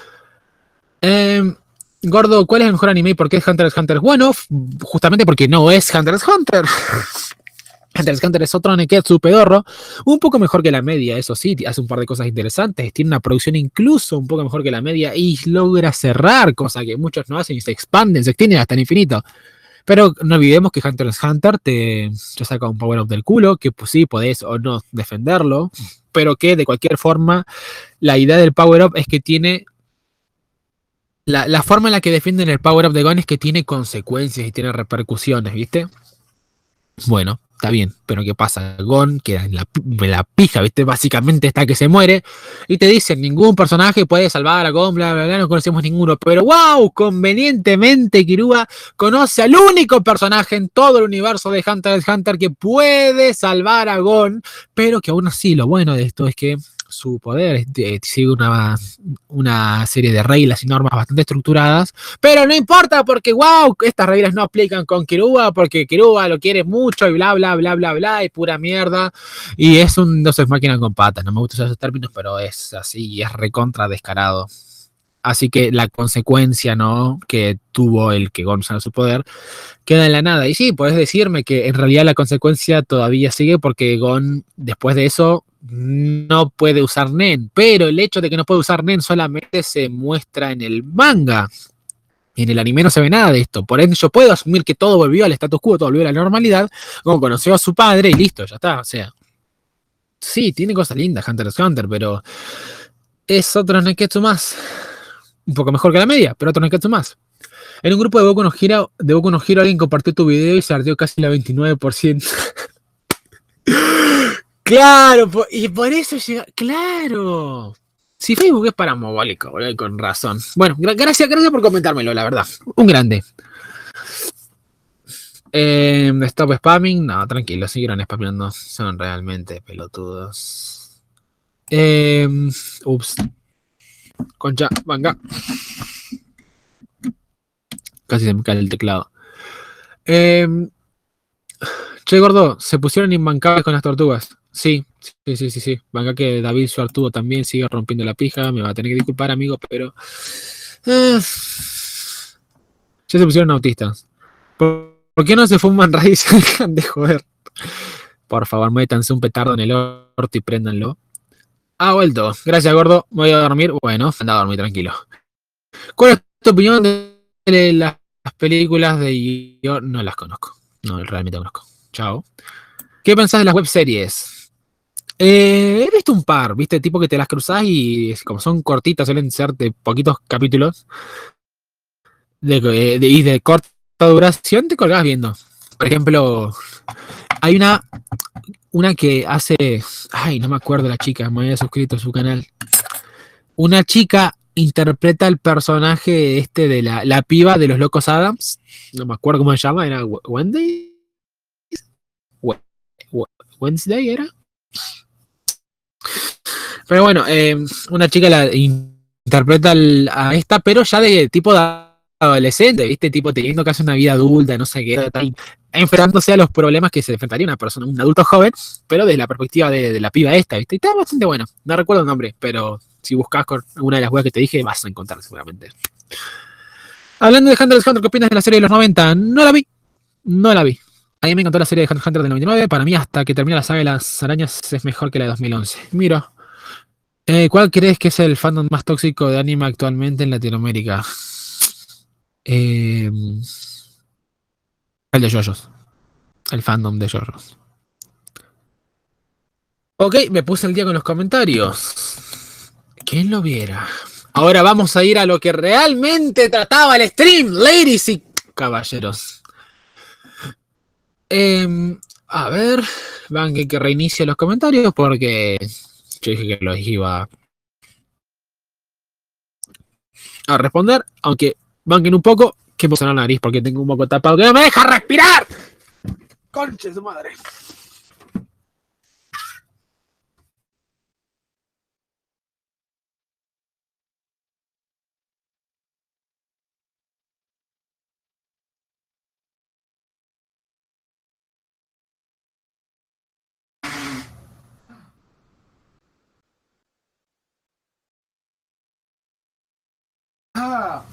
Eh... Gordo, ¿cuál es el mejor anime y por qué es Hunter x Hunter? Bueno, justamente porque no es Hunter x Hunter. Hunter x Hunter es otro neketsu pedorro, un poco mejor que la media, eso sí, hace un par de cosas interesantes, tiene una producción incluso un poco mejor que la media y logra cerrar, cosa que muchos no hacen y se expanden, se extienden hasta el infinito. Pero no olvidemos que Hunter x Hunter te, te saca un power-up del culo, que pues sí, podés o no defenderlo, pero que de cualquier forma, la idea del power-up es que tiene... La, la forma en la que defienden el power-up de Gon es que tiene consecuencias y tiene repercusiones, ¿viste? Bueno, está bien, pero ¿qué pasa? Gon queda en la, en la pija, ¿viste? Básicamente está que se muere y te dicen, ningún personaje puede salvar a Gon, bla, bla, bla, no conocemos ninguno, pero wow, convenientemente Killua conoce al único personaje en todo el universo de Hunter x Hunter que puede salvar a Gon, pero que aún así lo bueno de esto es que su poder eh, sigue una, una serie de reglas y normas bastante estructuradas, pero no importa porque wow, estas reglas no aplican con Killua porque Killua lo quiere mucho y bla bla bla bla bla y pura mierda y es un dos ex máquina con patas, no me gustan esos términos pero es así y es recontra descarado. Así que la consecuencia, ¿no? Que tuvo el que Gon usara su poder queda en la nada. Y sí, puedes decirme que en realidad la consecuencia todavía sigue porque Gon, después de eso, no puede usar Nen. Pero el hecho de que no puede usar Nen solamente se muestra en el manga. En el anime no se ve nada de esto. Por ende, yo puedo asumir que todo volvió al status quo, todo volvió a la normalidad. Gon conoció a su padre y listo, ya está. O sea, sí, tiene cosas lindas Hunter x Hunter, pero es otro Neketsu más. Un poco mejor que la media, pero otro Neketsu más. En un grupo de Boku no Hero, de Boku no Hero alguien compartió tu video y se ardió casi la veintinueve por ciento. Claro, po- y por eso llega. Claro. Si Facebook es parabólico, boludo, con razón. Bueno, gra- gracias, gracias por comentármelo, la verdad. Un grande. Eh, stop spamming. No, tranquilo, siguieron spameando. Son realmente pelotudos. Eh, ups. Concha, manga. Casi se me cae el teclado. Eh, che, gordo, se pusieron imbancables con las tortugas. Sí, sí, sí, sí, sí. Venga que David Suartudo también sigue rompiendo la pija. Me va a tener que disculpar, amigo, pero... eh, ya se pusieron autistas. ¿Por, por qué no se fuman raíz? Dejan de joder. Por favor, métanse un petardo en el orto y préndanlo. Ah, vuelto. Gracias, gordo. Me voy a dormir. Bueno, anda a dormir tranquilo. ¿Cuál es tu opinión de las películas de... Yo no las conozco. No, realmente conozco. Chao. ¿Qué pensás de las webseries? Eh, he visto un par, ¿viste? Tipo que te las cruzás y como son cortitas, suelen ser de poquitos capítulos de, de, y de corta duración, te colgás viendo. Por ejemplo, hay una, una que hace... Ay, no me acuerdo la chica, me había suscrito a su canal. Una chica interpreta el personaje este de la, la piba de los Locos Adams. No me acuerdo cómo se llama, era Wendy. Wednesday era. Pero bueno, eh, una chica la interpreta al- a esta, pero ya de tipo de adolescente, ¿viste? Tipo teniendo casi una vida adulta, no sé qué, tal, enfrentándose a los problemas que se enfrentaría una persona, un adulto joven, pero desde la perspectiva de, de la piba esta, ¿viste? Y está bastante bueno. No recuerdo el nombre, pero si buscas con una de las webs que te dije, vas a encontrar seguramente. Hablando de Hunter x Hunter, ¿qué opinas de la serie de los noventa? No la vi, no la vi. A mí me encantó la serie de Hunter x Hunter del noventa y nueve. Para mí, hasta que termina la saga de las arañas, es mejor que la de dos mil once. Mira. Eh, ¿cuál crees que es el fandom más tóxico de anime actualmente en Latinoamérica? Eh, el de JoJo's. El fandom de JoJo's. Ok, me puse el día con los comentarios. ¿Quién lo viera? Ahora vamos a ir a lo que realmente trataba el stream, ladies y caballeros. Eh, a ver, van que, que reinicie los comentarios porque yo dije que los iba a responder, aunque banquen un poco, que me la nariz porque tengo un poco tapado que no me deja respirar. Conche de su madre. Ah.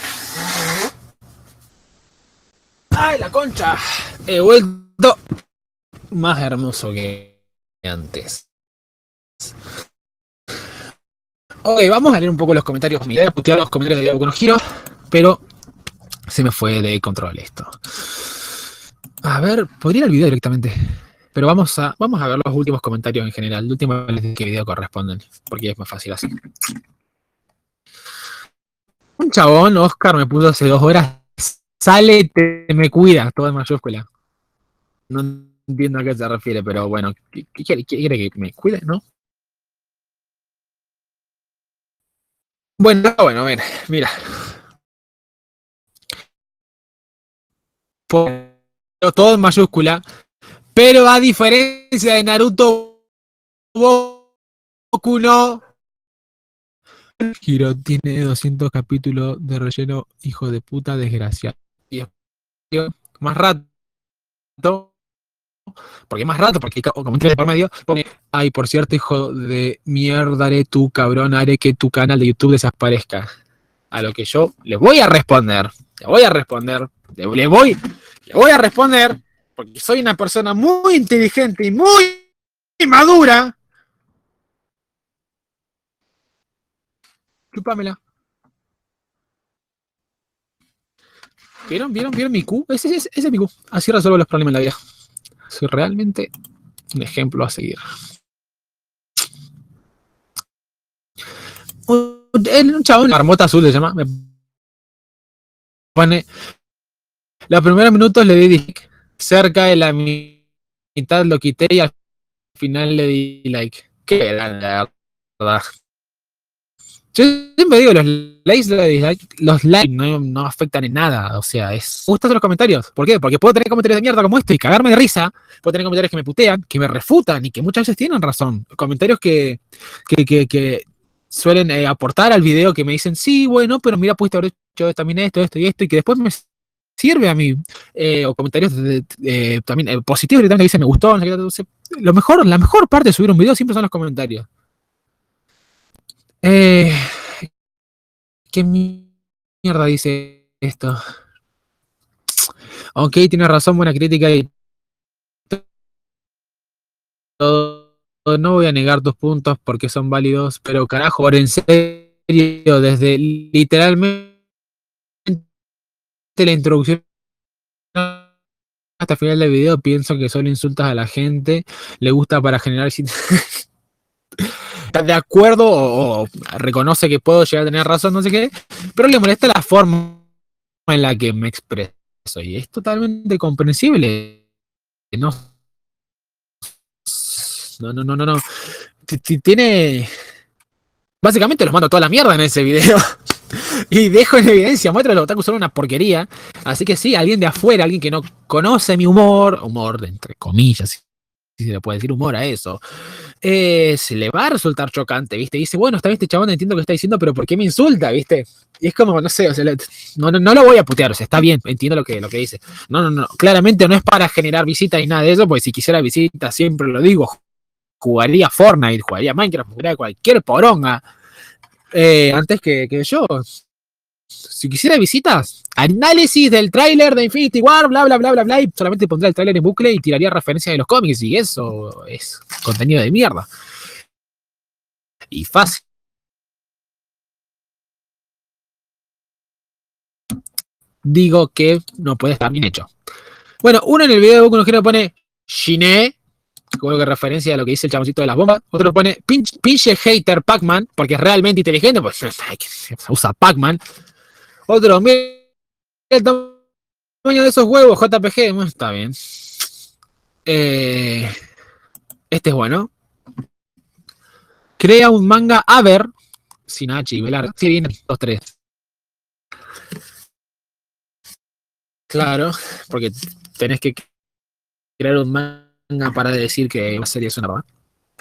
¡Ay, la concha! He vuelto más hermoso que antes. Ok, vamos a leer un poco los comentarios. Me voy a putear los comentarios de Boku no Hero, pero se me fue de control esto. A ver, podría ir al video directamente. Pero vamos a, vamos a ver los últimos comentarios en general. El último les digo qué video corresponden, porque es más fácil así. Un chabón, Oscar, me puso hace dos horas. Sale, te me cuida, todo en mayúscula. No entiendo a qué se refiere, pero bueno, ¿qué, qué quiere, qué quiere que me cuide, no? Bueno, bueno, a ver, mira. Todo en mayúscula, pero a diferencia de Naruto, Boku no Hero tiene doscientos capítulos de relleno, hijo de puta, desgraciado. Y más rato, porque más rato, porque como entre por medio, pone, ay, por cierto, hijo de mierda, haré tu cabrón, haré que tu canal de YouTube desaparezca. a lo que yo le voy a responder. Le voy a responder. Le, le voy, le voy a responder porque soy una persona muy inteligente y muy madura. Chúpamela. ¿Vieron? ¿Vieron? ¿Vieron mi Q? Ese, ese, ese es mi Q. Así resuelvo los problemas en la vida. Soy realmente un ejemplo a seguir. Un, un chabón, Marmota Azul se llama, me pone, los primeros minutos le di dislike, cerca de la mitad lo quité y al final le di like. Qué grande, la verdad. Yo siempre digo, los likes, los dislikes, los likes no, no afectan en nada, o sea, es... Me gustan los comentarios, ¿por qué? Porque puedo tener comentarios de mierda como este y cagarme de risa, puedo tener comentarios que me putean, que me refutan y que muchas veces tienen razón, comentarios que, que, que, que suelen eh, aportar al video, que me dicen, sí, bueno, pero mira, pudiste haber hecho también esto, esto y esto, y que después me sirve a mí, eh, o comentarios de, de, de, también eh, positivos, que dicen, me gustó, no sé qué, entonces, lo mejor, la mejor parte de subir un video siempre son los comentarios. Eh... ¿Qué mierda dice esto? Ok, tiene razón, buena crítica y todo. No voy a negar tus puntos porque son válidos, pero carajo, por en serio, desde literalmente la introducción hasta el final del video pienso que solo insultas a la gente, le gusta para generar... ¿Estás de acuerdo o, o reconoce que puedo llegar a tener razón, no sé qué? Pero le molesta la forma en la que me expreso y es totalmente comprensible. No, no, no, no, no. no. Tiene... Básicamente los mando toda la mierda en ese video. Y dejo en evidencia, muestra los otakus son una porquería. Así que sí, alguien de afuera, alguien que no conoce mi humor, humor entre comillas, si se le puede decir humor a eso, eh, se le va a resultar chocante, ¿viste? Y dice, bueno, está bien este chabón, entiendo lo que está diciendo, pero ¿por qué me insulta, viste? Y es como, no sé, o sea, no, no, no lo voy a putear, o sea, está bien, entiendo lo que, lo que dice. No, no, no, claramente no es para generar visitas ni nada de eso, porque si quisiera visitas, siempre lo digo, jugaría Fortnite, jugaría Minecraft, jugaría cualquier poronga, eh, antes que, que yo. Si quisiera visitas, análisis del tráiler de Infinity War, bla, bla, bla, bla, bla, y solamente pondría el tráiler en bucle y tiraría referencias de los cómics, y eso es contenido de mierda. Y fácil. Digo que no puede estar bien hecho. Bueno, uno en el video de Boku no Hero pone Shine, como que referencia a lo que dice el chaboncito de las bombas. Otro pone pinche, pinche hater Pac-Man, porque es realmente inteligente, pues usa Pac-Man. Otro, mira el tamaño de esos huevos, J P G. Bueno, está bien. Eh, este es bueno. Crea un manga a ver, sin H y velar. Sí, vienen los tres. Claro, porque tenés que crear un manga para decir que la serie es una verdad.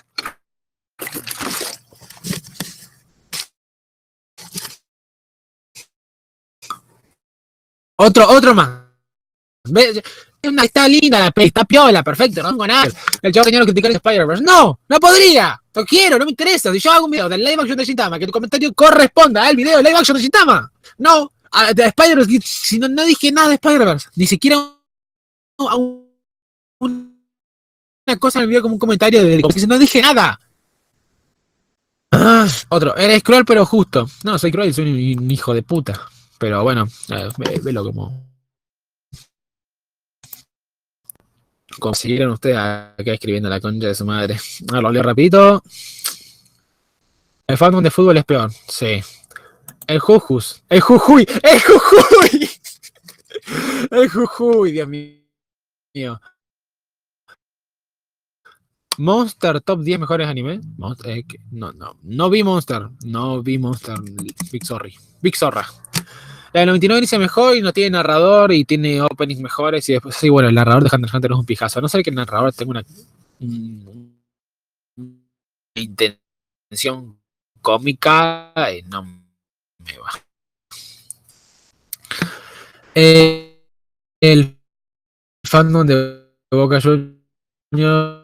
Otro, otro más. Está linda la peli, está piola, perfecto, no tengo nada. El chavo tenía que criticar Spider-Verse. No, no podría. No quiero, no me interesa. Si yo hago un video del live action de Shintama, que tu comentario corresponda al video del live action de Shintama. No, a, de Spider-Verse, si no, no dije nada de Spider-Verse, ni siquiera un, un, una cosa en el video como un comentario de si no dije nada. Ah, otro, eres cruel pero justo. No, soy cruel y soy un, un hijo de puta. Pero bueno, eh, velo como... Consiguieron ustedes acá escribiendo la concha de su madre. Ah, lo leo rapidito. El fandom de fútbol es peor. Sí. El Jujus. El Jujuy. El Jujuy. El Jujuy, Dios mío. Monster Top diez mejores animes. Eh, no, no. No vi Monster. No vi Monster. Big Sorry. Big Zorra. La del noventa y nueve dice mejor y no tiene narrador y tiene openings mejores y después, sí, bueno, el narrador de Hunter x Hunter es un pijazo. A no ser que el narrador tenga una, una intención cómica, eh, no me va. Eh, el fandom de Boca Juniors,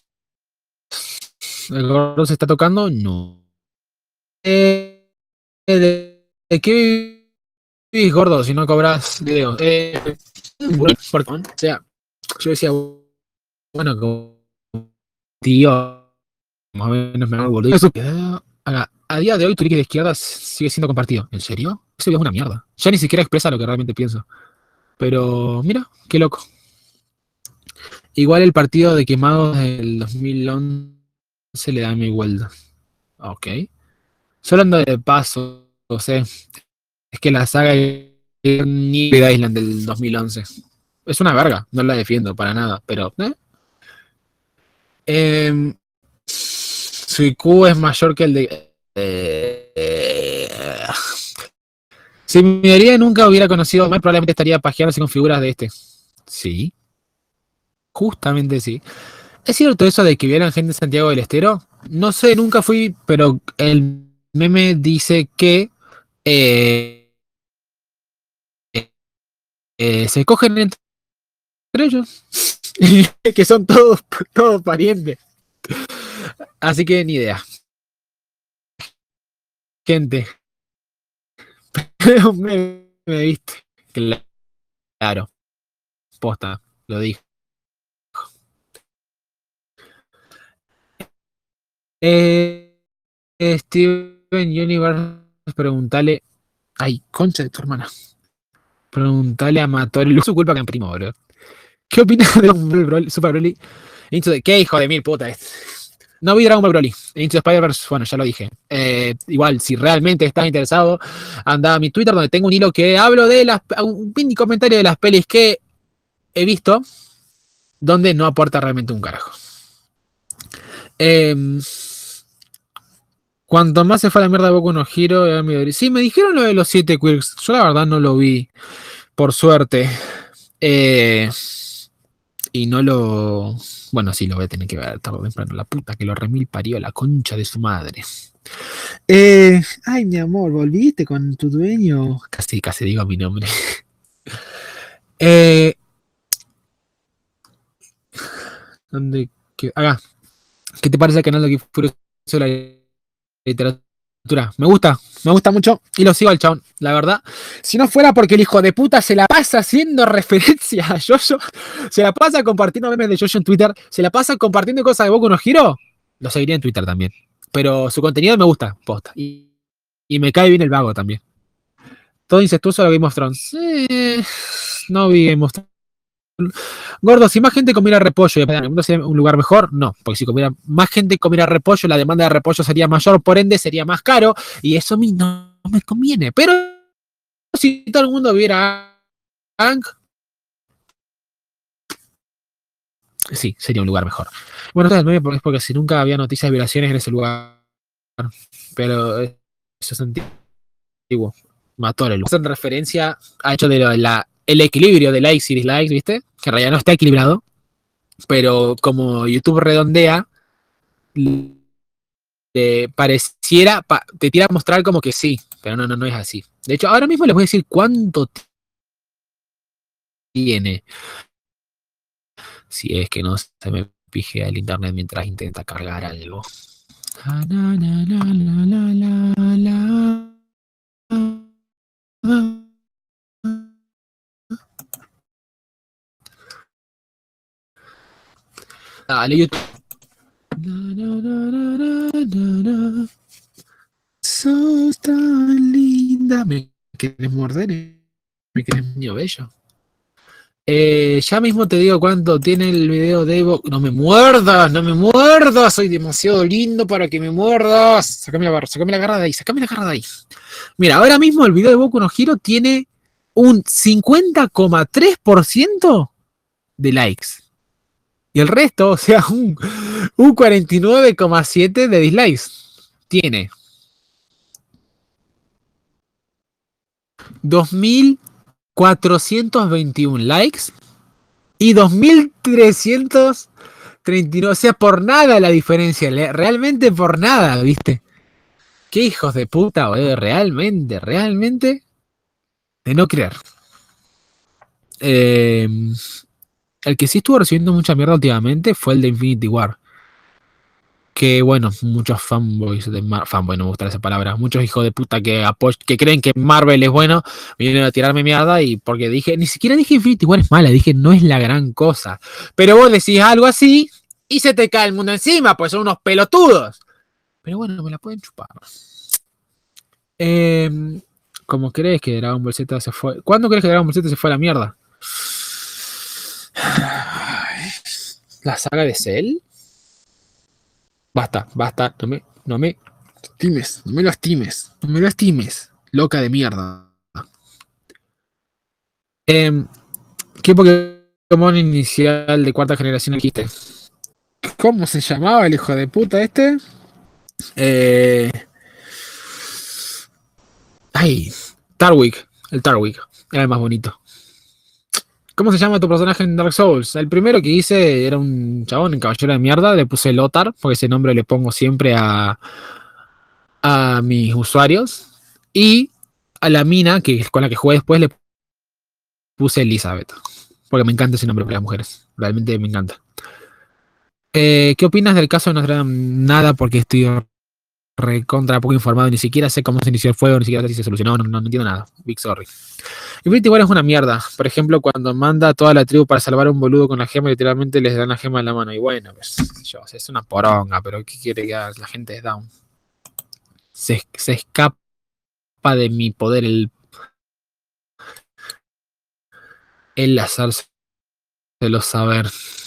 ¿el gordo se está tocando? No. Eh, ¿de, de qué vivís, gordo, si no cobras video? Eh, porque, o sea, yo decía, bueno, como tío, más o menos me hago el boludo. Eso, a, a día de hoy, tu link de izquierda sigue siendo compartido. ¿En serio? Eso es una mierda. Ya ni siquiera expresa lo que realmente pienso. Pero, mira, qué loco. Igual el partido de quemados del dos mil once le da mi vuelta. Ok. Solo ando de paso, o sea, es que la saga de Dead Island del dos mil once es una verga, no la defiendo para nada, pero... ¿eh? Eh, su I Q es mayor que el de... Eh, eh, si mi mayoría nunca hubiera conocido más, probablemente estaría pajeándose con figuras de este. Sí, justamente sí. ¿Es cierto eso de que vieran gente de Santiago del Estero? No sé, nunca fui, pero el meme dice que eh, eh, se cogen entre ellos, que son todos, todos parientes. Así que ni idea. Gente, un meme, ¿viste? Claro, posta, lo dije. Eh, Steven Universe, preguntale. Ay, concha de tu hermana. Preguntale a Matori. Es su culpa que en primo, bro. ¿Qué opinas de Dragon Ball Super Broly? Into the... ¿Qué hijo de mil puta es? No vi Dragon Ball Broly. Into the Spider-Verse, bueno, ya lo dije. Eh, igual, si realmente estás interesado, anda a mi Twitter donde tengo un hilo que hablo de las... Un mini comentario de las pelis que he visto, donde no aporta realmente un carajo. Eh, Cuanto más se fue a la mierda de Boku no Hero, sí, me dijeron lo de los siete quirks. Yo la verdad no lo vi, por suerte. Eh, y no lo... Bueno, sí, lo voy a tener que ver tarde o temprano. La puta que lo remil parió, la concha de su madre. Eh, ay, mi amor, ¿volviste con tu dueño? Casi, casi digo mi nombre. eh, ¿Dónde? ¿Qué, acá. ¿Qué te parece el canal de aquí Furioso de la literatura? Me gusta, me gusta mucho y lo sigo al chabón, la verdad. Si no fuera porque el hijo de puta se la pasa haciendo referencia a Jojo, se la pasa compartiendo memes de Jojo en Twitter, se la pasa compartiendo cosas de Boku no Hero, lo seguiría en Twitter también. Pero su contenido me gusta, posta. Y, y me cae bien el vago también. Todo incestuoso de Game of Thrones. Eh, no vi Game of Thrones. Gordo, si más gente comiera repollo y el mundo sería un lugar mejor, no, porque si comiera más gente comiera repollo, la demanda de repollo sería mayor, por ende sería más caro, y eso a mí no me conviene. Pero si todo el mundo viera Ang, sí, sería un lugar mejor. Bueno, entonces no es porque si nunca había noticias de violaciones en ese lugar, pero eso es antiguo. Mató el lugar. En referencia a hecho de lo, la, el equilibrio de likes y dislikes, ¿viste? Que en realidad no está equilibrado. Pero como YouTube redondea, eh, pareciera, pa, te tira a mostrar como que sí, pero no, no, no es así. De hecho, ahora mismo les voy a decir cuánto tiene. Si es que no se me pije el internet mientras intenta cargar algo. Dale, YouTube. Sos tan linda. ¿Me quieres morder? ¿Me quieres niño bello? Eh, ya mismo te digo cuánto tiene el video de Evo. No me muerdas, no me muerdas. Soy demasiado lindo para que me muerdas. Sácame la barra, sácame la garra de ahí, sácame la garra de ahí. Mira, ahora mismo el video de Boku no Hero tiene un cincuenta coma tres por ciento de likes. Y el resto, o sea, un, un cuarenta y nueve coma siete por ciento de dislikes. Tiene dos mil cuatrocientos veintiún likes y dos mil trescientos treinta y nueve. O sea, por nada la diferencia. Realmente por nada, ¿viste? Qué hijos de puta, boludo. Realmente, realmente. De no creer. Eh, el que sí estuvo recibiendo mucha mierda últimamente fue el de Infinity War. que, bueno, muchos fanboys de Marvel, fanboy, no me gusta esa palabra, muchos hijos de puta que apoy que creen que Marvel es bueno, vinieron a tirarme mierda y porque dije, ni siquiera dije Infinity War es mala, dije no es la gran cosa. Pero vos decís algo así y se te cae el mundo encima, pues son unos pelotudos. Pero bueno, me la pueden chupar. Eh, ¿Cómo crees que Dragon Ball Z se fue? ¿Cuándo crees que Dragon Ball Z se fue a la mierda? ¿La saga de Cell? Basta, basta, no me, no me lastimes, no me lastimes, no me lastimes, loca de mierda. Eh, ¿Qué Pokémon inicial de cuarta generación existe? ¿Cómo se llamaba el hijo de puta este? Eh, ay, Tarwick, el Tarwick, era el más bonito. ¿Cómo se llama tu personaje en Dark Souls? El primero que hice era un chabón en caballero de mierda, le puse Lothar, porque ese nombre le pongo siempre a, a mis usuarios. Y a la mina, que con la que jugué después, le puse Elizabeth. Porque me encanta ese nombre para las mujeres. Realmente me encanta. Eh, ¿Qué opinas del caso de Notre Dame? Nada, porque estoy recontra poco informado. Ni siquiera sé cómo se inició el fuego, ni siquiera sé si se solucionó. No, no, no entiendo nada. Big sorry. Infinity War es una mierda. Por ejemplo, cuando manda a toda la tribu para salvar a un boludo con la gema, literalmente les dan la gema en la mano. Y bueno, pues yo, es una poronga, pero ¿qué quiere que haga? La gente es down. Se, se escapa de mi poder el, el hacerse lo saber.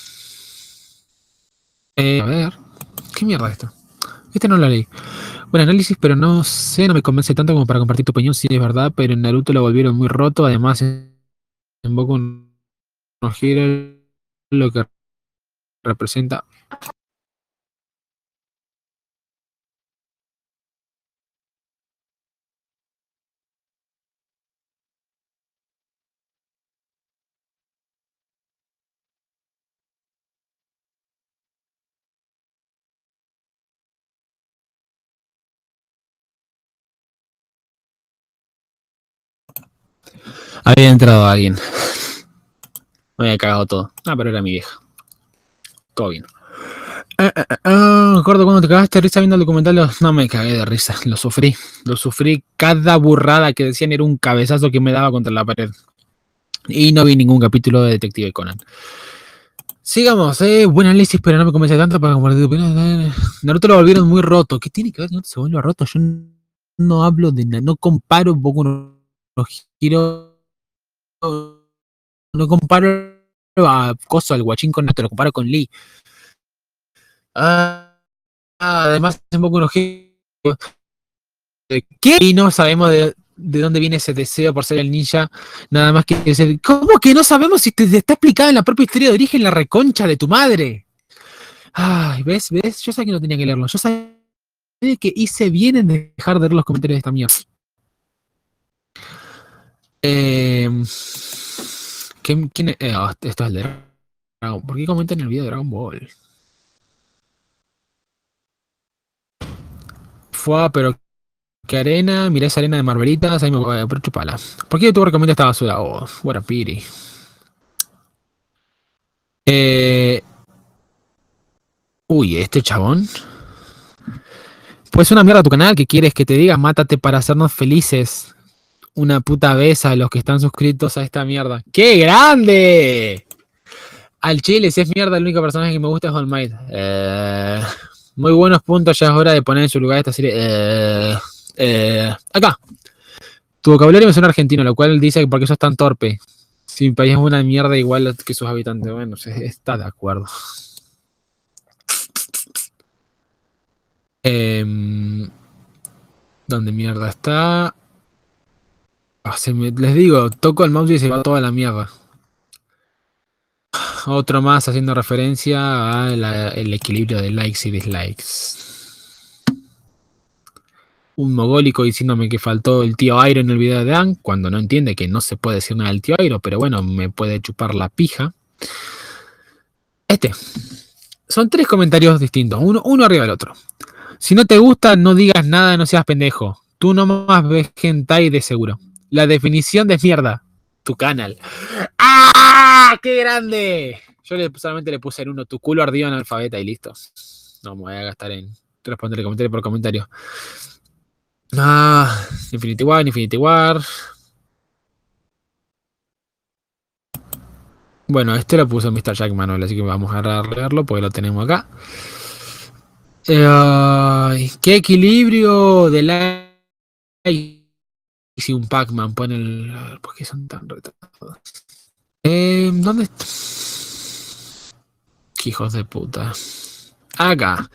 Eh, a ver, ¿qué mierda es esto? Este no lo leí. Buen análisis, pero no sé, no me convence tanto como para compartir tu opinión, si es verdad, pero en Naruto lo volvieron muy roto, además en Boku no Hero lo que representa. Había entrado alguien. Me había cagado todo. Ah, pero era mi vieja. Todo bien. Ah, ah, ah, ah, acuerdo cuando te cagaste de risa viendo el documental. Lo- No me cagué de risa, lo sufrí. Lo sufrí. Cada burrada que decían era un cabezazo que me daba contra la pared. Y no vi ningún capítulo de Detective Conan. Sigamos, eh. Buen análisis, pero no me convence tanto para compartir tu opinión. Naruto lo volvieron muy roto. ¿Qué tiene que ver que Naruto se vuelva roto? Yo no hablo de nada. No comparo Boku no Hero. No comparo a Coso, al Guachín con Naruto. Lo comparo con Lee. Ah, además, en Boku no Hero, ¿qué? Y no sabemos de, de dónde viene ese deseo por ser el ninja. Nada más que decir, ¿cómo que no sabemos si te, te está explicado en la propia historia de origen la reconcha de tu madre? Ay, ¿ves? ¿Ves? Yo sabía que no tenía que leerlo. Yo sabía que hice bien en dejar de leer los comentarios de esta mierda. Eh, ¿quién, quién es? Eh, oh, esto es el de Dragon. ¿Por qué comentan el video de Dragon Ball? Fue, pero ¿qué arena? Mirá esa arena de Marvelitas. Ahí me voy a chupala. ¿Por qué tú recomiendas esta basura? Oh, what a pity. Eh, uy, este chabón. Pues una mierda tu canal. ¿Qué quieres que te diga? Mátate para hacernos felices. Una puta vez a los que están suscritos a esta mierda. ¡Qué grande! Al chile, si es mierda, el único personaje que me gusta es All Might. Eh, muy buenos puntos, ya es hora de poner en su lugar esta serie. Eh, eh, acá. Tu vocabulario me suena argentino, lo cual dice que porque sos tan torpe. Si mi país es una mierda igual que sus habitantes. Bueno, se está de acuerdo. Eh, ¿Dónde mierda está? Ah, se me- les digo, toco el mouse y se va toda la mierda. Otro más haciendo referencia al equilibrio de likes y dislikes. Un mogólico diciéndome que faltó el tío Airo en el video de Dan, cuando no entiende que no se puede decir nada del tío Airo, pero bueno, me puede chupar la pija. Este. Son tres comentarios distintos, uno, uno arriba del otro. Si no te gusta, no digas nada, no seas pendejo. Tú nomás ves hentai de seguro. La definición de mierda. Tu canal. ¡Ah! ¡Qué grande! Yo le, solamente le puse en uno, tu culo ardió analfabeta y listo. No me voy a gastar en responderle comentario por comentario. Ah, Infinity War, Infinity War. Bueno, este lo puso mister Jack Manuel, así que vamos a leerlo porque lo tenemos acá. Eh, ay, ¿qué equilibrio de la... Y si un Pac-Man pone el... A ver, ¿por qué son tan retrasados? Eh, ¿Dónde está? Qué hijos de puta. Acá.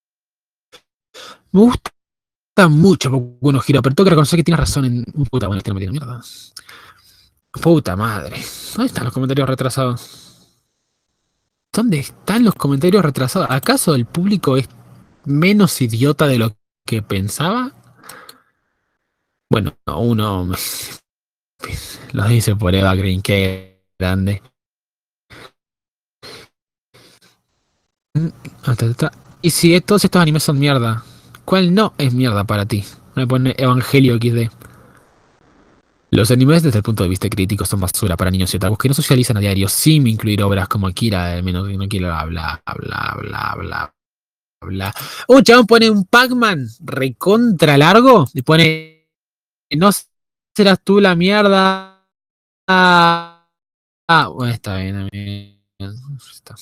Me gusta mucho Boku Hero, pero tengo que reconocer que tienes razón en... Puta, bueno, este no me tiene mierda. Puta madre. ¿Dónde están los comentarios retrasados? ¿Dónde están los comentarios retrasados? ¿Acaso el público es menos idiota de lo que pensaba? Bueno, uno los dice por Eva Green, qué grande. Y si todos estos animes son mierda, ¿cuál no es mierda para ti? Me pone Evangelio equis de. Los animes desde el punto de vista crítico son basura para niños y otakus que no socializan a diario sin incluir obras como Akira, al menos no quiero bla bla bla bla bla bla. Un chabón pone un Pac-Man recontra largo y pone no serás tú la mierda. Ah, ah bueno, está bien, amigo. Está.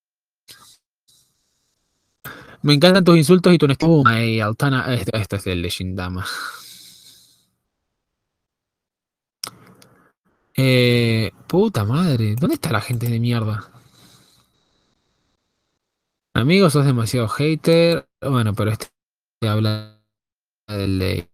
Me encantan tus insultos y tu honestidad. Oh, ay, Altana. Este, este es el de Shindama. Eh, puta madre. ¿Dónde está la gente de mierda? Amigo, sos demasiado hater. Bueno, pero este habla del de.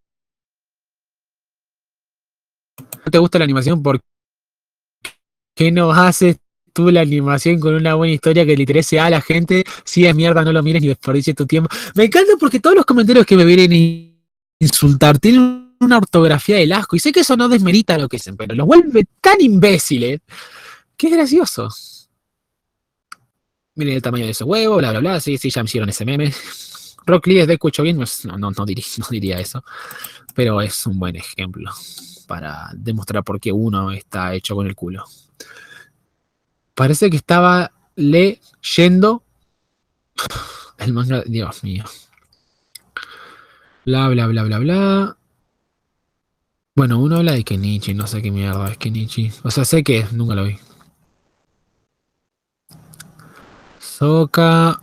¿No te gusta la animación? ¿Por qué no haces tú la animación con una buena historia que le interese a la gente? Si es mierda, no lo mires ni desperdicies tu tiempo. Me encanta porque todos los comentarios que me vienen a insultar tienen una ortografía del asco. Y sé que eso no desmerita lo que dicen, pero los vuelve tan imbéciles que es gracioso. Miren el tamaño de ese huevo, bla, bla, bla. Sí, sí, ya me hicieron ese meme. Rock Lee es de Cucho bien. No, no, no, diría, no diría eso. Pero es un buen ejemplo para demostrar por qué uno está hecho con el culo. Parece que estaba leyendo el manga. Dios mío. Bla, bla, bla, bla, bla. Bueno, uno habla de Kenichi, no sé qué mierda es Kenichi. O sea, sé que es, nunca lo vi. Soka.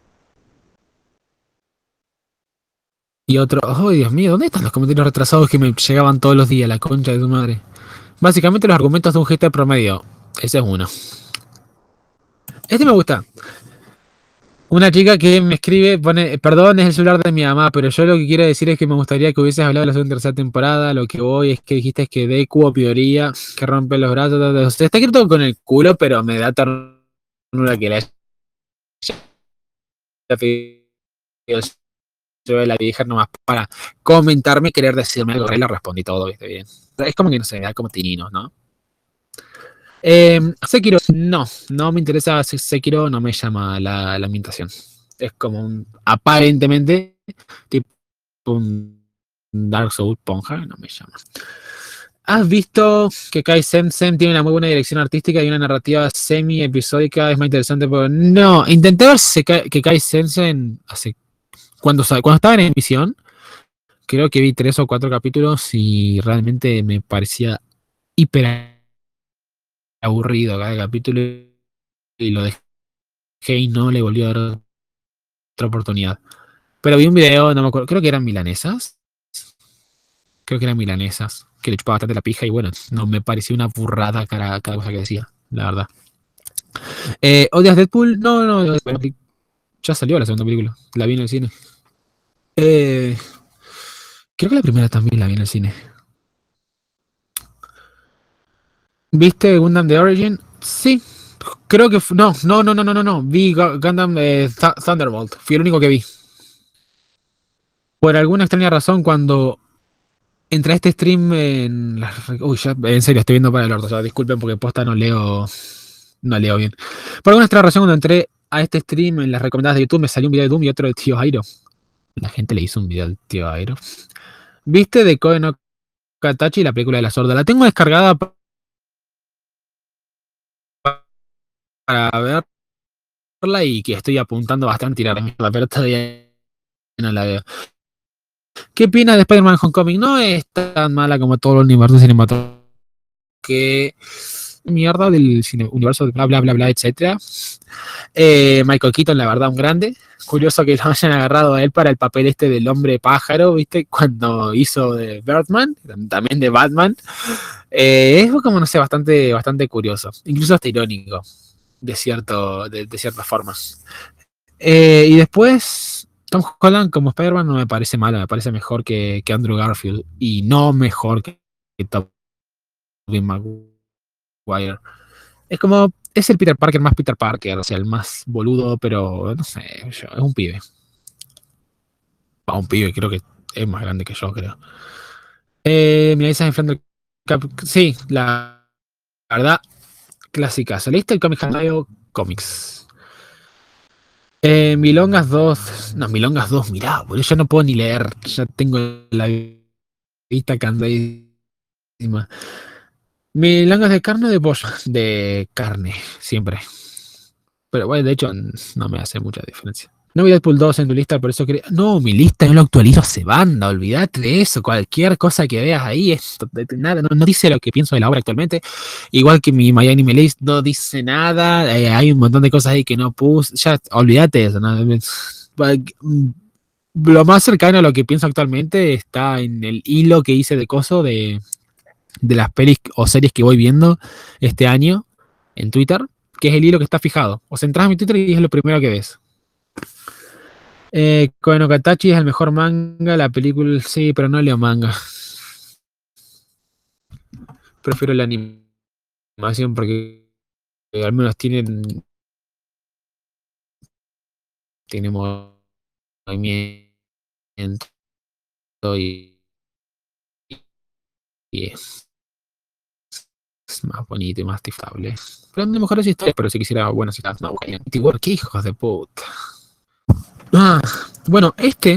Y otro. Oh, Dios mío, ¿dónde están los comentarios retrasados que me llegaban todos los días? La concha de tu madre. Básicamente los argumentos de un hater promedio. Ese es uno. Este me gusta. Una chica que me escribe, pone, perdón, es el celular de mi mamá, pero yo lo que quiero decir es que me gustaría que hubieses hablado de la segunda y tercera temporada. Lo que voy es que dijiste que Deku o Pioría, que rompe los brazos. O sea, está escrito con el culo, pero me da ternura que le haya pedido yo de la vieja nomás para comentarme y querer decirme algo. Y le respondí todo, ¿viste? Bien. Es como que no sé, da como tininos, ¿no? Eh, Sekiro, no, no me interesa Sekiro, no me llama la, la ambientación. Es como un, aparentemente, tipo un Dark Souls Ponja, no me llama. ¿Has visto que Kai Sensen tiene una muy buena dirección artística y una narrativa semi-episódica? Es más interesante, pero no, intenté ver que Kai Sensen hace, cuando, cuando estaba en emisión, creo que vi tres o cuatro capítulos y realmente me parecía hiper aburrido cada capítulo y lo dejé y no le volví a dar otra oportunidad. Pero vi un video, no me acuerdo, creo que eran milanesas. Creo que eran milanesas, que le chupaba bastante la pija y bueno, no me pareció una burrada cada, cada cosa que decía, la verdad. Eh, ¿Odias Deadpool? No, no, ya salió la segunda película, la vi en el cine. Eh, creo que la primera también la vi en el cine. ¿Viste Gundam The Origin? Sí, creo que no, no, no, no, no, no, no. Vi Gundam eh, Th Thunderbolt. Fui el único que vi. Por alguna extraña razón, cuando entré a este stream en la... Uy, ya, en serio, estoy viendo para el orto. O sea, disculpen porque posta no leo. No leo bien. Por alguna extraña razón, cuando entré a este stream en las recomendadas de YouTube, me salió un video de Doom y otro de Tío Jairo. La gente le hizo un video al Tío Jairo. ¿Viste de Koe no Katachi, la película de la sorda? La tengo descargada para ver. y que estoy apuntando bastante a tirar de mierda, pero todavía no la veo. ¿Qué opinas de Spider-Man Homecoming? No es tan mala como todo el universo cinematográfico. Que mierda del cine, universo, bla, bla, bla, bla, etcétera. Eh, Michael Keaton, la verdad, un grande. Curioso que lo hayan agarrado a él para el papel este del hombre pájaro, ¿viste? Cuando hizo de Birdman, también de Batman. Eh, es como, no sé, bastante, bastante curioso. Incluso hasta irónico, de, cierto, de, de cierta forma. Eh, y después, Tom Holland como Spider-Man no me parece malo, me parece mejor que, que Andrew Garfield. Y no mejor que, que Tobey Maguire. Es como, es el Peter Parker más Peter Parker, o sea, el más boludo, pero no sé, yo, es un pibe. A un pibe, creo que es más grande que yo, creo. Eh, mira, esa enfrente del Cap. Sí, la, la verdad, clásica. ¿Saliste el Comic Handao Comics? Eh, Milongas dos. No, Milongas dos, mirá, boludo, yo no puedo ni leer. Ya tengo la vista candadísima. Milongas de carne o de pollo. De carne, siempre. Pero bueno, de hecho, no me hace mucha diferencia. No vi Deadpool dos en tu lista, por eso quería. No, mi lista no lo actualizo hace banda, olvídate de eso. Cualquier cosa que veas ahí es nada, no, no dice lo que pienso de la obra actualmente. Igual que mi My Anime List no dice nada. Eh, hay un montón de cosas ahí que no puse. Ya, olvídate de eso. ¿No? Lo más cercano a lo que pienso actualmente está en el hilo que hice de coso de, de las pelis o series que voy viendo este año en Twitter, que es el hilo que está fijado. O sea, entras a mi Twitter y es lo primero que ves. Eh, Koe no Katachi es el mejor manga, la película, sí, pero no leo manga. Prefiero la animación porque eh, al menos tienen, tiene movimiento y, y es, es más bonito y más disfrutable. Pero no mejores historias, pero si quisiera buenas historias, no, bueno, igual, qué hijos de puta. Ah, bueno, este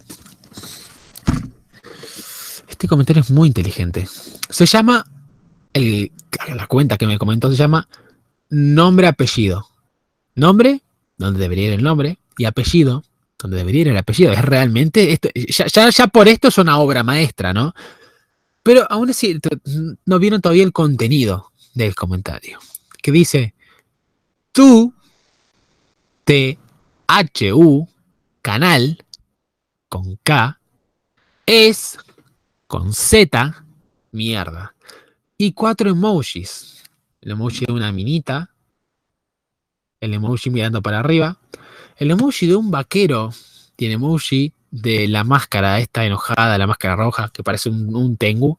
este comentario es muy inteligente. Se llama el, la cuenta que me comentó se llama nombre apellido. Nombre, donde debería ir el nombre, y apellido, donde debería ir el apellido. Es realmente, esto, ya, ya, ya por esto es una obra maestra, ¿no? Pero aún así, no vieron todavía el contenido del comentario. Que dice, tú, T, H, U, canal, con K, es, con Z, mierda. Y cuatro emojis. El emoji de una minita, el emoji mirando para arriba, el emoji de un vaquero, tiene emoji de la máscara esta enojada, la máscara roja, que parece un, un tengu.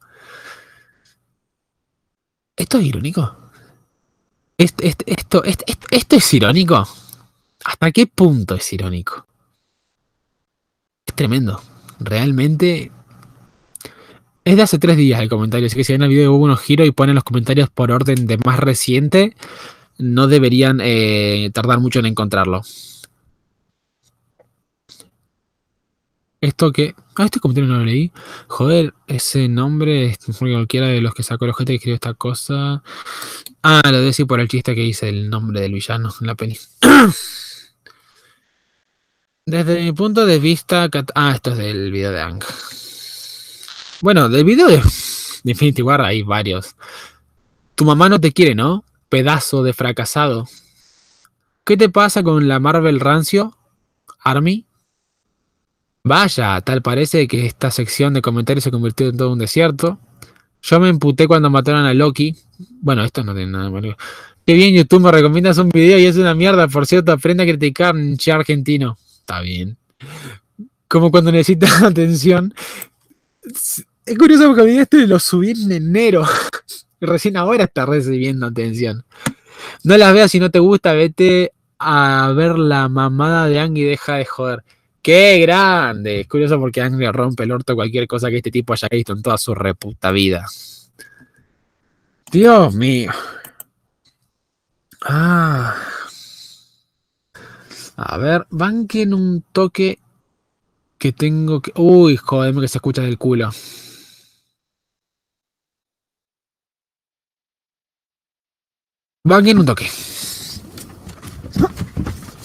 ¿Esto es irónico? ¿Esto, esto, esto, esto, ¿Esto es irónico? ¿Hasta qué punto es irónico? Es tremendo. Realmente... Es de hace tres días el comentario, así que si ven el video hubo unos giros y ponen los comentarios por orden de más reciente, no deberían eh, tardar mucho en encontrarlo. Esto que... Ah, este comentario no lo leí. Joder, ese nombre es cualquiera de los que sacó el gente que escribió esta cosa. Ah, lo de decir por el chiste que hice el nombre del villano en la peli. Desde mi punto de vista... Ah, esto es del video de Ang. Bueno, del video de, de Infinity War hay varios. Tu mamá no te quiere, ¿no? Pedazo de fracasado. ¿Qué te pasa con la Marvel Rancio? Army. Vaya, tal parece que esta sección de comentarios se convirtió en todo un desierto. Yo me emputé cuando mataron a Loki. Bueno, esto no tiene nada malo. Qué bien, YouTube, me recomiendas un video y es una mierda. Por cierto, aprende a criticar, che argentino. Está bien. Como cuando necesitas atención. Es curioso porque a mí este lo subí en enero. Recién ahora está recibiendo atención. No las veas si no te gusta, vete a ver la mamada de Ang y deja de joder. ¡Qué grande! Es curioso porque Ang le rompe el orto cualquier cosa que este tipo haya visto en toda su reputa vida. Dios mío. Ah. A ver, banquen un toque que tengo que... Uy, joder, que se escucha del culo. Banquen un toque.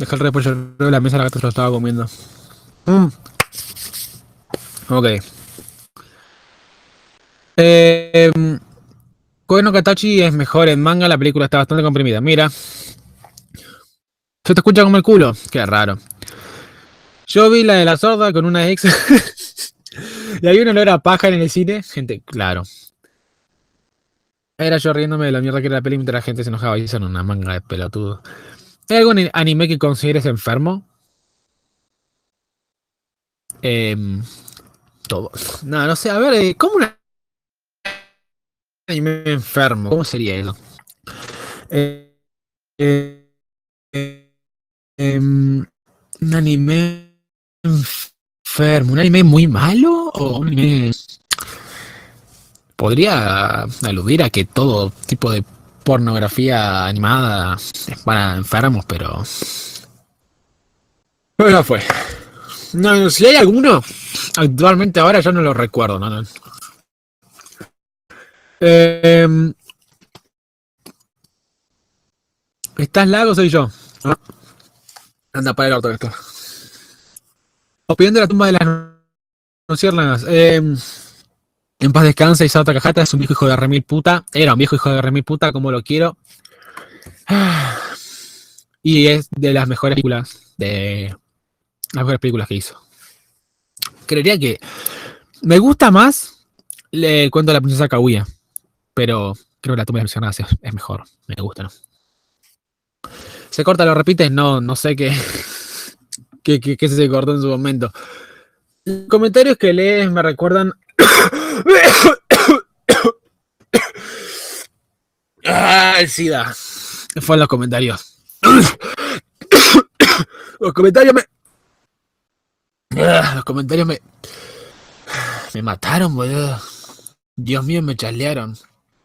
Dejé el repollo de la mesa, la gata se lo estaba comiendo. Mm. Ok. Eh, Koe no Katachi es mejor en manga, la película está bastante comprimida. Mira. Se te escucha como el culo. Qué raro. Yo vi la de la sorda con una ex. Y había un olor a paja en el cine. Gente, claro. Era yo riéndome de la mierda que era la peli mientras la gente se enojaba y son una manga de pelotudo. ¿Hay algún anime que consideres enfermo? Eh, todo. No, no sé. A ver, eh, ¿cómo un anime enfermo? ¿Cómo sería eso? Eh, eh, eh, em, un anime enfermo. ¿Un anime muy malo? ¿O un anime...? Podría aludir a que todo tipo de pornografía animada es para enfermos, pero... Pero ya fue. No, no, si hay alguno, actualmente ahora ya no lo recuerdo, ¿no? no. Eh, ¿Estás lago o soy yo? ¿No? Anda para el orto esto. Opinión de la tumba de las luciérnagas. Eh, en paz descansa, Isao Takahata es un viejo hijo de remil puta. Era un viejo hijo de remil puta, como lo quiero. Y es de las mejores películas de las mejores películas que hizo. Creería que me gusta más el cuento de la princesa Kaguya, pero creo que la tumba de las luciérnagas es, es mejor. Me gusta, ¿no? Se corta, lo repites, no, no sé qué, qué, qué, qué se cortó en su momento. Los comentarios que lees me recuerdan. Ah, el SIDA. Fue en los comentarios. Los comentarios me. Los comentarios me. Me mataron, boludo. Dios mío, me chalearon.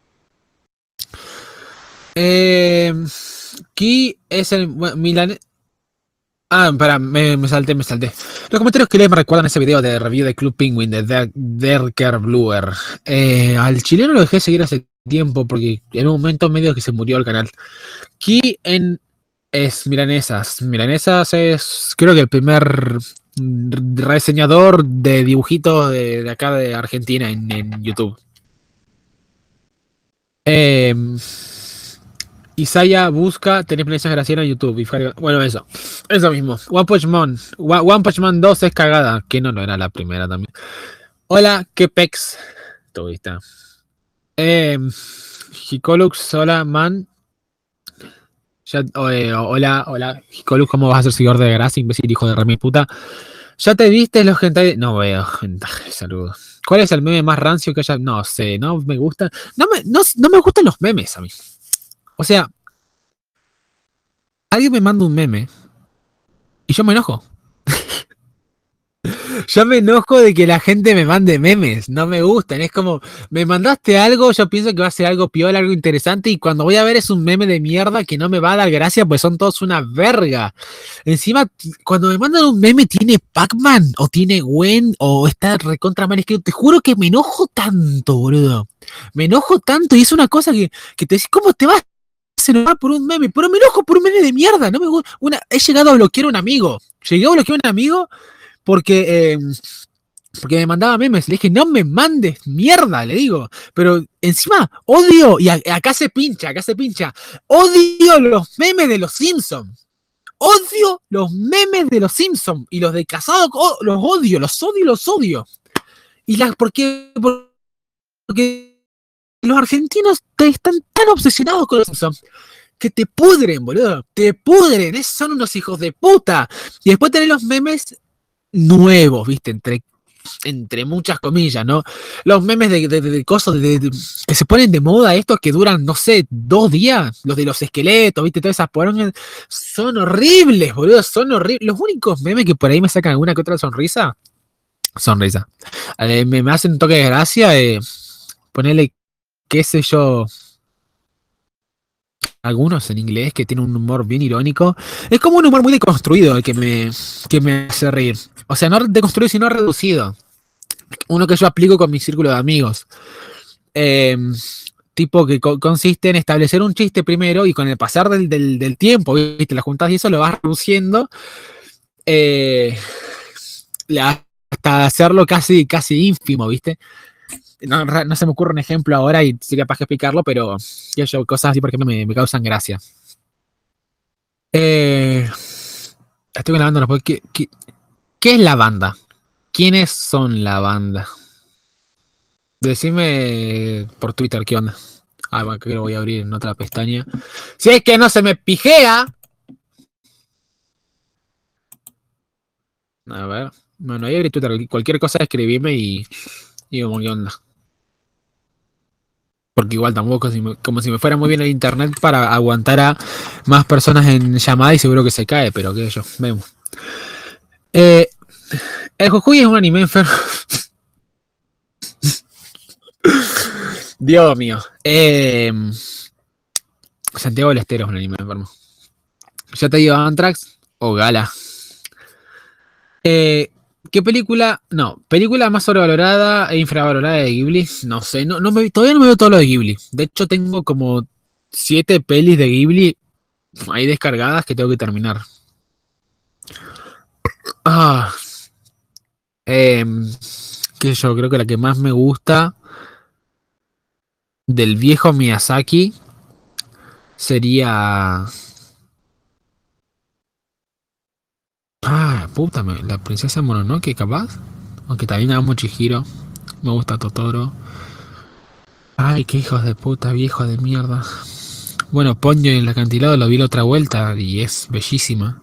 Eh. Ki es el. Milan. Ah, espera, me, me salté, me salté. Los comentarios que lees me recuerdan ese video de review de Club Penguin de Der- Derker Bluer. Eh, al chileno lo dejé seguir hace tiempo porque en un momento medio que se murió el canal. Ki en es Milanesas. Milanesas es creo que el primer reseñador de dibujitos de, de acá de Argentina en, en YouTube. Eh, Isaya busca tener experiencias graciosas en YouTube. Y Fari- bueno, eso. Eso mismo. One Punch Man. One One Punch Man dos es cagada. Que no, no era la primera también. Hola, qué pex. Tuviste. Eh, Hikolux, hola, man. Ya, eh, hola, hola. Hikolux, ¿cómo vas a ser seguidor de Gracia, imbécil, hijo de remi puta? ¿Ya te viste los hentai? No veo hentai, saludos. ¿Cuál es el meme más rancio que haya? No sé, no me gusta. No me, no, no me gustan los memes a mí. O sea, alguien me manda un meme y yo me enojo. Yo me enojo de que la gente me mande memes, no me gustan. Es como, me mandaste algo, yo pienso que va a ser algo piola, algo interesante, y cuando voy a ver es un meme de mierda que no me va a dar gracia, pues son todos una verga. Encima, cuando me mandan un meme, tiene Pac-Man, o tiene Gwen, o está recontra mal escrito. Te juro que me enojo tanto, boludo. Me enojo tanto, y es una cosa que, que te decís, ¿cómo te vas a enojar por un meme? Pero me enojo por un meme de mierda, no me gusta. Una, he llegado a bloquear a un amigo. Llegué a bloquear a un amigo. Porque, eh, porque me mandaba memes. Le dije, no me mandes mierda, le digo. Pero encima, odio, y a, acá se pincha, acá se pincha. Odio los memes de los Simpsons. Odio los memes de los Simpsons. Y los de Casado, oh, los odio, los odio, los odio. Y las, porque, porque los argentinos te, están tan obsesionados con los Simpsons que te pudren, boludo. Te pudren. Es, son unos hijos de puta. Y después tenés los memes nuevos, viste, entre, entre muchas comillas, ¿no? Los memes de, de, de, de cosas de, de, que se ponen de moda, estos que duran, no sé, dos días, los de los esqueletos, viste, todas esas porongas, son horribles, boludo, son horribles. Los únicos memes que por ahí me sacan alguna que otra sonrisa, sonrisa, eh, me, me hacen un toque de gracia, eh, ponerle, qué sé yo, algunos en inglés que tienen un humor bien irónico. Es como un humor muy deconstruido el que me, que me hace reír. O sea, no deconstruido, sino reducido. Uno que yo aplico con mi círculo de amigos. Eh, tipo que co- consiste en establecer un chiste primero y con el pasar del, del, del tiempo, ¿viste? Las juntas y eso lo vas reduciendo eh, la- hasta hacerlo casi, casi ínfimo, ¿viste? No, ra- no se me ocurre un ejemplo ahora y sería capaz de explicarlo, pero qué sé yo, cosas así, por ejemplo, me, me causan gracia. Eh, estoy grabando, ¿no? ¿Qué, qué, qué es la banda? ¿Quiénes son la banda? Decime por Twitter qué onda. Ah, bueno, que lo voy a abrir en otra pestaña. Si es que no se me pijea. A ver. Bueno, ahí abrí Twitter. Cualquier cosa escribime y, y como qué onda. Porque igual tampoco si me- como si me fuera muy bien el internet para aguantar a más personas en llamada y seguro que se cae, pero qué sé yo, vemos. Eh, el Jujuy es un anime enfermo. Dios mío. Eh, Santiago del Estero es un anime enfermo. Ya te digo, Anthrax o Gala. Eh, ¿Qué película? No, película más sobrevalorada e infravalorada de Ghibli. No sé, no, no me, todavía no me veo todo lo de Ghibli. De hecho, tengo como siete pelis de Ghibli ahí descargadas que tengo que terminar. Ah, em, que yo creo que la que más me gusta del viejo Miyazaki sería. Ah, puta, me- la princesa Mononoke, capaz. Aunque también amo Chihiro. Me gusta Totoro. Ay, qué hijos de puta, viejo de mierda. Bueno, Ponyo en el acantilado lo vi la otra vuelta y es bellísima.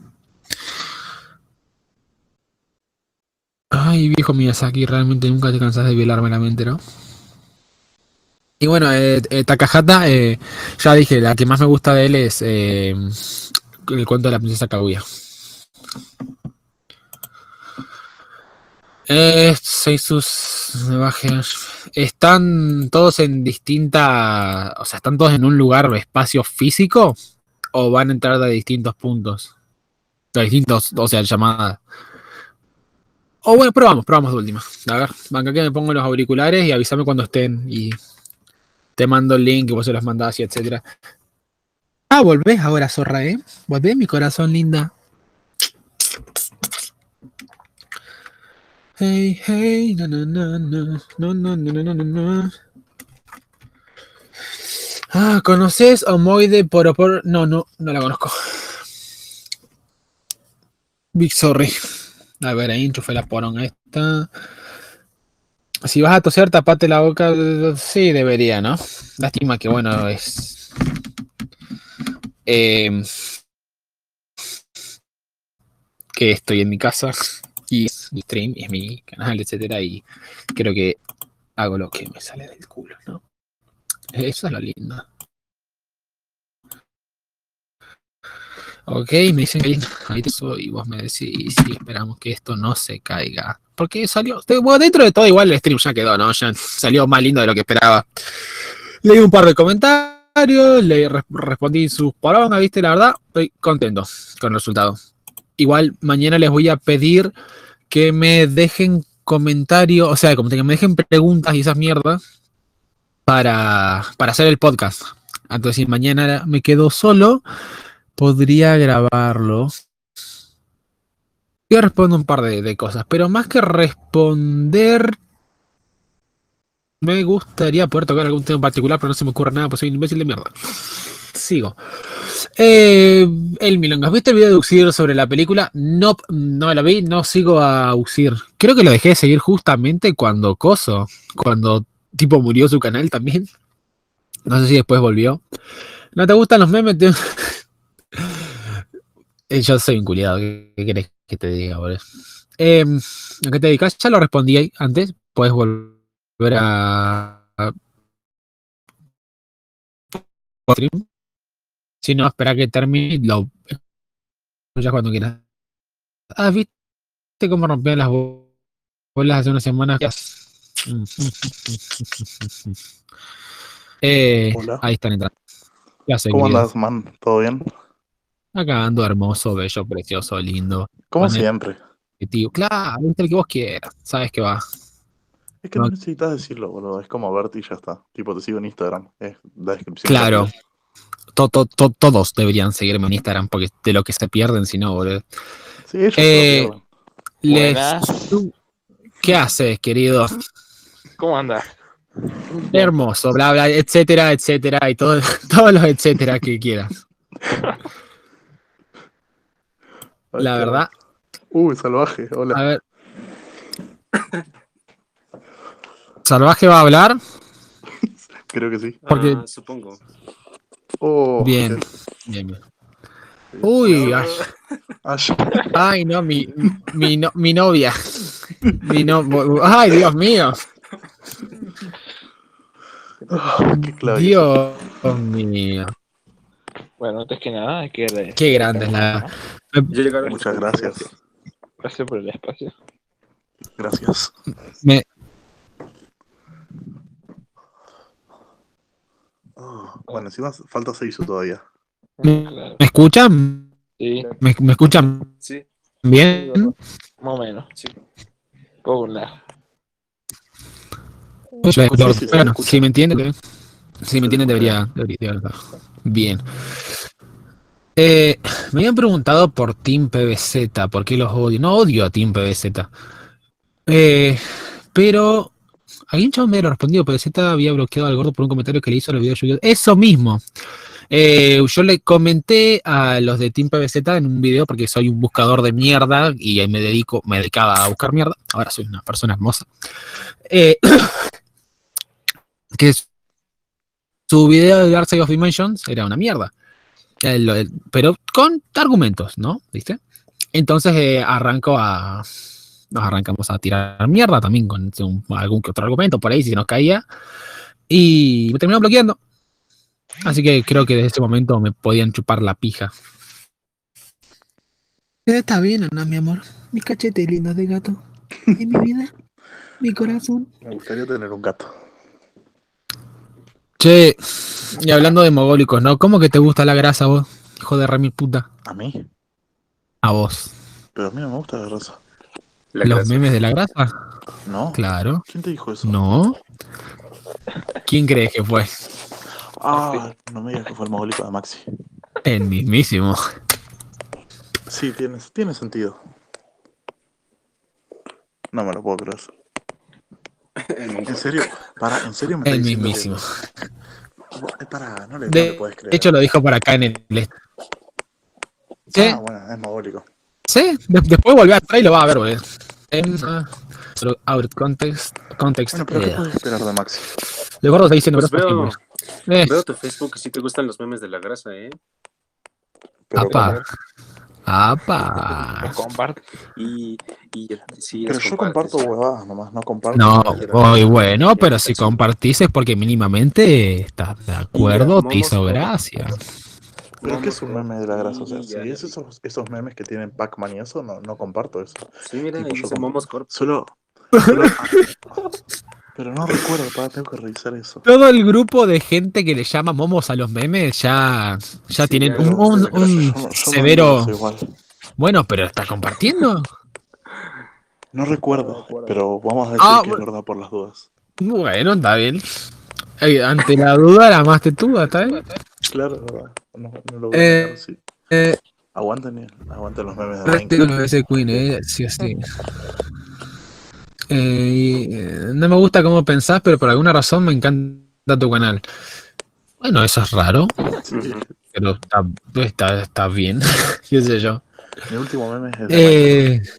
Ay, viejo Miyazaki, realmente nunca te cansas de violarme la mente, ¿no? Y bueno, eh, eh, Takahata, eh, ya dije, la que más me gusta de él es eh, el cuento de la princesa Kaguya. Eh, seis sus están todos en distinta, o sea, están todos en un lugar, espacio físico, o van a entrar de distintos puntos, de distintos, o sea, llamadas. O bueno, probamos, probamos de última. A ver, acá que me pongo los auriculares y avísame cuando estén y te mando el link y vos se los mandás y etcétera. Ah, volvés ahora, zorra, ¿eh? Volvés, mi corazón linda. Hey, hey, no, no, no, no, no, no, no, no, no, no. Ah, ¿conoces Omoide Poropor? No, no, no la conozco. Big sorry. A ver, ahí enchufé la poronga esta. Si vas a toser, tapate la boca. Sí, debería, ¿no? Lástima que, bueno, es. Eh, que estoy en mi casa y es mi stream, y es mi canal, etcétera. Y creo que hago lo que me sale del culo, ¿no? Eso es lo lindo. Ok, me dicen que ahí te soy y vos me decís, sí, esperamos que esto no se caiga. Porque salió, bueno, dentro de todo igual el stream ya quedó, ¿no? Ya salió más lindo de lo que esperaba. Leí un par de comentarios, le re- respondí sus porongas, viste, la verdad, estoy contento con el resultado. Igual mañana les voy a pedir que me dejen comentarios, o sea, como que me dejen preguntas y esas mierdas para, para hacer el podcast. Entonces, si mañana me quedo solo, podría grabarlo. Yo respondo un par de, de cosas, pero más que responder, me gustaría poder tocar algún tema en particular, pero no se me ocurre nada, pues soy un imbécil de mierda. Sigo. Eh, el Milongas, ¿viste el video de Uxir sobre la película? No, no la vi, no sigo a Uxir. Creo que lo dejé de seguir justamente cuando Coso, cuando tipo murió su canal también. No sé si después volvió. ¿No te gustan los memes? Te- Eh, Yo soy un culiado, ¿qué, qué querés que te diga, boludo? Eh, ¿A qué te dedicas? Ya lo respondí ahí antes. Puedes volver a, a stream. Si no, espera que termine y lo escuchas cuando quieras. Ah, ¿viste cómo rompían las bo- bolas hace unas semanas? Eh, Hola, ahí están entrando. Ya sé, ¿cómo querido. andas, man? ¿Todo bien? Acá ando hermoso, bello, precioso, lindo. Como siempre. Tío, claro, viste el que vos quieras. Sabes que va. Es que no No, necesitas decirlo, boludo. Es como verte y ya está. Tipo, te sigo en Instagram. Es la descripción. claro, to- to- to- todos deberían seguirme en Instagram porque de lo que se pierden, si no, boludo. Sí, ellos se lo Eh, pierden. les, Buenas. ¿Qué haces, querido? ¿Cómo andas? Hermoso, bla, bla, etcétera, etcétera, y todo, todos los etcétera que quieras. Ay, La qué verdad, Uy, salvaje, a hola. ver. ¿Salvaje va a hablar? Creo que sí. Porque- Ah, supongo. Oh, Bien, qué- bien, bien. Uy, ay, Ay, ay, no, mi, mi, no- mi novia. Mi no, ay, Dios mío. qué clave. Dios mío. Bueno, antes que nada, hay que agradecer. Qué grande es la. Ya llegaron. Muchas gracias. Gracias por el espacio. Gracias. Me, Oh, bueno, encima falta seis todavía. ¿Me- Claro. ¿Me escuchan? Sí, ¿Me, me escuchan Sí, bien? más o menos. sí. Puedo hablar. Yo la escucho. Sí, sí, se Bueno, escucha. si me entienden, si me Se entienden escucha debería, debería, debería- Bien. Eh, me habían preguntado por Team P B Z, ¿por qué los odio? No odio a Team P B Z. Eh, pero alguien chabón me lo respondido, P B Z había bloqueado al gordo por un comentario que le hizo en el video de YouTube. Eso mismo. Eh, yo le comenté a los de Team P B Z en un video porque soy un buscador de mierda y me dedico, me dedicaba a buscar mierda. Ahora soy una persona hermosa. Eh, que su video de Dark Side of Dimensions era una mierda. El- el- pero con argumentos, ¿no? ¿Viste? Entonces eh, arranco a. Nos arrancamos a tirar mierda también con un- algún que otro argumento por ahí si nos caía. Y me terminaron bloqueando. Así que creo que desde ese momento me podían chupar la pija. Está bien, ¿no, mi amor? Mis cachetes lindos de gato. En mi vida, mi corazón. Me gustaría tener un gato. Che, y hablando de mogólicos, ¿no? ¿Cómo que te gusta la grasa vos, hijo de remil puta? ¿A mí? A vos. Pero a mí no me gusta la grasa. La ¿Los grasa. memes de la grasa? ¿No? Claro. ¿Quién te dijo eso? No. ¿Quién crees que fue? Ah, no me digas que fue el mogólico de Maxi. El mismísimo. Sí, tiene, tiene sentido. No me lo puedo creer. ¿En serio? Para, ¿en serio me El estás diciendo mismísimo. que- Eh, Para, no le, no De le puedes creer. De hecho, lo dijo por acá en el. ¿Sí? Ah, bueno, es mogólico. Sí, de- después volver atrás y lo va a ver, boludo. En, uh, solo out context. Context. Bueno, pero ¿qué eh, puedes esperar de Maxi? de gordo está diciendo Pues cosas veo, posibles. Eh, veo tu Facebook y sí te gustan los memes de la grasa, ¿eh? Pero, apa. Apa. Lo comparto. Y, y sí, pero las yo compartes. comparto huevadas nomás, no comparto. No, cualquiera. muy bueno, pero si compartís es porque mínimamente estás de acuerdo, te hizo Momos, gracia. Pero es que es un meme de la grasa, o sea, Sí, si ya, es ya. esos, esos memes que tienen Pac-Man y eso, no, no comparto eso. Sí, mira, Tipo, ahí yo dice como- Momos Corp. Solo... solo- pero no recuerdo, pa, tengo que revisar eso. Todo el grupo de gente que le llama momos a los memes ya, ya Sí, tienen ya, un, ya, un- ya, ya, un Yo no- yo no severo. digo eso igual. Bueno, pero está compartiendo. No recuerdo, pero vamos a decir Ah, que es bueno. verdad por las dudas. Bueno, está bien. Ey, ante la duda, la más tetuda, ¿está bien? Claro, es verdad. No, no lo voy a Eh, negar, sí. Eh, Aguanten, aguanten los memes de Tengo Minecraft. los ese Queen, eh, sí o sí. Eh, y, eh, no me gusta cómo pensás, pero por alguna razón me encanta tu canal. Bueno, eso es raro, Sí, Ujú. pero está, está, está bien, qué sé yo. mi último meme es de Minecraft. Eh,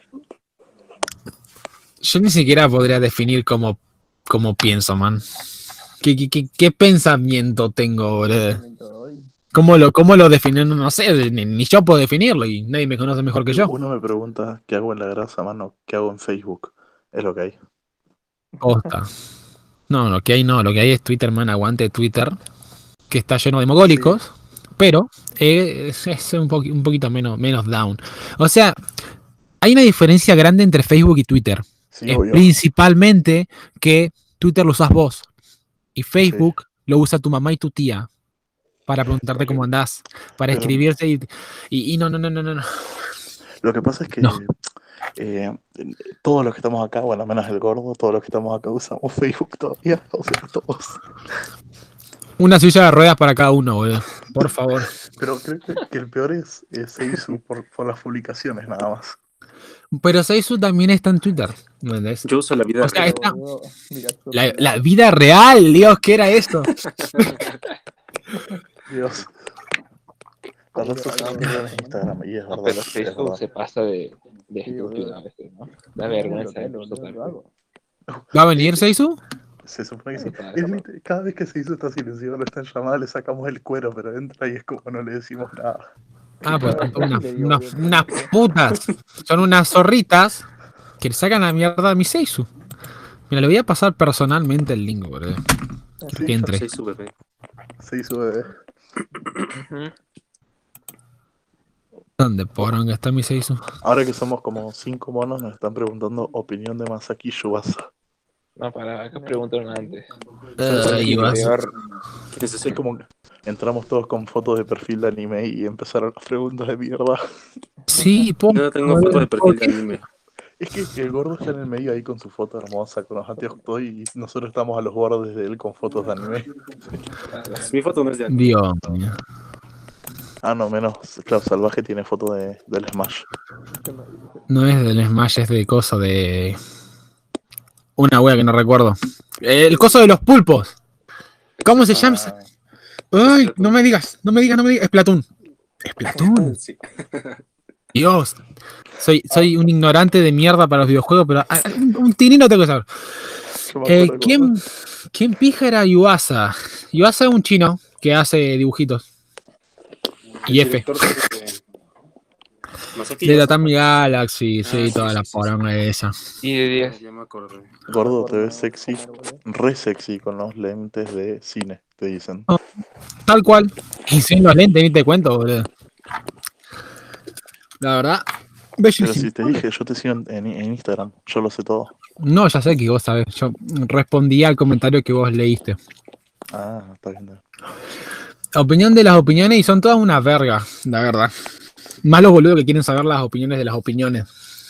yo ni siquiera podría definir cómo, cómo pienso, man. ¿Qué, qué, qué, qué pensamiento tengo, boludo? ¿Cómo lo, cómo lo defino? No, no sé, ni, ni yo puedo definirlo y nadie me conoce mejor que yo. Uno me pregunta qué hago en la grasa, mano, qué hago en Facebook. Es lo que hay. Posta. No, lo que hay no, lo que hay es Twitter, man, aguante Twitter, que está lleno de mogólicos, pero eh, es, es un, poqui- un poquito menos, menos down. O sea, hay una diferencia grande entre Facebook y Twitter. Sí, Es obvio. principalmente que Twitter lo usas vos y Facebook lo usa tu mamá y tu tía para preguntarte cómo andás, para Pero- escribirse y, y, y no, no, no, no, no, no. Lo que pasa es que No. eh, todos los que estamos acá, bueno, menos el gordo, todos los que estamos acá usamos Facebook todavía, o sea, todos. Una silla de ruedas para cada uno, boludo. Por favor. Pero creo que, que el peor es, es Seisu por, por las publicaciones nada más. Pero Seisu también está en Twitter. ¿No entendés? Yo uso la vida O sea, real. está- La, la vida real, Dios, ¿qué era esto? Dios. La red social es Instagram y es verdad. Pero es Facebook verdad. se pasa de, de estúpido a veces, ¿no? Da vergüenza de total. ¿Va a venir Seisu? Se supone que sí. Es lit- cada vez que Seisu está silenciado, no está en llamada, le sacamos el cuero, pero entra y es como no le decimos nada. Ah, pues son unas, unas, unas putas. Son unas zorritas que le sacan la mierda a mi Seisu. Mira, le voy a pasar personalmente el link, boludo. Sí, Que entre. Soy su bebé. Seisu bebé. ¿Dónde poronga está mi Seisu? Ahora que somos como cinco monos, nos están preguntando opinión de Masaki Yuasa. No, para, acá preguntaron antes. Eh, Yuasa. ¿Quién es Es ese? como que entramos todos con fotos de perfil de anime y empezaron las preguntas de mierda. Sí, po. Yo no tengo foto de perfil de anime. Es que el gordo está en el medio ahí con su foto hermosa, con los anteojos todo, y nosotros estamos a los bordes de él con fotos de anime. Mi foto no es de anime. Dios mío. Ah, no, menos, claro, Salvaje tiene foto de, del Smash. No es del Smash, es de coso de. Una wea que no recuerdo. El coso de los pulpos. ¿Cómo se llama? Ah, Ay, no me digas, no me digas, no me digas. Splatoon. Splatoon. Sí. Dios. Soy, soy un ignorante de mierda para los videojuegos, pero ah, un, un tirino tengo que saber. yo me Eh, acuerdo del ¿quién, gordo. ¿Quién pija era Yuasa? Yuasa es un chino que hace dibujitos. Y El F. director de- Masaki De la Yuasa. Tami Galaxy, sí, Ah, sí, toda sí, la sí, sí. poronga esa. Y de Ah, diez. ya me acordé. Gordo, te ves sexy, re sexy con los lentes de cine, te dicen. Tal cual. Y sin los lentes, ni te cuento, boludo. La verdad, Pero bellísimo. si te dije, yo te sigo en, en- en Instagram, yo lo sé todo. No, ya sé que vos sabés. Yo respondí al comentario que vos leíste. Ah, está bien. Opinión de las opiniones y son todas una verga, la verdad. Más los boludos que quieren saber las opiniones de las opiniones.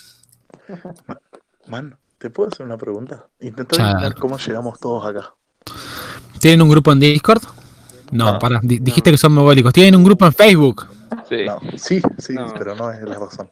Man, ¿te puedo hacer una pregunta? Intenta Chao. adivinar cómo llegamos todos acá. ¿Tienen un grupo en Discord? No, No. para, di- dijiste que son mogólicos. ¿Tienen un grupo en Facebook? Sí. No, sí, sí, No. pero no es la razón.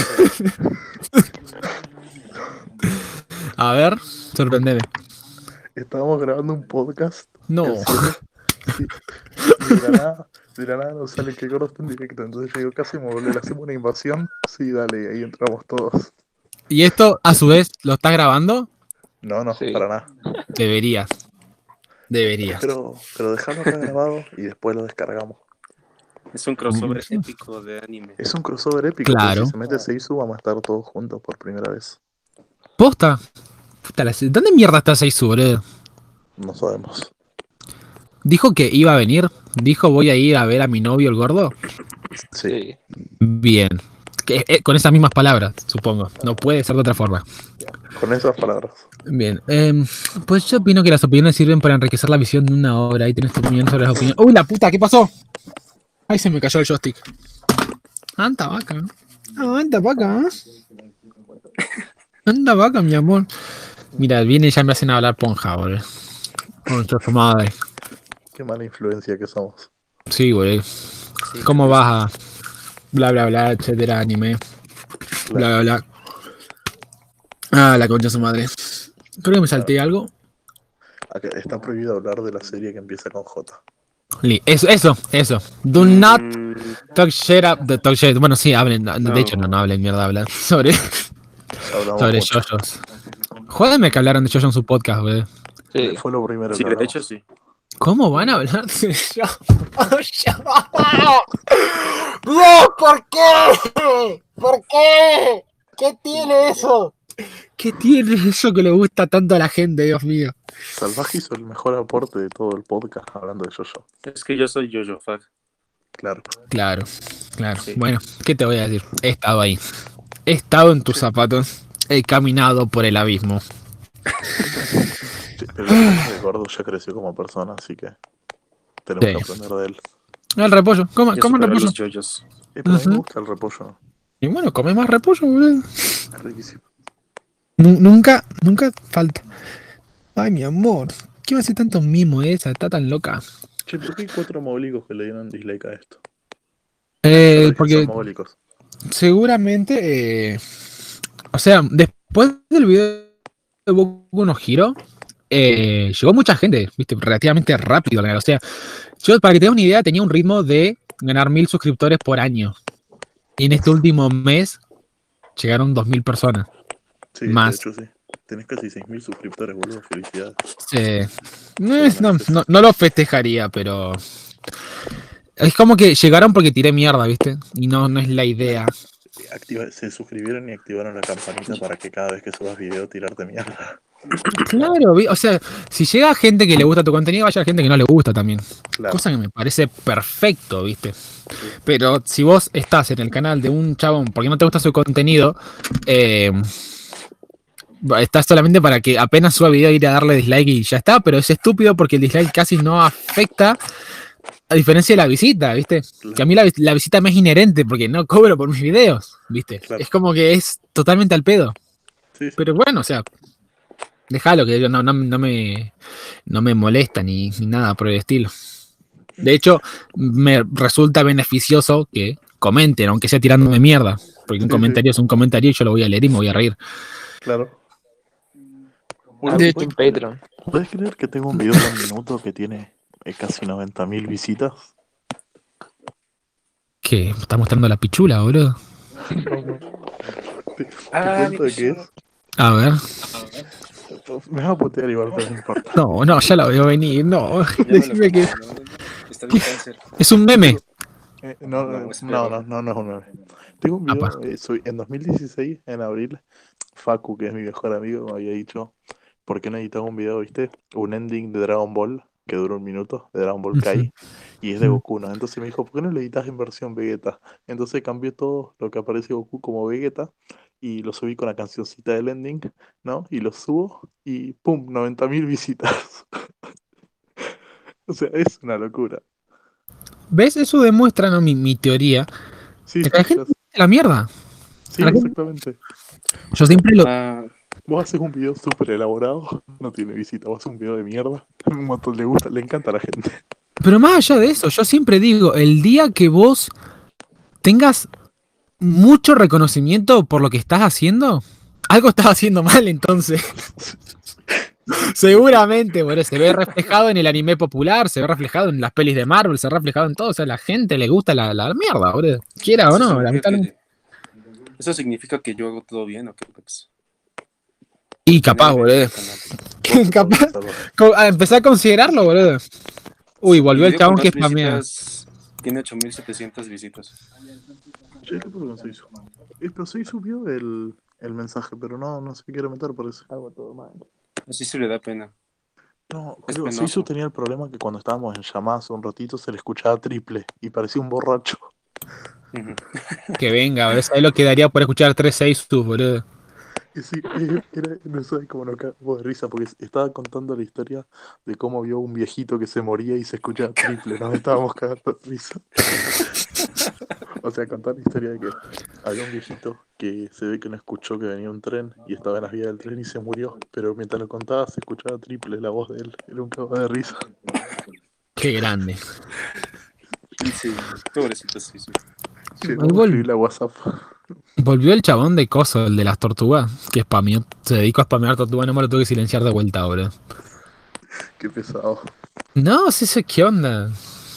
A ver, sorprendeme. Estábamos grabando un podcast. No. el siete, sí, y de la nada, de la nada nos sale que Gordo está en directo. Entonces yo digo, ¿qué hacemos, boludo? ¿Le hacemos una invasión? Sí, dale, ahí entramos todos. ¿Y esto, a su vez, lo estás grabando? No, no, Sí. para nada. Deberías. Deberías. Pero, pero dejarlo acá grabado y después lo descargamos. Es un crossover épico de anime. Es un crossover épico. Claro. porque Si se mete Seisu, vamos a estar todos juntos por primera vez. ¿Posta? Puta, la- ¿Dónde mierda está Seisu, boludo? No sabemos. Dijo que iba a venir. Dijo, voy a ir a ver a mi novio, el gordo. Sí. Sí. Bien. Que, eh, con esas mismas palabras, supongo. No puede ser de otra forma. Con esas palabras. Bien. em, pues yo opino que las opiniones sirven para enriquecer la visión de una obra. Ahí tenés tu opinión sobre las opiniones. ¡Uy, la puta! ¿Qué pasó? Ay, se me cayó el joystick. Anda, vaca. Anda, vaca. Anda, vaca, mi amor. Mira, viene y ya me hacen hablar ponja, boludo. Concha su madre. Qué mala influencia que somos. Sí, boludo. ¿Cómo vas a bla, bla, bla, etcétera, anime? Bla, bla, bla. Ah, la concha de su madre. Creo que me salté algo. Acá está prohibido hablar de la serie que empieza con J. Li- Eso, eso, eso. Do not Mm, talk shit up the talk shit. Bueno, sí, hablen. no, No. De hecho, no, no hablen mierda, hablan sobre, Hablamos sobre mucho. JoJo's. Jódeme que hablaron de JoJo en su podcast, boludo. Sí. Fue lo primero sí, que de hablamos. hecho sí. ¿Cómo van a hablar de JoJo? ¡No! ¿Por qué? ¿Por qué? ¿Qué tiene eso? ¿Qué tiene eso que le gusta tanto a la gente, Dios mío? Salvaje hizo el mejor aporte de todo el podcast hablando de JoJo. Es que yo soy Jojo Fag. Claro. Claro, claro. Sí. Bueno, ¿qué te voy a decir? He estado ahí. He estado en tus zapatos. He caminado por el abismo. Sí, pero el gordo ya creció como persona, así que tenemos Sí. que aprender de él. El repollo. ¿Cómo, Yo cómo el supero repollo? los JoJos. Eh, pero a mí me Ujú. gusta el repollo. Y bueno, come más repollo, boludo. Es riquísimo. Nu- nunca, nunca falta. Ay, mi amor. ¿Qué va a hacer tanto mimo esa? Está tan loca. Che, ¿por qué hay cuatro mogólicos que le dieron dislike a esto? Eh, Solo dije, porque son mogólicos. seguramente, eh, o sea, después del video de Boku no Hero, eh, llegó mucha gente, viste, relativamente rápido. O sea, yo, para que te des una idea, tenía un ritmo de ganar mil suscriptores por año. Y en este último mes llegaron dos mil personas. Sí, Más. de hecho sí. Tenés casi seis mil suscriptores, boludo. Felicidades. Eh, no, es- no, no- no lo festejaría, pero es como que llegaron porque tiré mierda, ¿viste? Y no, no es la idea. Activa, se suscribieron y activaron la campanita para que cada vez que subas video tirarte mierda. Claro, vi- o sea, si llega gente que le gusta tu contenido, vaya gente que no le gusta también. Claro. Cosa que me parece perfecto, ¿viste? Pero si vos estás en el canal de un chabón porque no te gusta su contenido, eh, estás solamente para que apenas suba video ir a darle dislike y ya está, pero es estúpido porque el dislike casi no afecta, a diferencia de la visita, ¿viste? Claro. Que a mí la, la visita me es inherente porque no cobro por mis videos, ¿viste? Claro. Es como que es totalmente al pedo. Sí, sí. Pero bueno, o sea, déjalo, que yo no, no, no me, no me molesta ni, ni nada por el estilo. De hecho, me resulta beneficioso que comenten, aunque sea tirándome mierda. Porque un Sí, comentario es un comentario y yo lo voy a leer y me voy a reír. Claro. Ah, Boludo, de ¿viste en ¿puedes, Patreon? puedes creer que tengo un video de un minuto que tiene eh, casi noventa mil visitas? ¿Qué? ¿Me está mostrando la pichula, boludo? ¿Te, te Ah, cuento mi de qué es? A ver. Me vas a putear igual, pero no importa. No, no, ya la veo venir. No, Ya me lo decime que pongo, ¿no? Está bien cáncer. es un meme. Eh, no, No, no, espero. no, no, no es un meme. Tengo un Apa. video, eh, soy, en dos mil dieciséis, en abril, Facu, que es mi mejor amigo, me había dicho, ¿por qué no editaba un video, viste? Un ending de Dragon Ball, que dura un minuto, de Dragon Ball Kai, y es de Ujú. Goku, ¿no? Entonces me dijo, ¿por qué no lo editas en versión Vegeta? Entonces cambié todo lo que aparece Goku como Vegeta, y lo subí con la cancioncita del ending, ¿no? Y lo subo, y ¡pum! noventa mil visitas. O sea, es una locura. ¿Ves? Eso demuestra, ¿no? Mi, mi teoría. Sí, De sí, que la ya gente sé. es la mierda. Sí, a la gente- exactamente. Yo siempre lo. Ah, Vos haces un video súper elaborado, no tiene visita, vos haces un video de mierda, un montón le gusta, le encanta a la gente. Pero más allá de eso, yo siempre digo, el día que vos tengas mucho reconocimiento por lo que estás haciendo, algo estás haciendo mal entonces. Seguramente, boludo, se ve reflejado en el anime popular, se ve reflejado en las pelis de Marvel, se ve reflejado en todo, o sea, a la gente le gusta la, la mierda, boludo. Quiera o eso no, significa lamentablemente. que- Eso significa que yo hago todo bien, ¿o qué? Pex? Y capaz, Tengo boludo. idea del canal. Capaz, co- a empezar a considerarlo, boludo. Uy, Mi volvió el video chabón con que más spamea. visitas Tiene ocho mil setecientas visitas. Che, ¿qué pasó con Seisu? Eh, pero Seisu vio el, el mensaje, pero no, no se quiere meter por eso. Hago todo mal. Así se le da pena. No, Es boludo, penoso. Seisu tenía el problema que cuando estábamos en llamadas un ratito se le escuchaba triple y parecía un borracho. Ujú. Que venga, boludo. ¿Sabes lo que daría por escuchar tres seis tus, boludo? Y sí, eh, era, no sé cómo nos cagamos de risa, porque estaba contando la historia de cómo vio un viejito que se moría y se escuchaba triple, nos estábamos cagando de risa. O sea, contar la historia de que había un viejito que se ve que no escuchó que venía un tren y estaba en las vías del tren y se murió, pero mientras lo contaba se escuchaba triple la voz de él, era un cago de risa. Qué grande. Sí, pobrecito, sí, sí. Che, Ay, vamos a vol- escribirle a WhatsApp. Volvió el chabón de coso, el de las tortugas, que spameó. Se dedicó a spamear tortugas, no me lo tuve que silenciar de vuelta, boludo. Qué pesado. No, sí sé qué onda.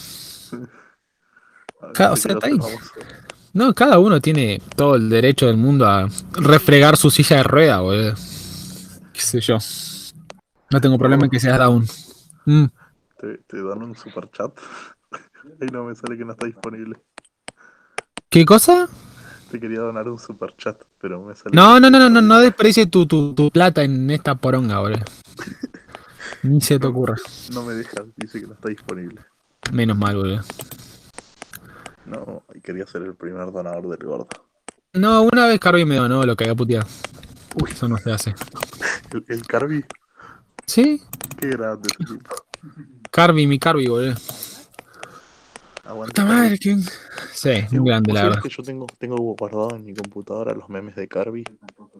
Ah, Ca- o se sea, quedó está ahí. famoso. No, cada uno tiene todo el derecho del mundo a refregar su silla de rueda, boludo. Qué sé yo. No tengo problema en que seas down. Mm. Te, te dan un super chat. Ahí no me sale que no está disponible. ¿Qué cosa? Te quería donar un super chat, pero me sale. No, no, no, no, no, no desprecies tu, tu, tu plata en esta poronga, boludo. Ni se te No. ocurra. No me deja, dice que no está disponible. Menos mal, boludo. No, y quería ser el primer donador del gordo. No, una vez Carby me donó, lo cagué a putear. Uy, Eso no se hace. el, el Carby, ¿Sí? qué grande ese tipo. Carby, mi Carby, boludo. Aguanta. Puta madre, ¿quién? Sí, Eh, muy grande, ¿vos la sabés verdad. que yo tengo, tengo guardado en mi computadora los memes de Carby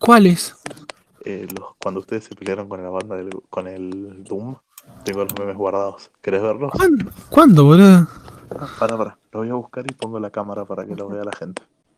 ¿Cuáles? Eh, los, cuando ustedes se pelearon con la banda del, con el Doom, tengo los memes guardados. ¿Querés verlos? ¿Cuándo, ¿Cuándo, boludo? Ah, para, para. Lo voy a buscar y pongo la cámara para que lo vea la gente.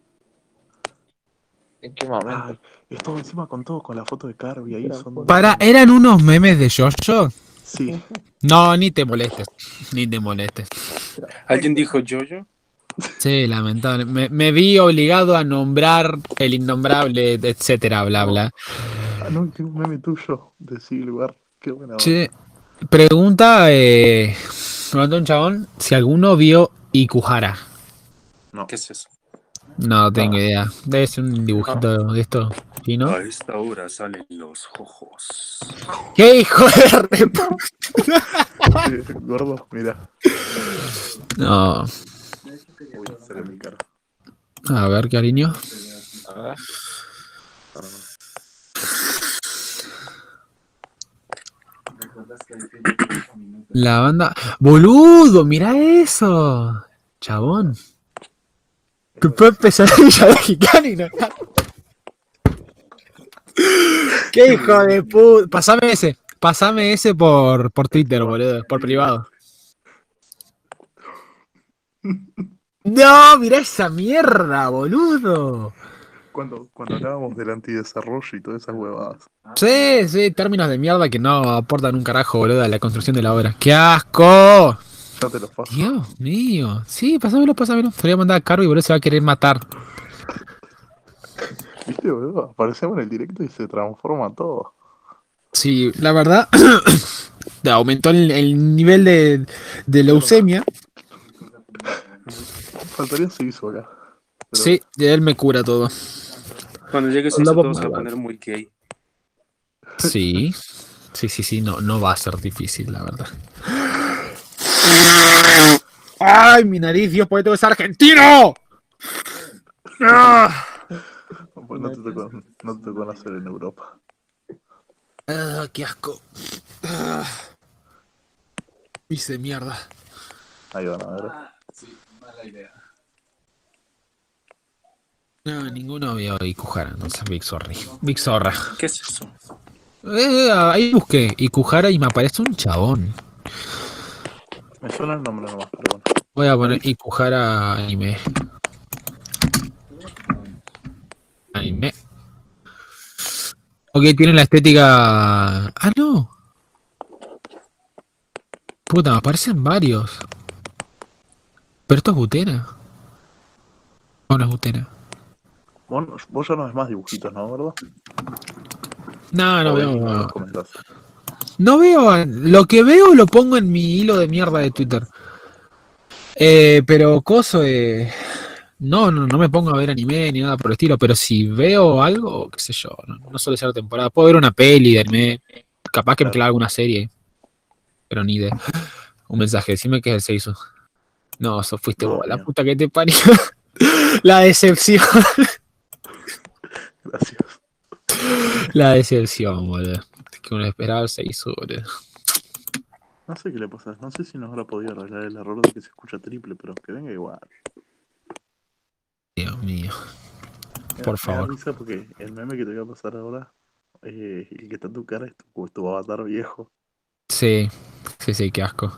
¿En qué momento? Ay, esto encima con todo, con la foto de Carby ahí. Son Para, ¿eran unos memes de Jojo? Sí. No, ni te molestes. Ni te molestes. ¿Alguien dijo Jojo? Sí, lamentable. Me, me vi obligado a nombrar el innombrable, etcétera, bla, bla. Ah, no, que un meme tuyo de Civil War. Qué buena. Che, pregunta, eh, me mandó un chabón si alguno vio Ikuhara. No. ¿Qué es eso? No tengo idea. Debe ser un dibujito de esto, ¿no? A esta hora salen los jojos. ¡Qué hijo de re... Eh, gordo, mira. No. Uy, se ve mi cara. A ver, cariño. A ver. Para no. La banda. ¡Boludo! ¡Mira eso! Chabón. Que fue pesadilla mexicana y no. ¡Qué hijo de puta! Pasame ese. Pasame ese por, por Twitter, boludo. Por privado. No, mirá esa mierda, boludo. Cuando, cuando hablábamos del antidesarrollo y todas esas huevadas. Sí, sí, términos de mierda que no aportan un carajo, boludo, a la construcción de la obra. ¡Qué asco! Ya te los paso. Dios mío. Sí, pásamelo, pásamelo. Se lo voy a mandar a Caro y boludo se va a querer matar. ¿Viste, boludo? Aparecemos en el directo y se transforma todo. Sí, la verdad, aumentó el, el nivel de, de leucemia. Faltaría se hizo acá. Pero Sí, de él me cura todo. Cuando llegue eso, Hola, todo se va a mamá. poner muy gay. Sí, sí, sí, sí, no, no va a ser difícil, la verdad. ¡Ay, mi nariz, Dios, por qué tengo que ser argentino! ¡Ah! pues no te tocó, no te tocó nacer en Europa. Ah, ¡Qué asco! Ah. Hice mierda. Ahí van a ver. No, ninguno vio Ikuhara, entonces Big Sorry. Big Zorra. ¿Qué es eso? Eh, ahí busqué Ikuhara y me aparece un chabón. Me suena el nombre nomás, pero bueno. Voy a poner Ikuhara anime. Anime. Ok, tiene la estética... Ah, no. Puta, me aparecen varios. Pero esto es Butera. O no es Butera. Vos, vos ya no ves más dibujitos, ¿no, verdad? No, no O ves y veo. no los comentás. No veo. Lo que veo lo pongo en mi hilo de mierda de Twitter. Eh, pero coso, eh, no, no, no me pongo a ver anime ni nada por el estilo, pero si veo algo, qué sé yo, no, no suele ser temporada. Puedo ver una peli de anime, capaz que me Claro. clave alguna serie, pero ni de un mensaje, decime que se hizo. No, eso fuiste No, vos, la bien. puta que te parió. La decepción, Gracias. la decepción, boludo. Que uno esperaba se hizo, boludo. No sé qué le pasa. No sé si nos habrá podido arreglar el error de que se escucha triple, pero que venga igual. Dios mío. Me da- Por Me da favor. risa porque el meme que te voy a pasar ahora, eh, el que está en tu cara, es tu, tu avatar viejo. Sí, sí, sí, qué asco.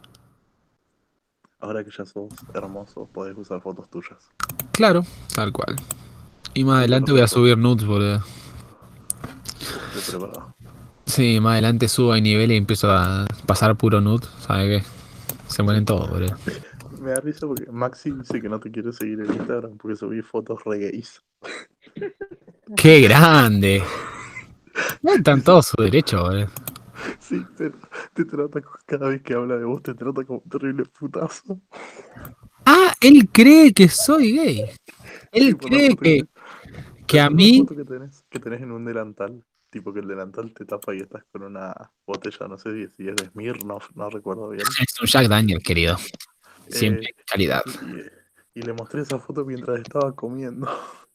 Ahora que ya sos hermoso, podés usar fotos tuyas. Claro, tal cual. Y más Sí, adelante bueno, voy a perfecto. subir nudes, boludo. Estoy preparado. Sí, más adelante subo a nivel y empiezo a pasar puro nude, ¿sabes qué? Se mueren todos, boludo. Me da risa porque Maxi dice que no te quiere seguir en Instagram porque subí fotos re gays. ¡Qué grande! No están todos su derecho, boludo. Sí, pero te trata como- cada vez que habla de vos, te trata como un terrible putazo. Ah, él cree que soy gay. Él Sí, por la cree foto que, tenés. que a Por la mí foto que tenés, que tenés en un delantal. Tipo que el delantal te tapa y estás con una botella, no sé si si es de Smirnoff, no recuerdo bien. es un Jack Daniel, querido. Siempre Eh, calidad. y, y le mostré esa foto mientras estaba comiendo.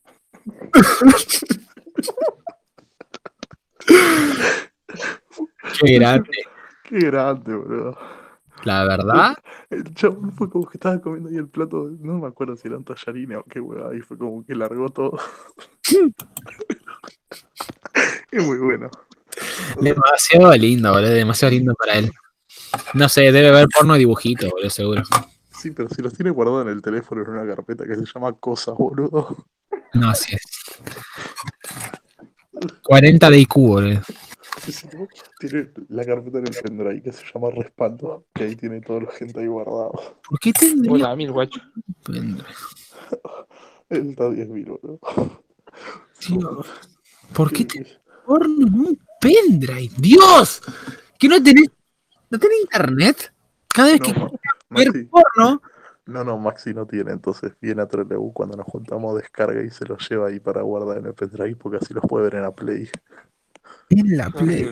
Qué grande. Qué grande, bro. La verdad, El chabón fue como que estaba comiendo ahí el plato, no me acuerdo si eran tallarines o qué hueá, y fue como que largó todo. Es muy bueno. Demasiado lindo, boludo. Demasiado lindo para él. No sé, debe ver porno de dibujitos, boludo, seguro. Sí, pero si los tiene guardados en el teléfono en una carpeta que se llama Cosas, boludo. No, así es. cuarenta de I Q, boludo. Si no, tiene la carpeta en el pendrive que se llama Respaldo, que ahí tiene todo el gente ahí guardado. ¿Por qué tendría Hola, mil guacho. pendrive? Él está a diez mil, boludo. Tío, ¿por qué ¿Qué- te qué? porno en un pendrive? ¡Dios! ¿Que no tenés, no tenés internet? Cada vez No, que Ma- ver Maxi. porno, No, no, Maxi no tiene, entonces viene a Trelew cuando nos juntamos, descarga y se los lleva ahí para guardar en el pendrive porque así los puede ver en la Play. en la Play.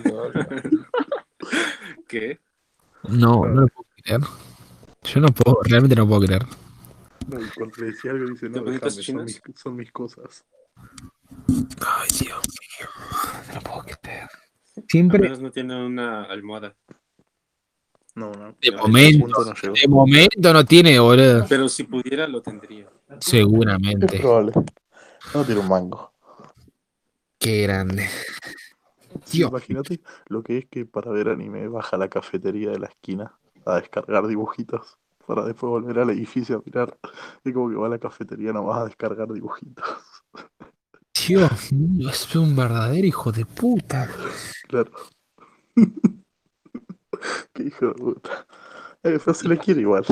¿Qué? No, no lo puedo creer. Yo no puedo, realmente no puedo creer. No, y cuando le decía algo dice, ¿Te no, bonitas déjame, son chinas? mis, son mis cosas. Ay, Dios mío. No lo puedo creer. Al Siempre, menos no tiene una almohada. No, no, de A ese a ese momento, punto no llegó. de momento no tiene, boludo. Pero si pudiera, lo tendría. Es Seguramente. probable. No tiene un mango. Qué grande. Sí, Dios. imagínate lo que es que para ver anime baja a la cafetería de la esquina a descargar dibujitos para después volver al edificio a mirar. Es como que va a la cafetería nomás a descargar dibujitos. Dios mío, es un verdadero hijo de puta. Claro. Qué hijo de puta. Eh, pero se le quiere igual.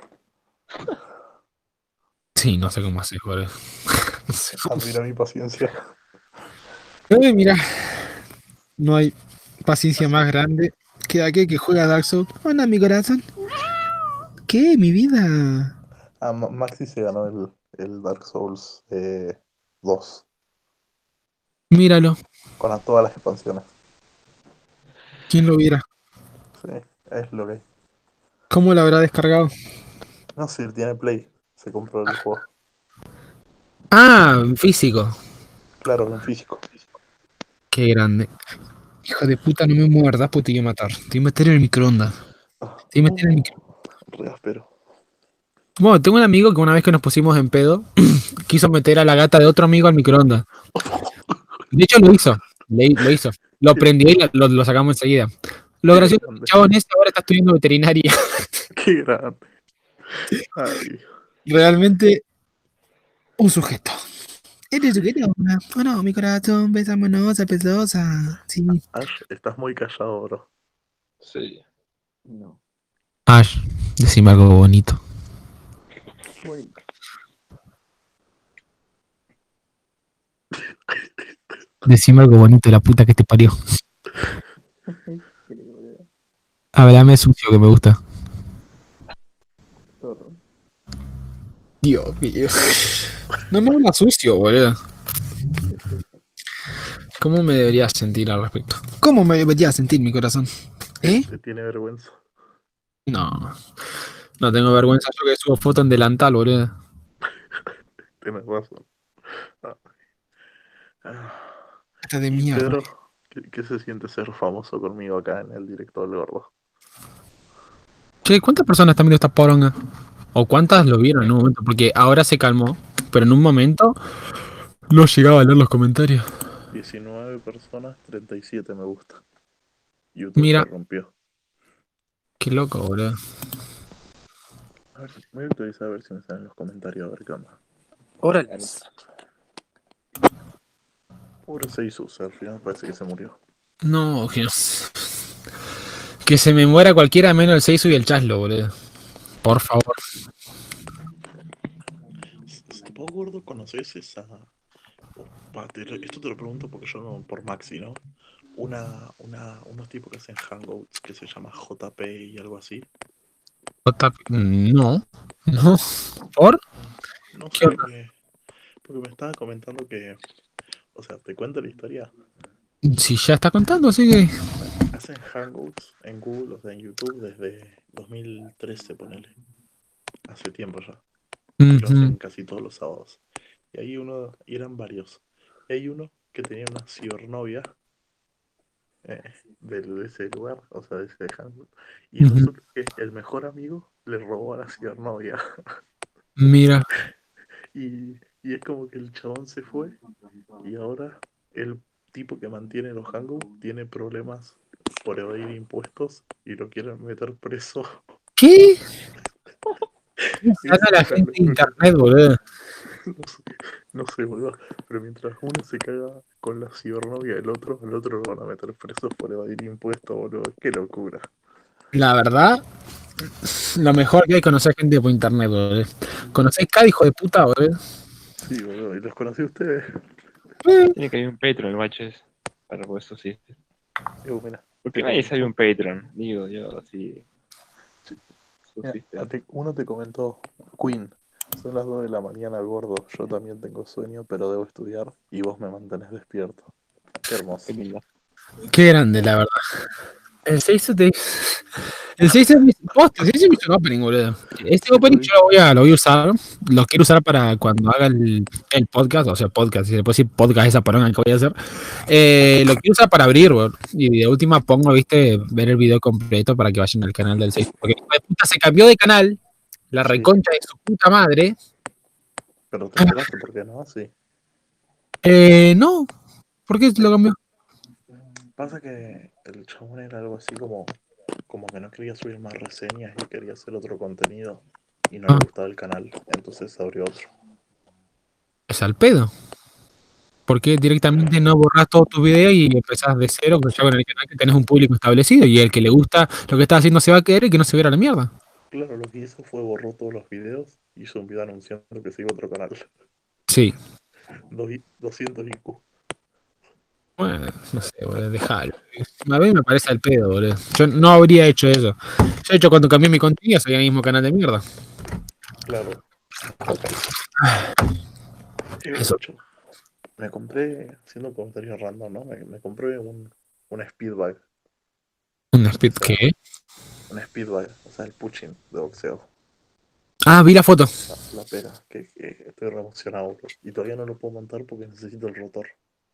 Sí, no sé cómo haces, boludo. No sé cómo. Admira mi paciencia. Ay, mira, no hay paciencia más grande que aquel que juega Dark Souls. Hola, mi corazón. ¿Qué, mi vida? Ah, Ma- Maxi se ganó el, el Dark Souls eh, dos Míralo, con a- todas las expansiones. ¿quién lo viera? Sí, es lo que hay. ¿Cómo lo habrá descargado? No sé, él tiene Play. Se compró el juego. Ah, en físico. Claro, en físico. Qué grande. Hijo de puta, no me muerdas, pues te voy a matar. Te voy a meter en el microondas. Ah, Te voy a meter en el microondas. re áspero. Bueno, tengo un amigo que una vez que nos pusimos en pedo, quiso meter a la gata de otro amigo al microondas. De hecho, lo hizo. Le- lo hizo. Lo prendió y lo, lo sacamos enseguida. Lo Qué gracioso es que grande. el chabón ese ahora está estudiando veterinaria. Qué grande. Ay, Realmente un sujeto. Eres sujeto. Oh no, mi corazón, besámonos, pesosa. Sí. Ash, estás muy callado, bro. Sí. No. Ash, decime algo bonito. Bonito. Decime algo bonito, la puta que te parió. Háblame sucio que me gusta. Todo. Dios mío. No me habla sucio, boludo. ¿Cómo me debería sentir al respecto? ¿Cómo me debería sentir mi corazón? ¿Eh? Te tiene vergüenza. No. No tengo vergüenza yo que subo foto en delantal, boludo. Tienes razón. Ah, ah. Esta de Y mierda. Pedro, ¿qué, qué se siente ser famoso conmigo acá en el directo del gordo? Che, ¿cuántas personas están viendo esta poronga? ¿O cuántas lo vieron en un momento? Porque ahora se calmó, pero en un momento no llegaba a leer los comentarios. diecinueve personas, treinta y siete me gusta. YouTube Mira. la rompió. Qué loco, boludo. A ver, voy a actualizar a ver si me salen los comentarios, a ver qué onda. Órale. Pobre Seisus, al final parece que se murió. No, que no. Que se me muera cualquiera menos el Seisu y el Chaslo, boludo. Por favor. ¿Vos, gordo, conoces esa...? Oh, va, te lo- esto te lo pregunto porque yo no, por Maxi, ¿no? Una, una, unos tipos que hacen hangouts que se llama J P y algo así. J P No. No. ¿Por? No ¿Qué sé, onda? que- porque me estaba comentando que, o sea, te cuento la historia. Si ya está contando, así que. Hacen hangouts en Google, o sea, en YouTube desde dos mil trece, ponele. Hace tiempo ya. Y lo hacen Ujú. casi todos los sábados. Y hay uno, y eran varios. Y hay uno que tenía una cibernovia eh, del- de ese lugar, o sea, de ese hangout. Y Ujú. resulta que el mejor amigo le robó a la cibernovia. Mira. Y, y es como que el chabón se fue y ahora él tipo que mantiene los hangouts tiene problemas por evadir impuestos y lo quieren meter preso. ¿Qué? ¿Cómo Es saca la una gente de locura. internet, boludo? No sé, no sé, boludo. Pero mientras uno se caga con la cibernovia del otro, el otro lo van a meter preso por evadir impuestos, boludo. Qué locura. La verdad, lo mejor que hay es conocer gente por internet, boludo. ¿Conocés cada hijo de puta, boludo? Sí, boludo. ¿Y los conocí a ustedes? Tiene que haber un Patreon, el baches, para poder subsistir. Yo, mira, ¿Por te qué nadie comento. sabe un Patreon? Digo yo, así. Mira, Subsiste. a te- uno te comentó, Queen. Son las dos de la mañana, gordo. Yo también tengo sueño, pero debo estudiar y vos me mantenés despierto. Qué hermoso. Qué lindo. Qué grande, la verdad. El seis te... El seis es mi... Posta, el seis es mi opening, boludo. Este Sí, opening lo vi. yo lo voy, a, lo voy a usar. Lo quiero usar para cuando haga el, el podcast. O sea, podcast. Si se puede decir podcast esa parón que voy a hacer. Eh, lo quiero usar para abrir, boludo. Y de última pongo, viste, ver el video completo para que vayan al canal del seis. Porque hijo de puta se cambió de canal. La Sí. reconcha de su puta madre. Pero te enteraste por qué no, sí. Eh, no. ¿Por qué lo cambió? Pasa que el chabón era algo así como, como que no quería subir más reseñas y quería hacer otro contenido y no Ah. le gustaba el canal, entonces abrió otro. Es al pedo. ¿Por qué directamente no borras todo tu video y empezás de cero, que ya con el canal que tenés un público establecido y el que le gusta lo que estás haciendo se va a querer y que no se viera la mierda? Claro, lo que hizo fue borró todos los videos y hizo un video anunciando que se iba a otro canal. Sí. Dos i- doscientos I Q. Bueno, no sé, boludo, dejalo. A mí me parece al pedo, boludo. Yo no habría hecho eso. Yo he hecho cuando cambié mi contenido, seguía el mismo canal de mierda. Claro. Eh, Eso. yo me compré, haciendo un comentario random, ¿no? Me, me compré un, un speedbag. ¿Un speed O sea, qué? un speedbag, o sea, el pushing de boxeo. Ah, vi la foto. La, la pera, que, que estoy re emocionado, bro. Y todavía no lo puedo montar porque necesito el rotor.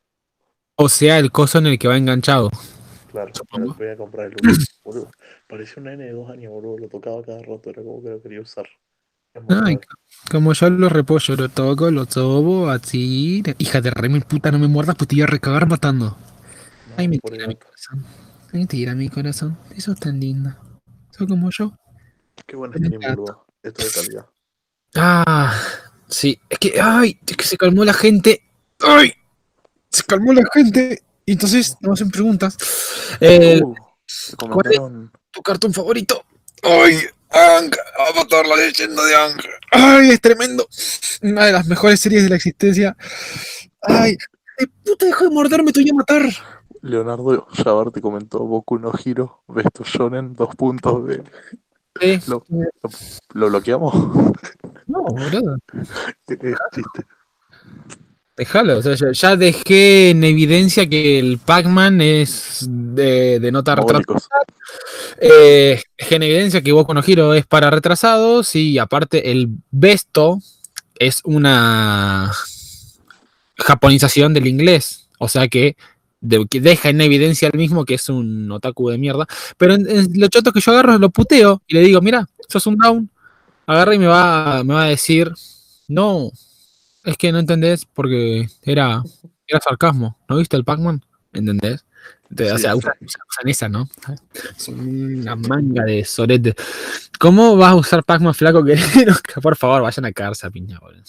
O sea, el coso en el que va enganchado. Claro, me Supongo. voy a comprar el último, boludo. Parecía un nene de dos años, boludo. Lo tocaba cada rato, era como que lo quería usar. Es muy Ay, raro. como yo lo repollo, lo toco, lo sobo, así. Hija de re, mi puta, no me muerdas, pues te iba a recagar matando. Ay, No, por mentira, mi gato. corazón. Mentira, mi corazón. Eso es tan lindo. Eso como yo. Qué buen Con el stream, gato. boludo. Esto de calidad. Ah, sí. Es que, ay, es que se calmó la gente. Ay, se calmó la gente. Y entonces nos hacen preguntas. Eh, Uh, te ¿Cuál es comentaron. tu cartón favorito? Ay, Ang, Avatar, la leyenda de Ang. Ay, es tremendo. Una de las mejores series de la existencia. Ay, de puta, deja de morderme, te voy a matar. Leonardo Yabar te comentó Boku no Hiro, Besto Shonen, dos puntos de. Eh, ¿Lo, lo, lo bloqueamos? no, boludo. Es chiste. Déjalo, o sea, ya, ya dejé en evidencia que el Pac-Man es de, de nota retrasada. Mogólicos. Eh, dejé en evidencia que Boku no Hero es para retrasados y aparte el Besto es una japonización del inglés. O sea que, de, que deja en evidencia el mismo que es un otaku de mierda. Pero en, en lo choto que yo agarro, lo puteo y le digo, mira, sos un down. Agarra y me va, me va a decir, no, es que no entendés porque era, era sarcasmo. ¿No viste el Pac-Man? ¿Entendés? Entonces, o Sí, sea, sí. usan, usan esa, ¿no? Es una manga de sorete. ¿Cómo vas a usar Pac-Man flaco que que por favor vayan a cagarse a piña, boludo?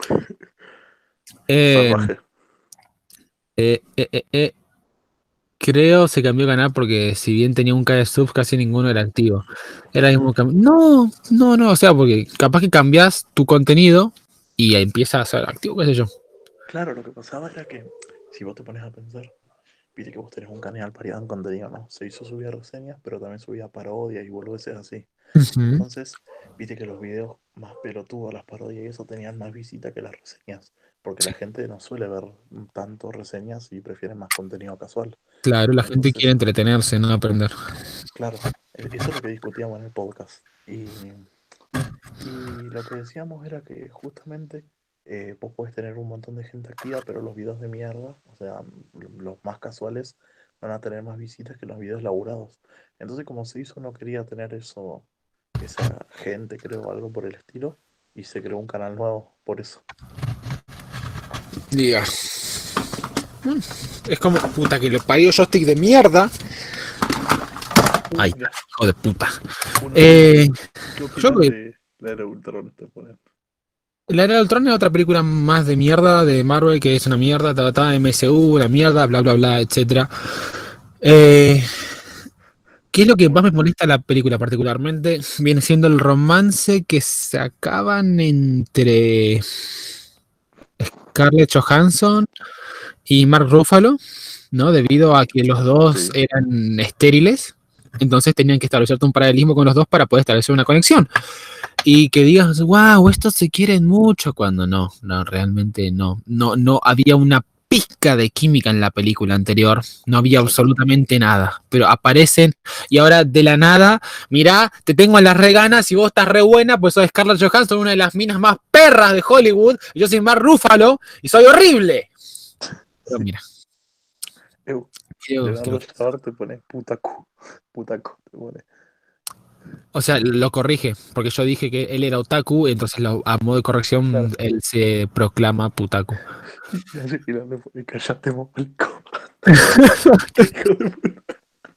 Eh, Salvaje. eh, eh, eh, eh, creo se cambió de canal porque si bien tenía un K de subs, casi ninguno era activo. Era el mismo cam- No, no, no, o sea, porque capaz que cambias tu contenido y empieza a ser activo, qué sé yo. Claro, lo que pasaba era que si vos te pones a pensar, viste que vos tenés un canal variado en contenido, ¿no? Se hizo subir reseñas, pero también subía parodias y boludeces así. Ujú. Entonces, viste que los videos más pelotudos, las parodias y eso tenían más visita que las reseñas. Porque la gente no suele ver tanto reseñas y prefiere más contenido casual. Claro, la gente Entonces, quiere entretenerse, no aprender. claro, e- eso es lo que discutíamos en el podcast. Y, y lo que decíamos era que justamente eh, vos podés tener un montón de gente activa, pero los videos de mierda, o sea, los más casuales, van a tener más visitas que los videos laburados. Entonces, como se hizo, no quería tener eso, esa gente, creo, algo por el estilo, y se creó un canal nuevo por eso. Diga. Es como, puta que le parió joystick de mierda. Ay, Mira, hijo de puta. una- Eh, ¿Qué opinas yo que- de la era de Ultron? Te ponen? La Era de Ultron es otra película más de mierda de Marvel, que es una mierda, ta, ta, ta, M C U, una mierda, bla, bla, bla, etcétera. Eh, ¿Qué es lo que más me molesta de la película particularmente? Viene siendo el romance que se acaban entre Scarlett Johansson y Mark Ruffalo, ¿no? Debido a que los dos Sí. eran estériles, entonces tenían que establecer un paralelismo con los dos para poder establecer una conexión. Y que digas, wow, estos se quieren mucho, cuando no, no, realmente no. No, no había una pizca de química en la película anterior, no había absolutamente nada, pero aparecen y ahora de la nada, mirá, te tengo en las re ganas y vos estás re buena, pues sos Scarlett Johansson, una de las minas más perras de Hollywood, y yo soy Mark Ruffalo y soy horrible. Pero mira, Eu, creo- Leonardo creo que- Chavar te pone putacu. Putacu te pone. o sea, lo corrige, porque yo dije que él era otaku, entonces lo- a modo de corrección Claro. él se proclama putaku. Y así y le pone callate, molico. Hijo de puta.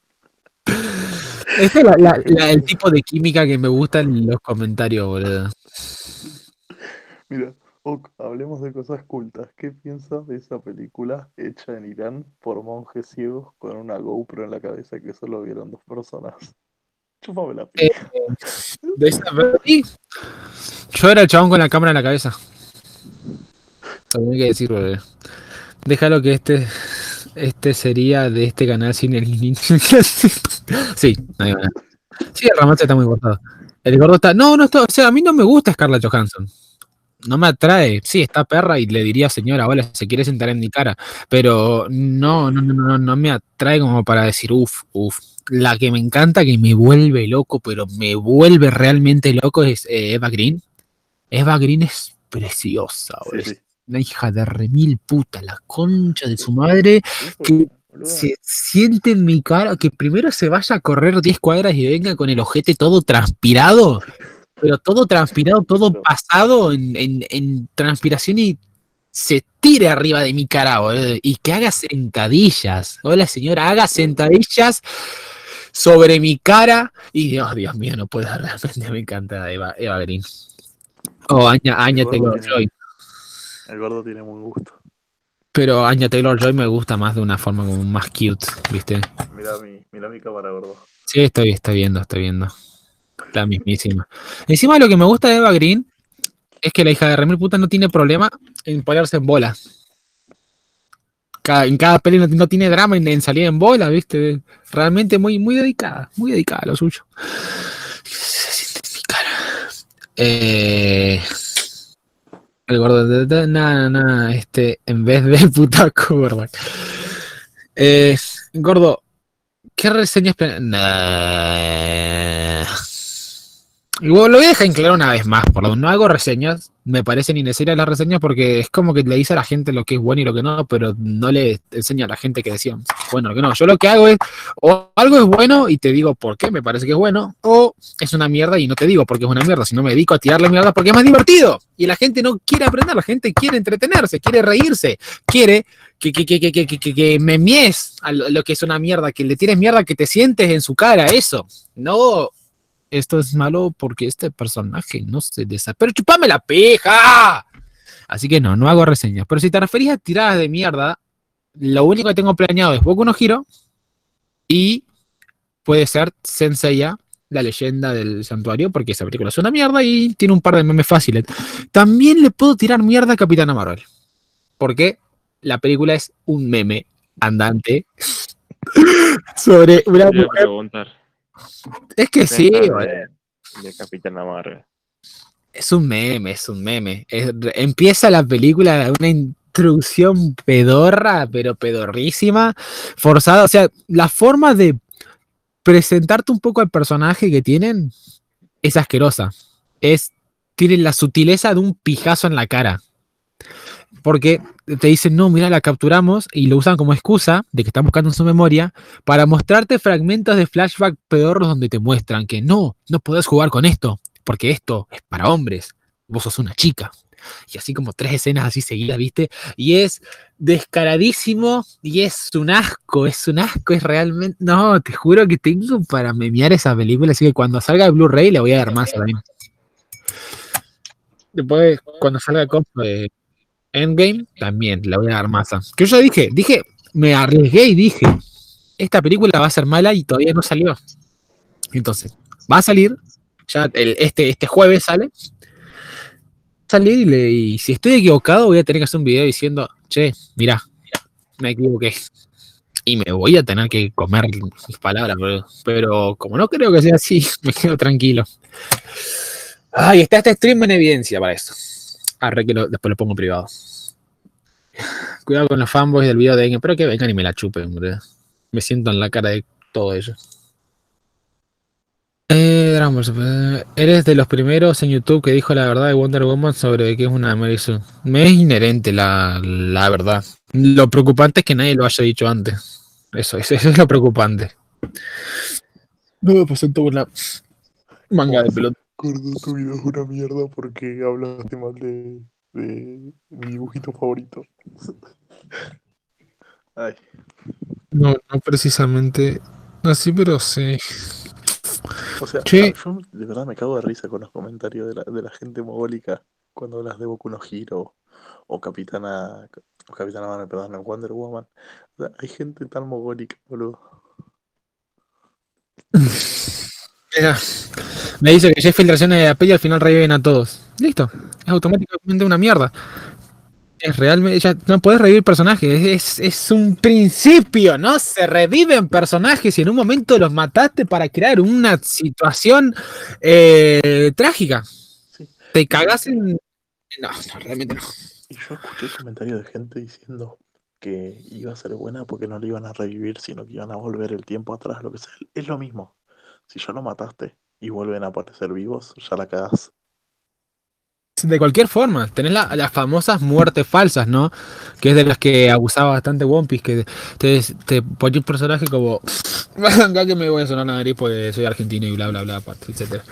Este es la- la- la- el tipo de química que me gusta en los comentarios, boludo. Mira, Ok, hablemos de cosas cultas. ¿Qué piensas de esa película hecha en Irán por monjes ciegos con una GoPro en la cabeza que solo vieron dos personas? Chúpame la Eh, pija. de esa peli, yo era el chabón con la cámara en la cabeza. También hay que decir, boludo. Déjalo que este, este sería de este canal sin el link. Sí, no hay manera. Sí, el romance está muy cortado. El gordo está. No, no está. O sea, a mí no me gusta Scarlett Johansson. No me atrae. Sí, está perra y le diría, señora, hola, se quiere sentar en mi cara. Pero no, no, no, no, no me atrae como para decir, uff, uff. La que me encanta, que me vuelve loco, pero me vuelve realmente loco es eh, Eva Green. Eva Green es preciosa, Sí, boludo. sí. Una hija de remil puta, la concha de su madre, Eso, que boludo. se siente en mi cara, que primero se vaya a correr diez cuadras y venga con el ojete todo transpirado, pero todo transpirado, todo Claro. pasado en, en- en transpiración y se tire arriba de mi cara, boludo, y que haga sentadillas. Hola señora, haga sentadillas sobre mi cara y Dios, Dios mío, no puedo realmente, me encanta Eva, Eva Green. O Anya, Anya El gordo Taylor tiene- Joy. El gordo tiene muy gusto. Pero Anya Taylor Joy me gusta más de una forma como más cute, ¿viste? Mira mi, mira mi cámara, gordo. Sí, estoy, estoy viendo, estoy viendo. La mismísima. Encima lo que me gusta de Eva Green es que la hija de remil puta no tiene problema en ponerse en bola. Cada- en cada peli no, no tiene drama en, en salir en bola, ¿viste? Realmente muy, muy dedicada, muy dedicada a lo suyo. Se siente en mi cara. Eh, el gordo, de- de- nada, nada, este, en vez de putaco, gordo. Eh, gordo, ¿qué reseñas plan- Nah. Y bueno, lo voy a dejar en claro una vez más, por lo menos no hago reseñas, me parecen innecesarias las reseñas porque es como que le dice a la gente lo que es bueno y lo que no, pero no le enseña a la gente que decía bueno lo que no. Yo lo que hago es, o algo es bueno y te digo por qué me parece que es bueno, o es una mierda y no te digo por qué es una mierda, sino me dedico a tirarle mierda porque es más divertido. Y la gente no quiere aprender, la gente quiere entretenerse, quiere reírse, quiere que, que, que, que, que, que, que, que me mies a lo, lo que es una mierda, que le tires mierda, que te sientes en su cara, eso. No, esto es malo porque este personaje no se desarrolla. ¡Pero chupame la pija! Así que no, no hago reseñas. Pero si te referís a tiradas de mierda, lo único que tengo planeado es Boku no Hero y puede ser Senseiya, la leyenda del santuario, porque esa película es una mierda y tiene un par de memes fáciles. También le puedo tirar mierda a Capitana Marvel, porque la película es un meme andante sobre una Te iba a mujer. preguntar. Es que sí, pensás boludo. de, de Capitana Marvel. Es un meme, es un meme. Es- empieza la película, una introducción pedorra, pero pedorrísima, forzada. O sea, la forma de presentarte un poco al personaje que tienen es asquerosa. Es, tienen la sutileza de un pijazo en la cara. Porque te dicen, no, mira, la capturamos y lo usan como excusa de que están buscando en su memoria para mostrarte fragmentos de flashback pedorros donde te muestran que no, no podés jugar con esto, porque esto es para hombres, vos sos una chica. y así como tres escenas así seguidas, ¿viste? Y es descaradísimo y es un asco, es un asco, es realmente... No, te juro que tengo para memear esa película, así que cuando salga el Blu-ray le voy a dar más también. Después, cuando salga Cop de Endgame, también le voy a dar masa. Que yo ya dije, dije, me arriesgué y dije, esta película va a ser mala y todavía no salió. Entonces, va a salir, ya el, este, este jueves sale, salir y, le, y si estoy equivocado voy a tener que hacer un video diciendo, che, mirá, me equivoqué. Y me voy a tener que comer mis palabras, pero, pero como no creo que sea así, me quedo tranquilo. Ay, está este stream en evidencia para eso. Arre que lo, después lo pongo privado. Cuidado con los fanboys del video de Endgame, pero que vengan y me la chupen, bro. Me siento en la cara de todo ello. Eh, Dragon Ball Super. Eres de los primeros en YouTube que dijo la verdad de Wonder Woman sobre que es una Mary Sue. Me es inherente la, la verdad. Lo preocupante es que nadie lo haya dicho antes. Eso, eso, eso es lo preocupante. No me pasé toda una manga de pelota. Gordo, tu video es una mierda porque hablaste mal de, de mi dibujito favorito. Ay, No, no precisamente así, pero sí. o sea, Che, yo de verdad me cago de risa con los comentarios de la, de la gente mogólica cuando hablas de Boku no Hero o Capitana, o Capitana Marvel, perdón, en Wonder Woman. O sea, hay gente tan mogólica, boludo. mira, me dice que ya hay filtraciones de la peli y al final reviven a todos. Listo, es automáticamente una mierda. Es realmente, ya no puedes revivir personajes, es, es un principio, ¿no? Se reviven personajes y en un momento los mataste para crear una situación eh, trágica. Sí. Te cagás en... No, no, realmente no. Y yo escuché comentarios de gente diciendo que iba a ser buena porque no le iban a revivir, sino que iban a volver el tiempo atrás, lo que sea. Es lo mismo. Si ya lo mataste y vuelven a aparecer vivos, ya la cagás. De cualquier forma, tenés la- las famosas muertes falsas, ¿no? Que es de las que abusaba bastante One Piece, que te, te ponía un personaje como, acá que me voy a sonar la nariz porque soy argentino y bla, bla, bla, etcétera.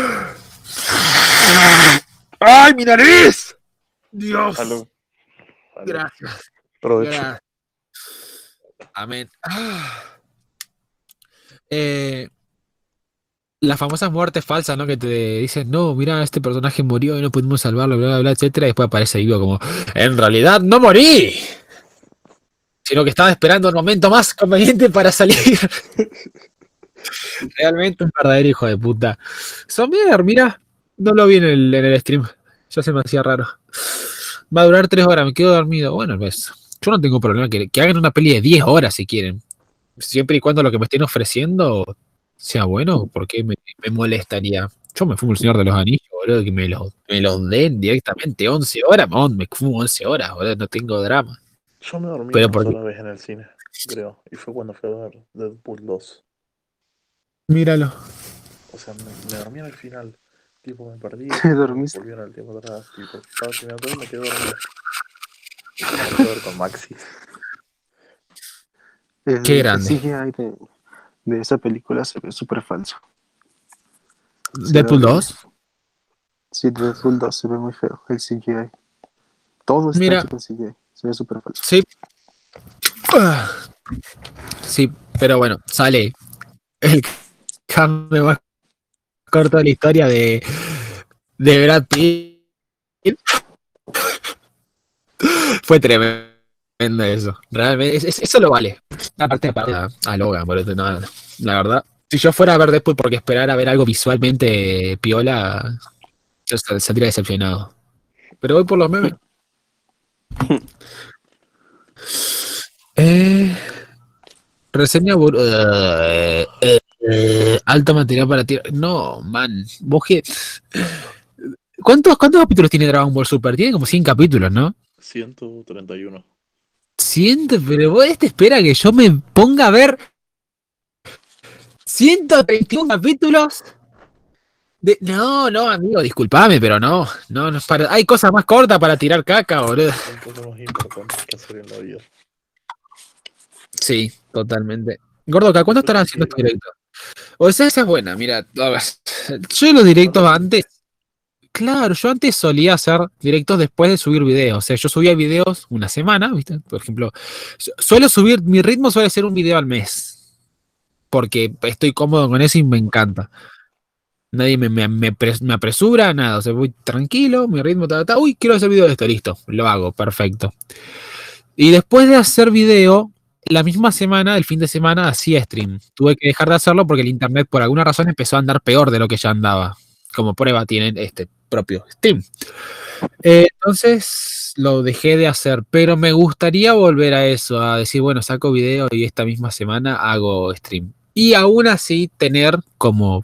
¡Ay, mi nariz! Dios. Salud. Salud. Gracias. Provecho. Gracias. Amén. Ah. Eh, las famosas muertes falsas, ¿no? Que te dicen, no, mira, este personaje murió y no pudimos salvarlo, bla, bla, bla, etcétera. Y después aparece vivo como, en realidad no morí, sino que estaba esperando el momento más conveniente para salir. Realmente un verdadero hijo de puta. Somier, mira, no lo vi en el, en el stream. Ya se me hacía raro. Va a durar tres horas, me quedo dormido. Bueno, pues, yo no tengo problema que, que hagan una peli de diez horas si quieren. Siempre y cuando lo que me estén ofreciendo sea bueno, porque me, me molestaría. Yo me fumo el Señor de los Anillos, boludo, que me los me los den directamente once horas. Man, me fumo once horas, boludo, no tengo drama. Yo me dormí Pero una porque, sola vez en el cine, creo. Y fue cuando fui a ver Deadpool dos. míralo. O sea, me, me dormí al final. Tipo, me perdí. ¿Te dormiste? Volvieron al tiempo atrás. Tipo, estaba terminando todo y me quedé dormido. Eso me empecé a ver con Maxi. El, Qué el grande. C G I de, de esa película se ve súper falso. Se ve Deadpool horrible. dos. Sí, Deadpool dos se ve muy feo, el C G I. Todo está Mira. hecho con C G I. Se ve súper falso. Sí. Ah. Sí, pero bueno, sale el cambio más corto de la historia de, de Brad Pitt. Fue tremendo eso. Realmente, es- es- eso lo vale. Aparte, aparte a, a Logan, por eso, no, la verdad. Si yo fuera a ver Deadpool porque esperara a ver algo visualmente piola, yo sal- saldría decepcionado. Pero voy por los memes. Eh, reseña bur- eh, eh, eh, alto material para ti. No, man. Vos que. ¿Cuántos, ¿Cuántos capítulos tiene Dragon Ball Super? Tiene como cien capítulos, ¿no? ciento treinta y uno. Ciento, pero vos te espera que yo me ponga a ver ciento treinta y uno capítulos. De... No, no, amigo, disculpame, pero no. No, no es para... Hay cosas más cortas para tirar caca, boludo. Son cosas más importantes que hacer en la vida. Sí, totalmente. Gordo, ¿cada cuándo estarás haciendo tu directo? O sea, esa es buena, mira. A ver, yo los directos antes, Claro, yo antes solía hacer directos después de subir videos. O sea, yo subía videos una semana, ¿viste? Por ejemplo, su- suelo subir, mi ritmo suele ser un video al mes. Porque estoy cómodo con eso y me encanta. Nadie me, me, me pres- me apresura, nada. O sea, voy tranquilo, mi ritmo, ta, ta, ta. Uy, quiero hacer video de esto, listo. Lo hago, perfecto. Y después de hacer video, la misma semana, el fin de semana, hacía stream. Tuve que dejar de hacerlo porque el internet, por alguna razón, empezó a andar peor de lo que ya andaba. Como prueba tienen este propio Steam. Eh, entonces lo dejé de hacer, pero me gustaría volver a eso, a decir, bueno, saco video y esta misma semana hago stream. Y aún así tener como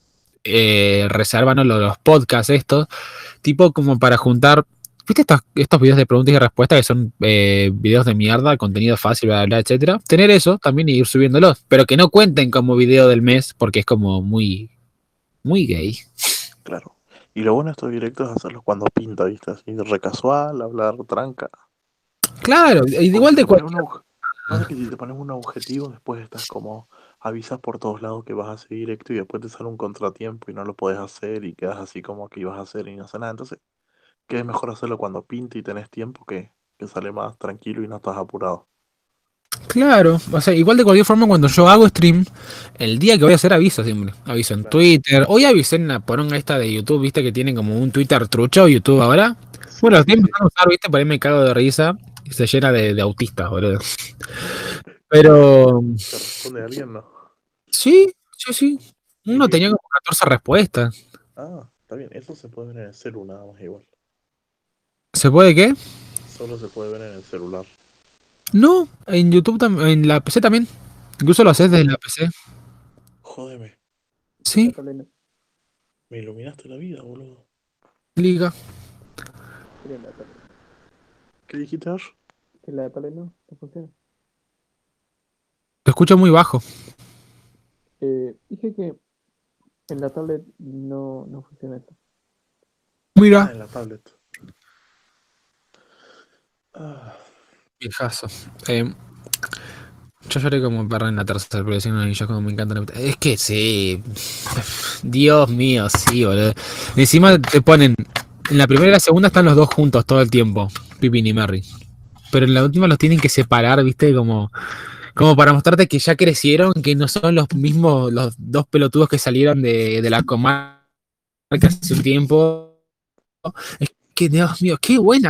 eh, reserva, ¿no? Los, los podcasts estos, tipo como para juntar, ¿viste estos, estos videos de preguntas y respuestas que son eh, videos de mierda, contenido fácil, bla, bla, bla, etcétera? Tener eso también y ir subiéndolos, pero que no cuenten como video del mes porque es como muy, muy gay. Claro. Y lo bueno de estos directos es hacerlos cuando pinta, ¿viste? Así, re casual, hablar tranca. Claro, y de Porque igual si de te pones cualquier. un obje- pasa que si te pones un objetivo, después estás como avisas por todos lados que vas a hacer directo y después te sale un contratiempo y no lo podés hacer y quedas así como que ibas a hacer y no hace nada. Entonces, ¿qué es mejor hacerlo cuando pinta y tenés tiempo que, que sale más tranquilo y no estás apurado? Claro, o sea, igual de cualquier forma cuando yo hago stream, el día que voy a hacer aviso siempre. Aviso en Claro. Twitter. Hoy avisé en la poronga esta de YouTube, viste que tienen como un Twitter trucho YouTube ahora. Bueno, los Sí, estoy sí. empezando a usar, viste, por ahí me cago de risa y se llena de, de autistas, boludo. Pero ¿Te responde alguien? No. sí, sí, sí. ¿Y Uno qué? tenía como catorce respuestas. Ah, está bien. Eso se puede ver en el celular nada más igual. ¿Se puede qué? Solo se puede ver en el celular. No, en YouTube también, en la P C también. Incluso lo haces desde la P C. Jódeme. Sí, Me iluminaste la vida, boludo. liga. ¿Qué dijiste, Ash? Te escucho muy bajo. Ah, Mira. en la tablet. Ah, Viejazo. Eh, yo lloré como perro en la tercera película y yo como me encanta. Es que sí. Dios mío, sí, boludo. Encima te ponen. En la primera y la segunda están los dos juntos todo el tiempo. Pippin y Merry. Pero en la última los tienen que separar, ¿viste? Como, como para mostrarte que ya crecieron, que no son los mismos, los dos pelotudos que salieron de, de la comarca hace un tiempo. Es que, Dios mío, qué buena.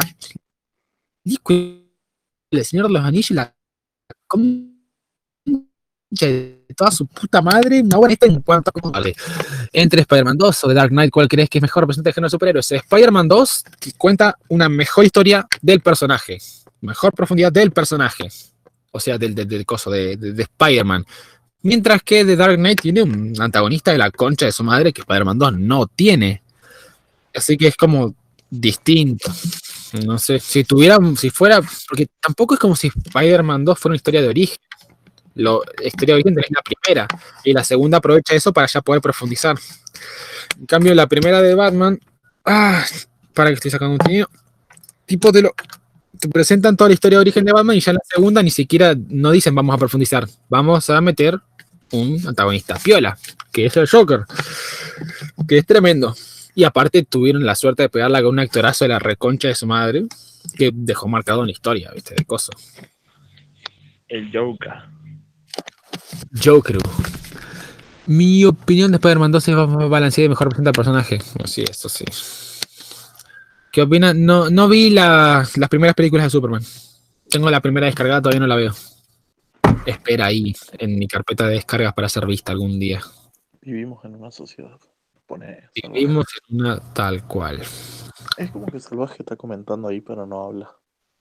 El Señor de los Anillos y la concha de toda su puta madre, una buena esta en cuanto a vale. Entre Spider-Man dos o The Dark Knight, ¿cuál crees que es mejor representante de género de superhéroes? Spider-Man dos cuenta una mejor historia del personaje, mejor profundidad del personaje, o sea, del, del, del coso de, de, de Spider-Man. Mientras que The Dark Knight tiene un antagonista de la concha de su madre que Spider-Man dos no tiene. Así que es como distinto. No sé, si tuviera, si fuera, porque tampoco es como si Spider-Man dos fuera una historia de origen. Lo, la historia de origen es la primera, y la segunda aprovecha eso para ya poder profundizar. En cambio, la primera de Batman, ah, para que estoy sacando un contenido, tipo te lo te presentan toda la historia de origen de Batman y ya en la segunda ni siquiera no dicen vamos a profundizar, vamos a meter un antagonista piola, que es el Joker, que es tremendo. Y aparte tuvieron la suerte de pegarla con un actorazo de la reconcha de su madre, que dejó marcado en la historia, ¿viste? De coso. El Joker. Joker. Mi opinión de Spider-Man dos es más balanceada y mejor presenta al personaje. Sí, eso sí. ¿Qué opinan? No, no vi la- las primeras películas de Superman. Tengo la primera descargada, todavía no la veo. Espera ahí, en mi carpeta de descargas para ser vista algún día. vivimos en una sociedad. Pone salvaje. Vivimos en una tal cual. Es como que Salvaje está comentando ahí, pero no habla.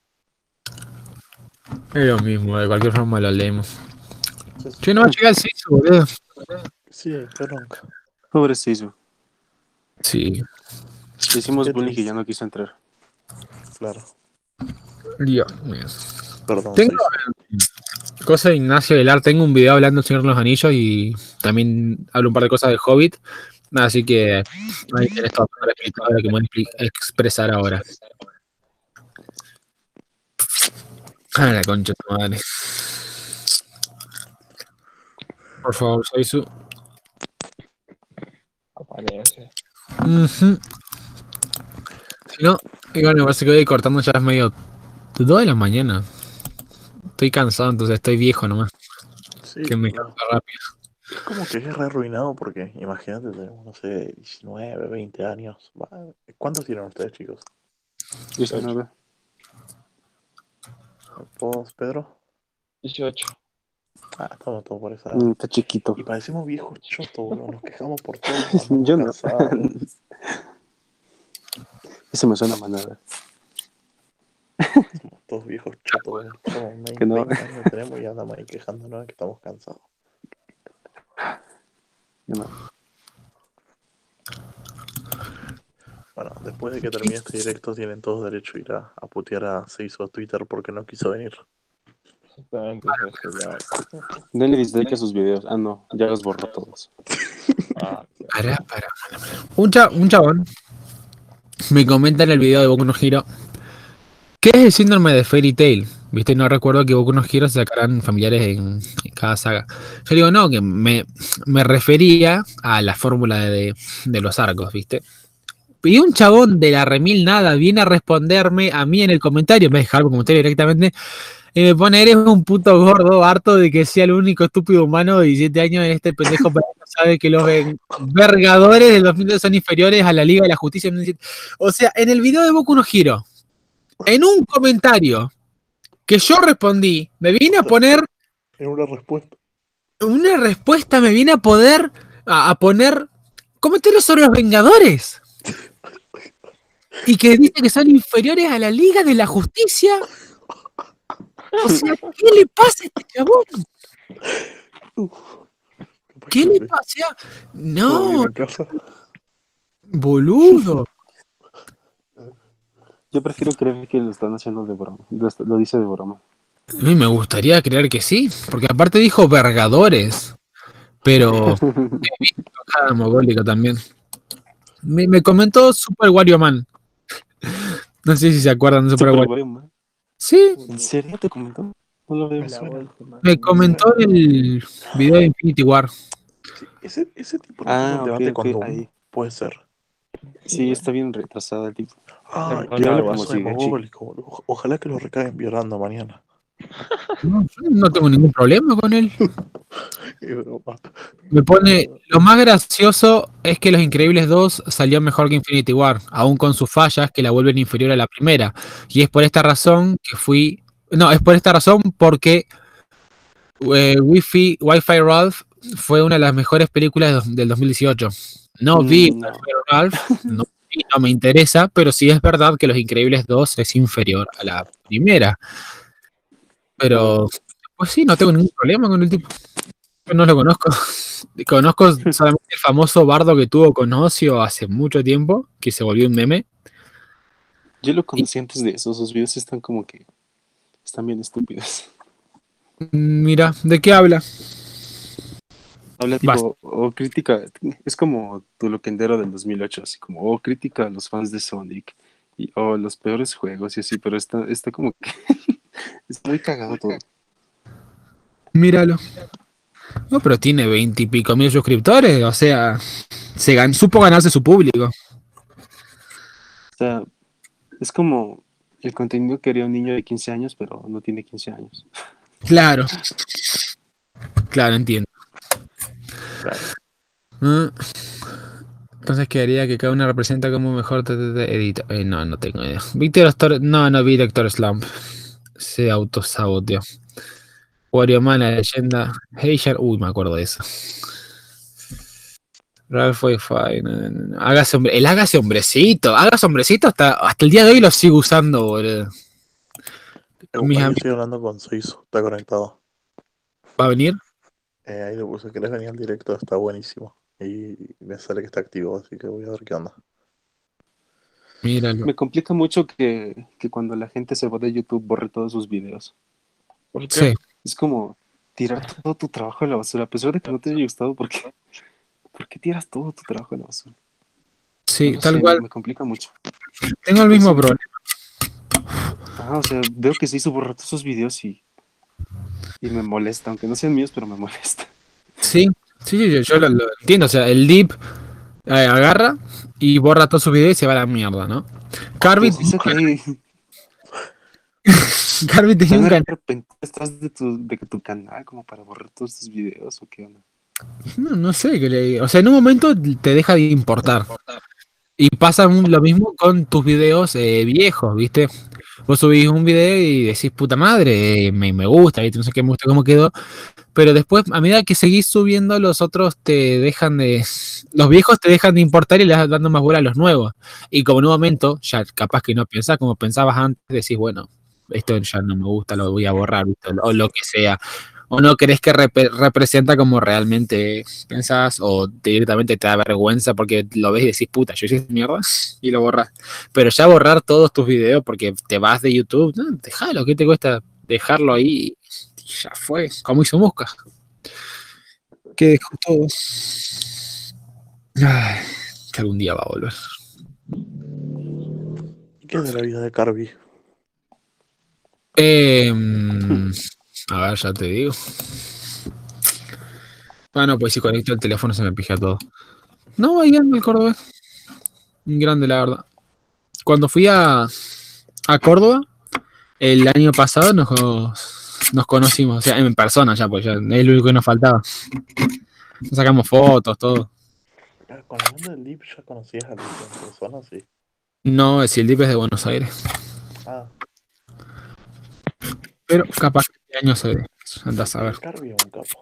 Es lo mismo, de cualquier forma lo leemos. Sí, sí. Che, no va a llegar el seis, boludo. Sí, pero nunca. Pobre Sisu. Sí, Le hicimos Qué bullying y triste. ya no quiso entrar. Claro. Dios mío. Perdón. Tengo Seisu. cosa de Ignacio Aguilar, tengo un video hablando del Señor de los Anillos y también hablo un par de cosas del Hobbit. Así que ahí tienes todo lo que me voy a expresar ahora. Ah, la concha de tu madre. Por favor, soy su. Aparece. Uh-huh. No, y bueno, me parece que voy cortando ya es medio dos de la mañana. Estoy cansado, entonces estoy viejo nomás. Sí, Que me claro. cansa rápido. Es como que es re arruinado porque imagínate, tenemos, no sé, diecinueve, veinte años. Va, ¿cuántos tienen ustedes, chicos? diecinueve. ¿Vos, Pedro? dieciocho. Ah, estamos todos por esa edad. Mm, Está chiquito. Y parecemos viejos chotos, boludo. Nos quejamos por todo. Andamos Yo no. cansados. Eso me suena a manada. Somos todos viejos chotos, boludo. Somos veinte, Que no. veinte años tenemos y andamos ahí quejándonos de que estamos cansados. Yo no. Bueno, después de que termine este directo, tienen todos derecho a ir a, a putear a Seiso a Twitter porque no quiso venir. Exactamente. Eso ya. Denle dislike a sus videos. Ah, no, ya los borró todos. Ah, Pará, pará, pará, pará. Un, cha- un chabón me comenta en el video de Boku no Hero ¿qué es el síndrome de Fairy Tail? Viste, no recuerdo que Boku no Hero se sacaran familiares en, en cada saga. Yo digo, no, que me, me refería a la fórmula de, de los arcos, ¿viste? Y un chabón de la remil nada viene a responderme a mí en el comentario, me deja el comentario directamente, y me pone, eres un puto gordo, harto de que sea el único estúpido humano de diecisiete años en este pendejo país, no sabe que los ven- vergadores del dos mil dos son inferiores a la Liga de la Justicia. O sea, en el video de Boku no Hero, en un comentario que yo respondí, me viene a poner Es una respuesta. una respuesta, me viene a poder a, a poner comentarios sobre los Vengadores. Y que dice que son inferiores a la Liga de la Justicia. O sea, ¿qué le pasa a este chabón? ¿Qué le pasa? O sea, ¿Todo bien no, en casa? boludo. Yo prefiero creer que lo están haciendo de broma. Lo, lo dice de broma. A mí me gustaría creer que sí, porque aparte dijo vergadores, pero cada mogólico también. Me, me comentó Super Wario Man. No sé si se acuerdan de Super, Super Wario. Mario Man. Sí, ¿En serio te comentó? No lo veo. suena. me comentó el video de Infinity War. Sí, ese, ese tipo no Ah, tiene un ok, debate ok, con Doom. ahí. Puede ser. Sí, está bien retrasado el tipo. Ah, Pero ya habla lo como pasó de Shigechi. mogólico, boludo. O- Ojalá que lo recaigan violando mañana. No, yo no tengo ningún problema con él. Qué broma. Me pone, lo más gracioso es que Los Increíbles dos salió mejor que Infinity War, aún con sus fallas que la vuelven inferior a la primera. Y es por esta razón que fui... No, es por esta razón porque eh, Wi-Fi, Wi-Fi Ralph fue una de las mejores películas de dos- del dos mil dieciocho. No vi Mm, no. Wi-Fi Ralph, no, vi, no me interesa, pero sí es verdad que Los Increíbles dos es inferior a la primera. Pero, pues sí, no tengo ningún problema con el tipo. Yo no lo conozco. Conozco solamente el famoso bardo que tuvo con Ocio hace mucho tiempo, que se volvió un meme. Yo lo conocí antes de eso. Sus videos están como que. Están bien estúpidos. Mira, ¿de qué habla? Habla tipo, o crítica. Es como tu loquendero del dos mil ocho. Así como, o crítica a los fans de Sonic. Y, o los peores juegos y así. Pero está, está como que. Está muy cagado todo. Míralo. No, pero tiene veinte y pico mil suscriptores, o sea, se gan- supo ganarse su público. O sea, es como el contenido que haría un niño de quince años, pero no tiene quince años. Claro. Claro, entiendo. Mm. Entonces quedaría que cada una representa como mejor te- te- te- edita. Eh, no, no tengo idea. Víctor Astor, no, no vi Doctor Slump. Se autosaboteó. Wario Man, la leyenda. Heishan, uy, me acuerdo de eso. Ralph Wi-Fi. No, no, no. Hágase hombre, el hágase hombrecito. Hágase hombrecito hasta, hasta el día de hoy lo sigo usando, boludo. Con mis Yo amigos. estoy hablando con Seiso, está conectado. ¿Va a venir? Eh, ahí le puse, ¿querés venir al directo? Está buenísimo. Y me sale que está activo, así que voy a ver qué onda. Míralo. Me complica mucho que, que cuando la gente se va de YouTube borre todos sus videos. ¿por qué? Sí. Es como tirar todo tu trabajo a la basura. A pesar de que no te haya gustado, ¿por qué, ¿por qué tiras todo tu trabajo a la basura? Sí, No tal sé, cual. Me complica mucho. Tengo el mismo problema. Ah, o sea, veo que se hizo borrar todos esos videos y, y me molesta, aunque no sean míos, pero me molesta. Sí, sí, sí, yo, yo lo, lo entiendo. O sea, el Deep eh, agarra y borra todos sus videos y se va a la mierda, ¿no? Carby, Pues eso que Carby tenía tan un de canal. repente estás de tu, de tu canal como para borrar todos tus videos o qué onda. No, no sé qué le. O sea, en un momento te deja de importar. Y pasa un- lo mismo con tus videos eh, viejos, ¿viste? Vos subís un video y decís, puta madre, eh, me, me gusta, ¿viste? No sé qué me gusta cómo quedó. Pero después, a medida que seguís subiendo, los otros te dejan de. Los viejos te dejan de importar y le das dando más bola a los nuevos. Y como en un momento, ya capaz que no pensás como pensabas antes, decís, bueno, esto ya no me gusta, lo voy a borrar, ¿viste? O lo que sea. O no crees que rep- representa como realmente pensás, o directamente te da vergüenza porque lo ves y decís, puta, yo hice mierda, y lo borras. Pero ya borrar todos tus videos porque te vas de YouTube, no, déjalo, ¿qué te cuesta dejarlo ahí? Y ya fue, como hizo Mosca, que dejó todo. Ay, que algún día va a volver. ¿Y qué es de la vida de Carby? Eh, mm, a ver, ya te digo. Ah, no, pues si conecto el teléfono se me pija todo. No, ahí anda el Córdoba. Grande, la verdad. Cuando fui a, a Córdoba, el año pasado nos, nos conocimos, o sea, en persona ya, pues ya es lo único que nos faltaba. Nos sacamos fotos, todo. Ah, con la banda del Deep ya conocías a Luis en persona, sí. No, si el D I P es de Buenos Aires, Ah, pero capaz que este año se andás a ver. Carby es un capo.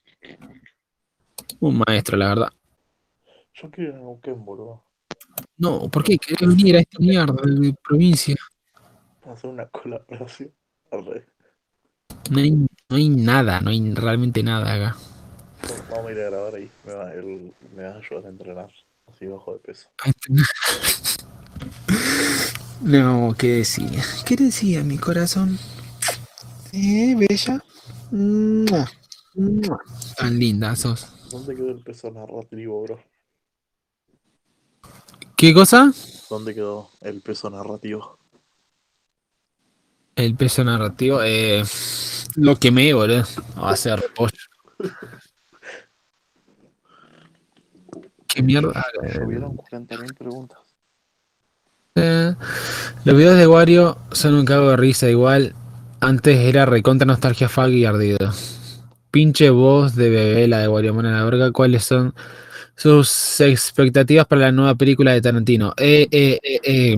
Un maestro, la verdad. Yo quiero ir a Neuquén, boludo. No, ¿por qué querés venir a esta mierda de provincia? Hacer una colaboración. Arre. No hay, no hay nada, no hay realmente nada acá. Bueno, vamos a ir a grabar ahí. Me va, él, me vas a ayudar a entrenar. Así bajo de peso. No, ¿qué decía? ¿Qué decía mi corazón? Eh, bella. Mua, mua. Tan linda sos. ¿Dónde quedó el peso narrativo, bro? ¿Qué cosa? ¿Dónde quedó el peso narrativo? El peso narrativo. Eh, lo quemé, boludo. Va a ser pollo. ¿Qué mierda? Llovieron cuarenta mil preguntas. Eh, los videos de Wario son un cago de risa. Igual, antes era recontra nostalgia fag y ardido. Pinche voz de bebé, la de Wario Man a la verga. ¿Cuáles son sus expectativas para la nueva película de Tarantino? Eh, eh, eh, eh.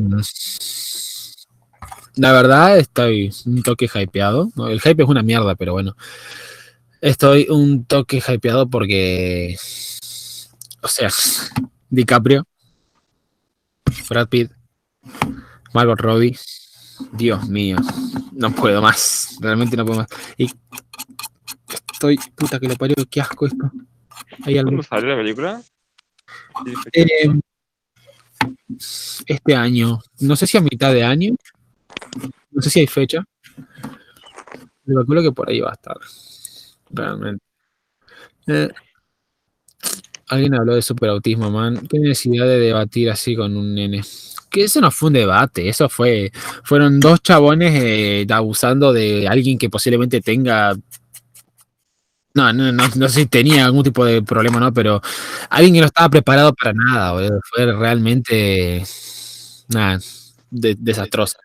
La verdad, estoy un toque hypeado. ¿No? El hype es una mierda, pero bueno. Estoy un toque hypeado porque. O sea, DiCaprio, Brad Pitt, Margot Robbie. Dios mío, no puedo más. Realmente no puedo más. Y estoy. Puta que lo parió, qué asco esto. Hay algo. ¿Cuándo sale la película? Eh, este año. No sé si a mitad de año. No sé si hay fecha. Me calculo que por ahí va a estar. Realmente. Eh, alguien habló de superautismo, man. ¿Qué necesidad de debatir así con un nene? Que eso no fue un debate, eso fue. Fueron dos chabones eh, abusando de alguien que posiblemente tenga. No, no, no, no sé si tenía algún tipo de problema o no, pero alguien que no estaba preparado para nada, boludo. Fue realmente. Nada, de- desastroso.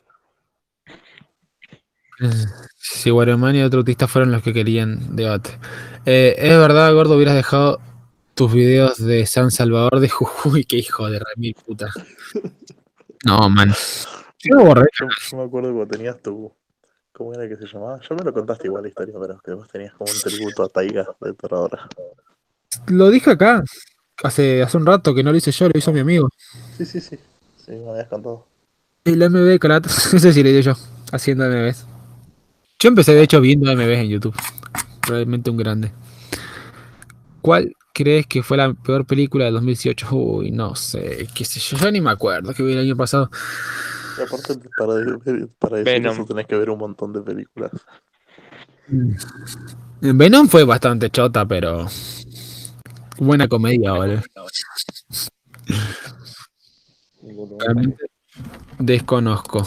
Si Guareman y otro autista fueron los que querían debate. Eh, es verdad, gordo, hubieras dejado tus videos de San Salvador de Jujuy, qué hijo de remil puta. No, man. Yo lo borré. Yo, yo me acuerdo cuando tenías tu. ¿Cómo era que se llamaba? Ya me lo contaste igual la historia, pero que vos tenías como un tributo a Taiga de Toradora. Lo dije acá. Hace, hace un rato que no lo hice yo, lo hizo mi amigo. Sí, sí, sí. Sí, me habías contado. El M B de Calat, ese sí lo hice yo, haciendo M Bs. Yo empecé de hecho viendo M Bs en YouTube. Realmente un grande. ¿Cuál crees que fue la peor película del dos mil dieciocho? Uy, no sé, qué sé yo, yo ni me acuerdo que vi el año pasado. Y aparte, para, de- para decir Venom. eso tenés que ver un montón de películas. Venom fue bastante chota, pero buena comedia, boludo. Realmente desconozco.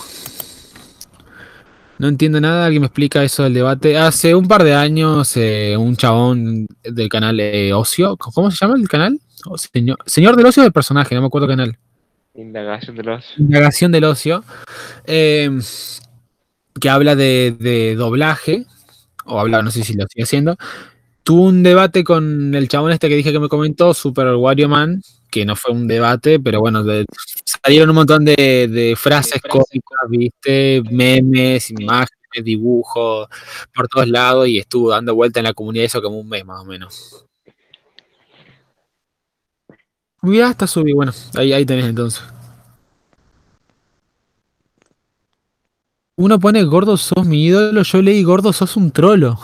No entiendo nada, alguien me explica eso del debate. Hace un par de años, eh, un chabón del canal eh, Ocio, ¿cómo se llama el canal? O señor, señor del Ocio del personaje, no me acuerdo el canal. Indagación de los. Indagación del Ocio, eh, que habla de, de doblaje, o habla, no sé si lo sigue haciendo. Tuvo un debate con el chabón este que dije que me comentó, Super Wario Man, que no fue un debate, pero bueno, de- salieron un montón de, de frases cómicas, viste, memes, imágenes, dibujos, por todos lados, y estuvo dando vuelta en la comunidad eso como un mes más o menos. Ya está subido, bueno, ahí, ahí tenés entonces. Uno pone gordo sos mi ídolo, yo leí gordo sos un trolo.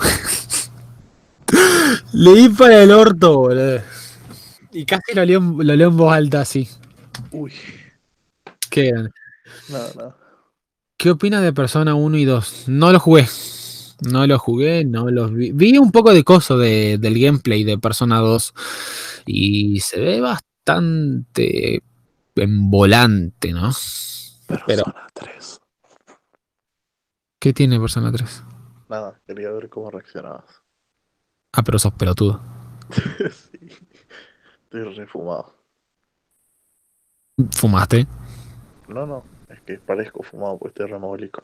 Leí para el orto, boludo. Y casi lo leo, en- lo leo en voz alta así. Uy, Qué grande. nada, nada. ¿Qué opinas de Persona uno y dos? No lo jugué. No lo jugué, no los vi. Vi un poco de coso de, del gameplay de Persona dos y se ve bastante envolante, ¿no? Pero, Persona tres. ¿qué tiene Persona tres? Nada, quería ver cómo reaccionabas. Ah, pero sos pelotudo. Sí, estoy refumado. ¿Fumaste? No, no, es que parezco fumado porque estoy remólico.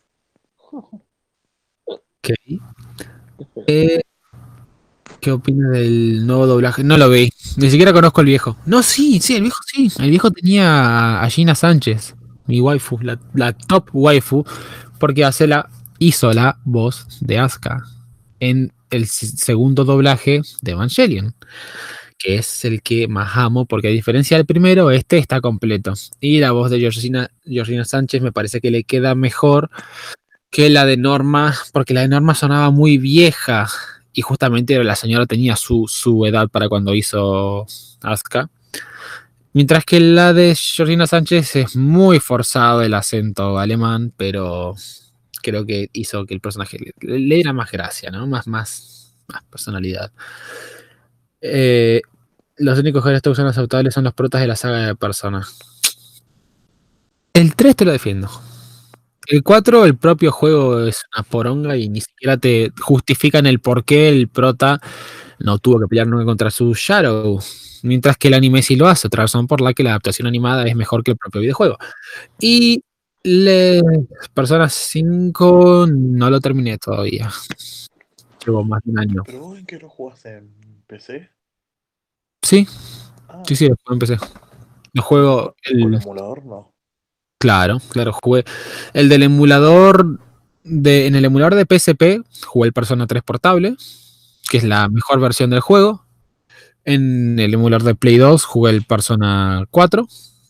¿Qué? Eh, ¿Qué opinas del nuevo doblaje? No lo vi. Ni siquiera conozco al viejo. No, sí, sí, el viejo sí. El viejo tenía a Gina Sánchez, mi waifu, la, la top waifu, porque hace la, hizo la voz de Asuka en el s- segundo doblaje de Evangelion, que es el que más amo, porque a diferencia del primero, este está completo. Y la voz de Georgina, Georgina Sánchez me parece que le queda mejor que la de Norma, porque la de Norma sonaba muy vieja y justamente la señora tenía su, su edad para cuando hizo Asuka. Mientras que la de Georgina Sánchez es muy forzado el acento alemán, pero creo que hizo que el personaje le, le diera más gracia, ¿no? Más, más, más personalidad. Eh, los únicos que estos son aceptables son los protas de la saga de Persona. El tres te lo defiendo. El cuatro, el propio juego es una poronga y ni siquiera te justifican el por qué el prota no tuvo que pelear nunca contra su Shadow. Mientras que el anime sí lo hace, otra razón por la que la adaptación animada es mejor que el propio videojuego. Y le... Persona cinco no lo terminé todavía. Llevo más de un año. ¿Pero vos en qué lo jugaste? ¿En P C? Sí, Ah, sí, sí, lo empecé. Lo juego ¿con, con el... emulador no? Claro, claro, jugué el del emulador de, en el emulador de P S P jugué el Persona tres portable, que es la mejor versión del juego. En el emulador de Play dos jugué el Persona cuatro.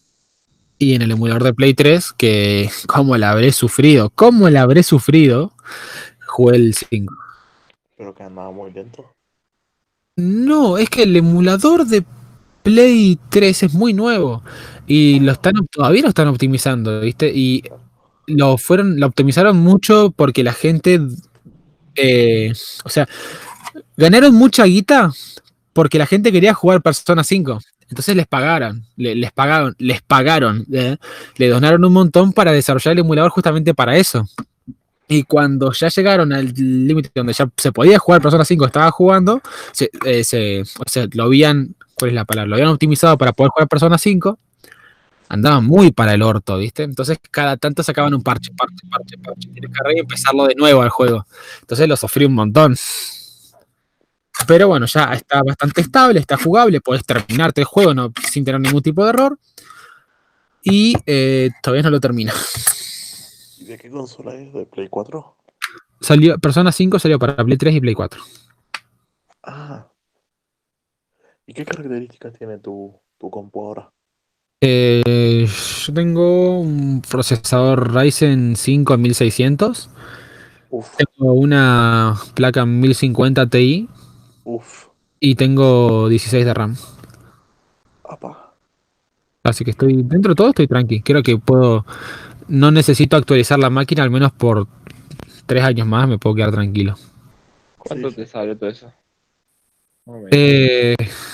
Y en el emulador de Play tres, que cómo la habré sufrido, cómo la habré sufrido, jugué el cinco. Pero que andaba muy lento. No, es que el emulador de Play tres es muy nuevo y lo están todavía lo están optimizando, ¿viste? Y lo fueron, lo optimizaron mucho porque la gente, eh, o sea, ganaron mucha guita porque la gente quería jugar Persona cinco. Entonces les pagaron, le- les pagaron, les pagaron, ¿eh? Le donaron un montón para desarrollar el emulador justamente para eso. Y cuando ya llegaron al límite donde ya se podía jugar Persona cinco, estaba jugando, se, eh, se- o sea, lo habían, ¿cuál es la palabra? Lo habían optimizado para poder jugar Persona cinco, andaban muy para el orto, ¿viste? Entonces cada tanto sacaban un parche, parche, parche, parche, tienes que reempezarlo de nuevo al juego. Entonces lo sufrí un montón. Pero bueno, ya está bastante estable, está jugable, podés terminarte el juego no, sin tener ningún tipo de error. Y eh, todavía no lo termina. ¿Y de qué consola es? ¿De Play cuatro? Salió, Persona cinco salió para Play tres y Play cuatro. Ah. ¿Y qué características tiene tu, tu compu ahora? Eh, yo tengo un procesador Ryzen cinco mil seiscientos. Uf, Tengo una placa mil cincuenta Ti uf, y tengo dieciséis de RAM. apa. Así que estoy, dentro de todo estoy tranqui. Creo que puedo, no necesito actualizar la máquina, al menos por tres años más me puedo quedar tranquilo. ¿Cuánto Sí, te sí. sale todo eso? Más o menos. Eh,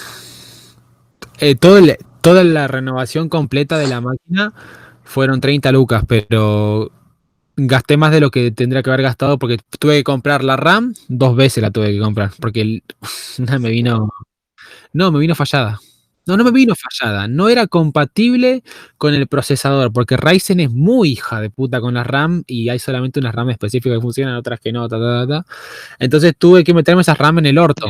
eh, todo el- toda la renovación completa de la máquina fueron treinta lucas, pero gasté más de lo que tendría que haber gastado porque tuve que comprar la RAM, dos veces la tuve que comprar, porque el- una me Se vino, quemó. no, me vino fallada. No, no me vino fallada. No era compatible con el procesador, porque Ryzen es muy hija de puta con las RAM y hay solamente unas RAM específicas que funcionan, otras que no. Ta, ta, ta, ta. Entonces tuve que meterme esas RAM en el orto.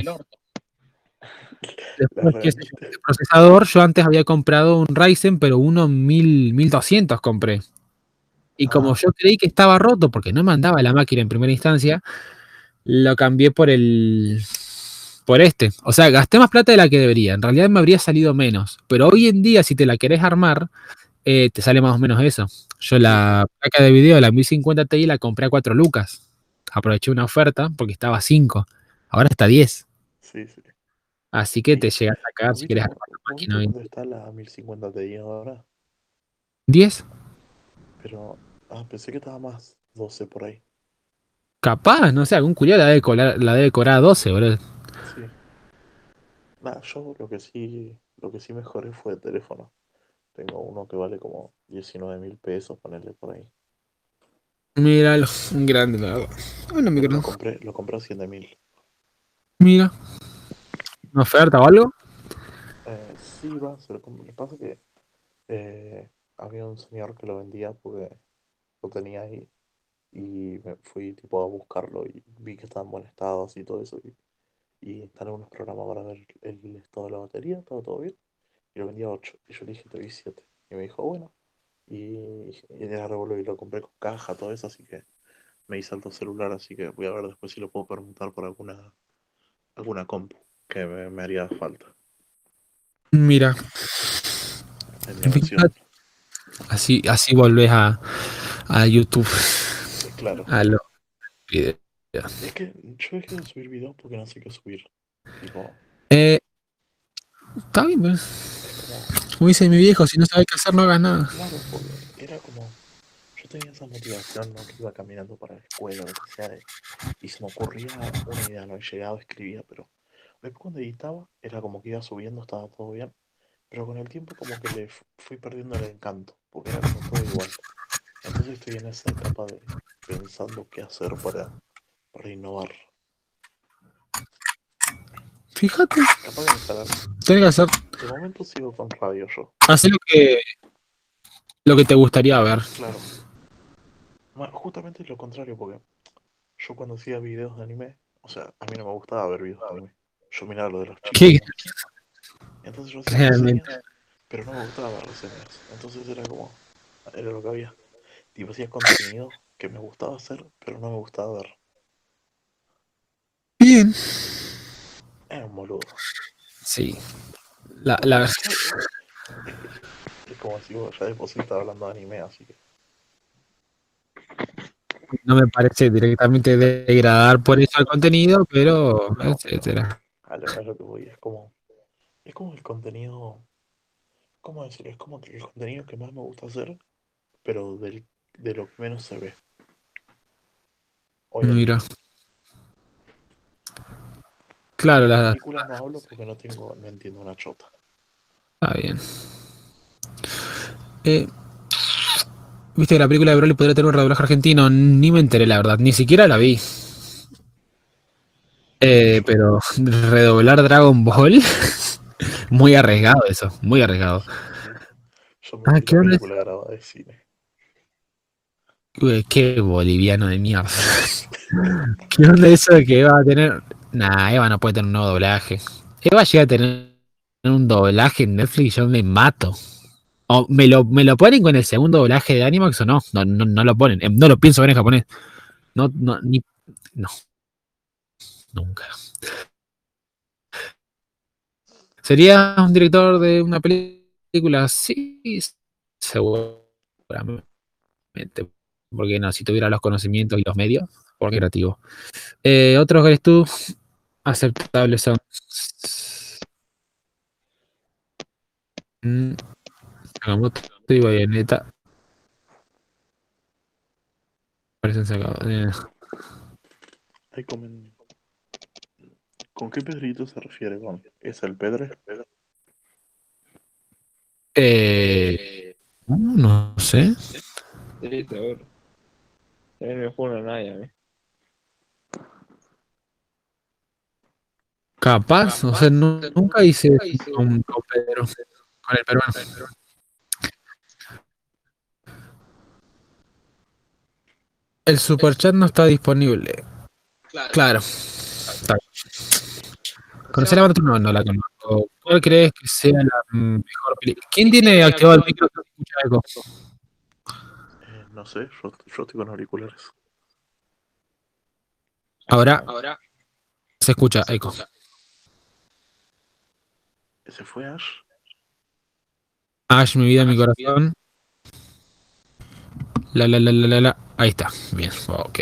La Después, qué sé yo, remite. el procesador, yo antes había comprado un Ryzen, pero uno mil, mil doscientos compré. Y como Ah, yo creí que estaba roto, porque no me andaba la máquina en primera instancia, lo cambié por el por este. O sea, gasté más plata de la que debería. En realidad me habría salido menos. Pero hoy en día, si te la querés armar, eh, te sale más o menos eso. Yo sí, sí. la placa de video, la mil cincuenta Ti, la compré a cuatro lucas. Aproveché una oferta porque estaba a cinco. Ahora está a diez. Sí, sí. Así que te ¿Y llegas a cagar vos si viste, querés cu- armar la vos máquina viste hoy. cuánto está la mil cincuenta Ti ahora? ¿diez? Pero, ah, pensé que estaba más doce por ahí. Capaz, no sé, algún culiado la debe cobrar, la debe cobrar a doce, boludo. Sí. Nada, yo lo que sí, lo que sí mejoré fue el teléfono. Tengo uno que vale como diecinueve mil pesos, ponerle por ahí. Míralo, un grande, la verdad. Bueno, Pero micro. lo compré, lo compré a siete mil. Mira, ¿una oferta o algo? Eh, sí, va a ser como. Lo que pasa es que eh, había un señor que lo vendía porque lo tenía ahí. Y me fui tipo a buscarlo y vi que estaba en buen estado así todo eso. Y, y instalé unos programas para ver el estado de la batería, estaba todo bien. Y lo vendía a ocho. Y yo le dije, te vi siete. Y me dijo, bueno. Y, y era revolver y lo compré con caja, todo eso, así que me hice alto celular, así que voy a ver después si lo puedo permutar por alguna, alguna compu que me, me haría falta Mira, en mi mansión. así, así volvés a, a YouTube, Eh, claro. a los videos. Es que yo dejé de subir videos porque no sé qué subir. Tipo, Eh, está bien, pues. es como, Como dice mi viejo, si no sabes qué hacer, no hagas nada. claro, porque era como, yo tenía esa motivación, ¿no? Que iba caminando para la escuela o lo que sea, de- y se me ocurría una idea, ¿no? Y llegaba, escribía, pero después cuando editaba, era como que iba subiendo, estaba todo bien. Pero con el tiempo como que le f- fui perdiendo el encanto, porque era como todo igual. Entonces estoy en esa etapa de pensando qué hacer para, para innovar. Fíjate, Capaz que instalar. tenés que hacer, De momento sigo con radio yo. hacer lo que, lo que te gustaría ver. Claro. Ma- Justamente es lo contrario, porque yo cuando hacía videos de anime, o sea, a mí no me gustaba ver videos de anime. Yo miraba lo de los chicos ¿Qué? nomás. Entonces yo hacía Realmente. reseñas, pero no me gustaba ver reseñas. Entonces era como, era lo que había. Tipo, hacía contenido que me gustaba hacer, pero no me gustaba ver. Bien. Era un boludo. Sí. La, Porque la, ya, eh, es que es como si vos ya de por sí estaba hablando de anime, así que. no me parece directamente degradar por eso el contenido, pero No, pero etcétera. a lo, a lo que voy es como. Es como el contenido. ¿Cómo decirlo? Es como que el contenido que más me gusta hacer, pero del, de lo que menos se ve hoy en Mira, día. claro, De la, películas no hablo porque no tengo, no entiendo una chota. está bien. Eh, Viste que la película de Broly podría tener un redoblaje argentino, ni me enteré, la verdad, ni siquiera la vi. Eh, Yo, pero redoblar Dragon Ball, muy arriesgado eso, muy arriesgado. sí, sí. Yo me Ah, vi ¿qué la onda? película grabada de cine. Uy, qué boliviano de mierda. ¿Qué onda eso de que Eva va a tener? Nah, Eva no puede tener un nuevo doblaje. Eva llega a tener un doblaje en Netflix, yo me mato. O me lo, me lo ponen con el segundo doblaje de Animax o no. No, no, no lo ponen. Eh, No lo pienso ver en japonés. No, no, ni. No, nunca. ¿Sería un director de una película? Sí, seguramente. Porque no, si tuviera los conocimientos y los medios, porque creativo. Eh, otros que eres tú, aceptables son. Mm, Sakamoto y Bayonetta. Parecen sacados. Eh, Ahí comen. ¿Con qué Pedrito se refiere con? ¿Es el Pedre? eh, no sé. Sí, seguro. También me fue una nadie a mí. Capaz, o sea, no- nunca hice con, con Perú. Con el peruano. El superchat no está disponible. Claro. Está. ¿Conocer la no, no la conozco. ¿Cuál crees que sea la mejor película? ¿Quién tiene activado el micro que se escucha eco? Eh, no sé, yo, yo estoy con auriculares. Ahora se escucha eco. ¿Ese fue Ash? Ash, mi vida, mi corazón. La, la, la, la, la, la. Ahí está. Bien, ok.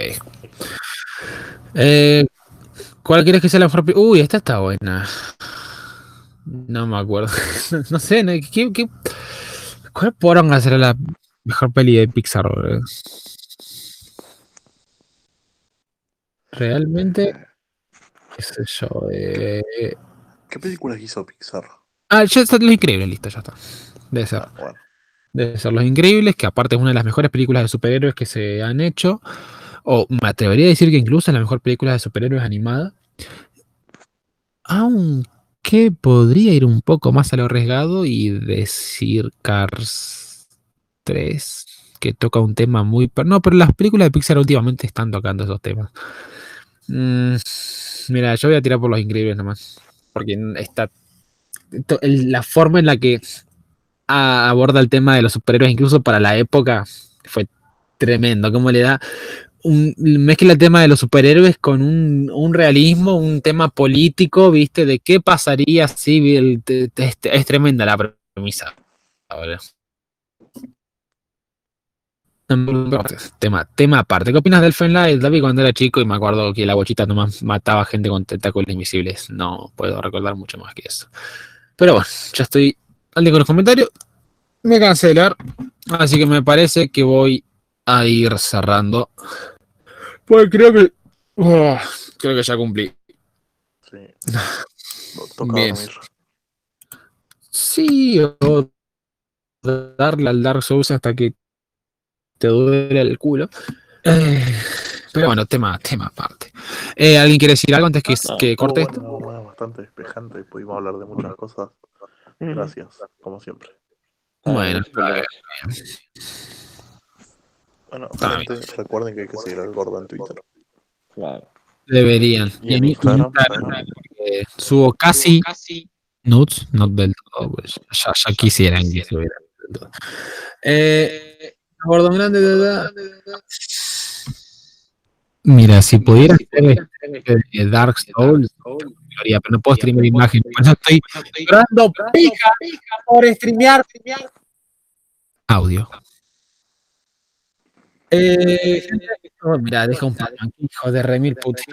Eh, ¿Cuál crees que sea la mejor película? Uy, esta está buena. No me acuerdo. No, no sé, ¿no? ¿Qué, qué? ¿Cuál podrán ser la mejor peli de Pixar? Bro? Realmente, qué sé yo. Eh... ¿Qué películas hizo Pixar? Ah, ya está Los Increíbles, listo, ya está. Debe ser. Ah, bueno. Debe ser Los Increíbles, que aparte es una de las mejores películas de superhéroes que se han hecho. O me atrevería a decir que incluso es la mejor película de superhéroes animada. Aunque podría ir un poco más a lo arriesgado y decir Cars tres, que toca un tema muy... No, pero las películas de Pixar últimamente están tocando esos temas. Mm, mira, yo voy a tirar por Los Increíbles nomás. Porque está... La forma en la que aborda el tema de los superhéroes, incluso para la época, fue tremendo. Como le da... Un, mezcla el tema de los superhéroes con un, un realismo, un tema político, ¿viste? De qué pasaría si el, te, te, es, es tremenda la premisa. Tema, tema aparte. ¿Qué opinas del Fenlight, David, cuando era chico? Y me acuerdo que la bochita nomás mataba gente con tentáculos invisibles. No puedo recordar mucho más que eso. Pero bueno, ya estoy al día con los comentarios. Me cansé de leer. Así que me parece que voy a ir cerrando. Pues creo que. Oh, creo que ya cumplí. Sí. Toca Bien. dormir. Sí, o darle al Dark Souls hasta que te duele el culo. Eh, pero bueno, tema, tema aparte. Eh, ¿Alguien quiere decir algo antes que, No, que estuvo corte bueno, esto? bueno, bastante despejante y pudimos hablar de muchas cosas. Gracias, como siempre. Bueno, Ah, a ver. Bueno, Está gente, recuerden que hay que seguir al gordo en Twitter. Claro. Deberían. Y en Instagram, Instagram. Eh, subo casi nudes, not del todo, pues, ya, ya quisieran que subiera del todo. Eh, gordo grande de edad. Mira, si pudiera ser de Dark Souls, pero no puedo streamear imagen. Por eso estoy llorando pija por streamear audio. Eh, gente, oh, mira, deja un pan, hijo de remil puti.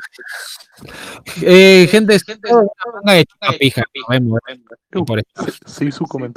Eh, gente, es una manga de chupa pija. Nos vemos. Uh, Por esto. sí, su comentario.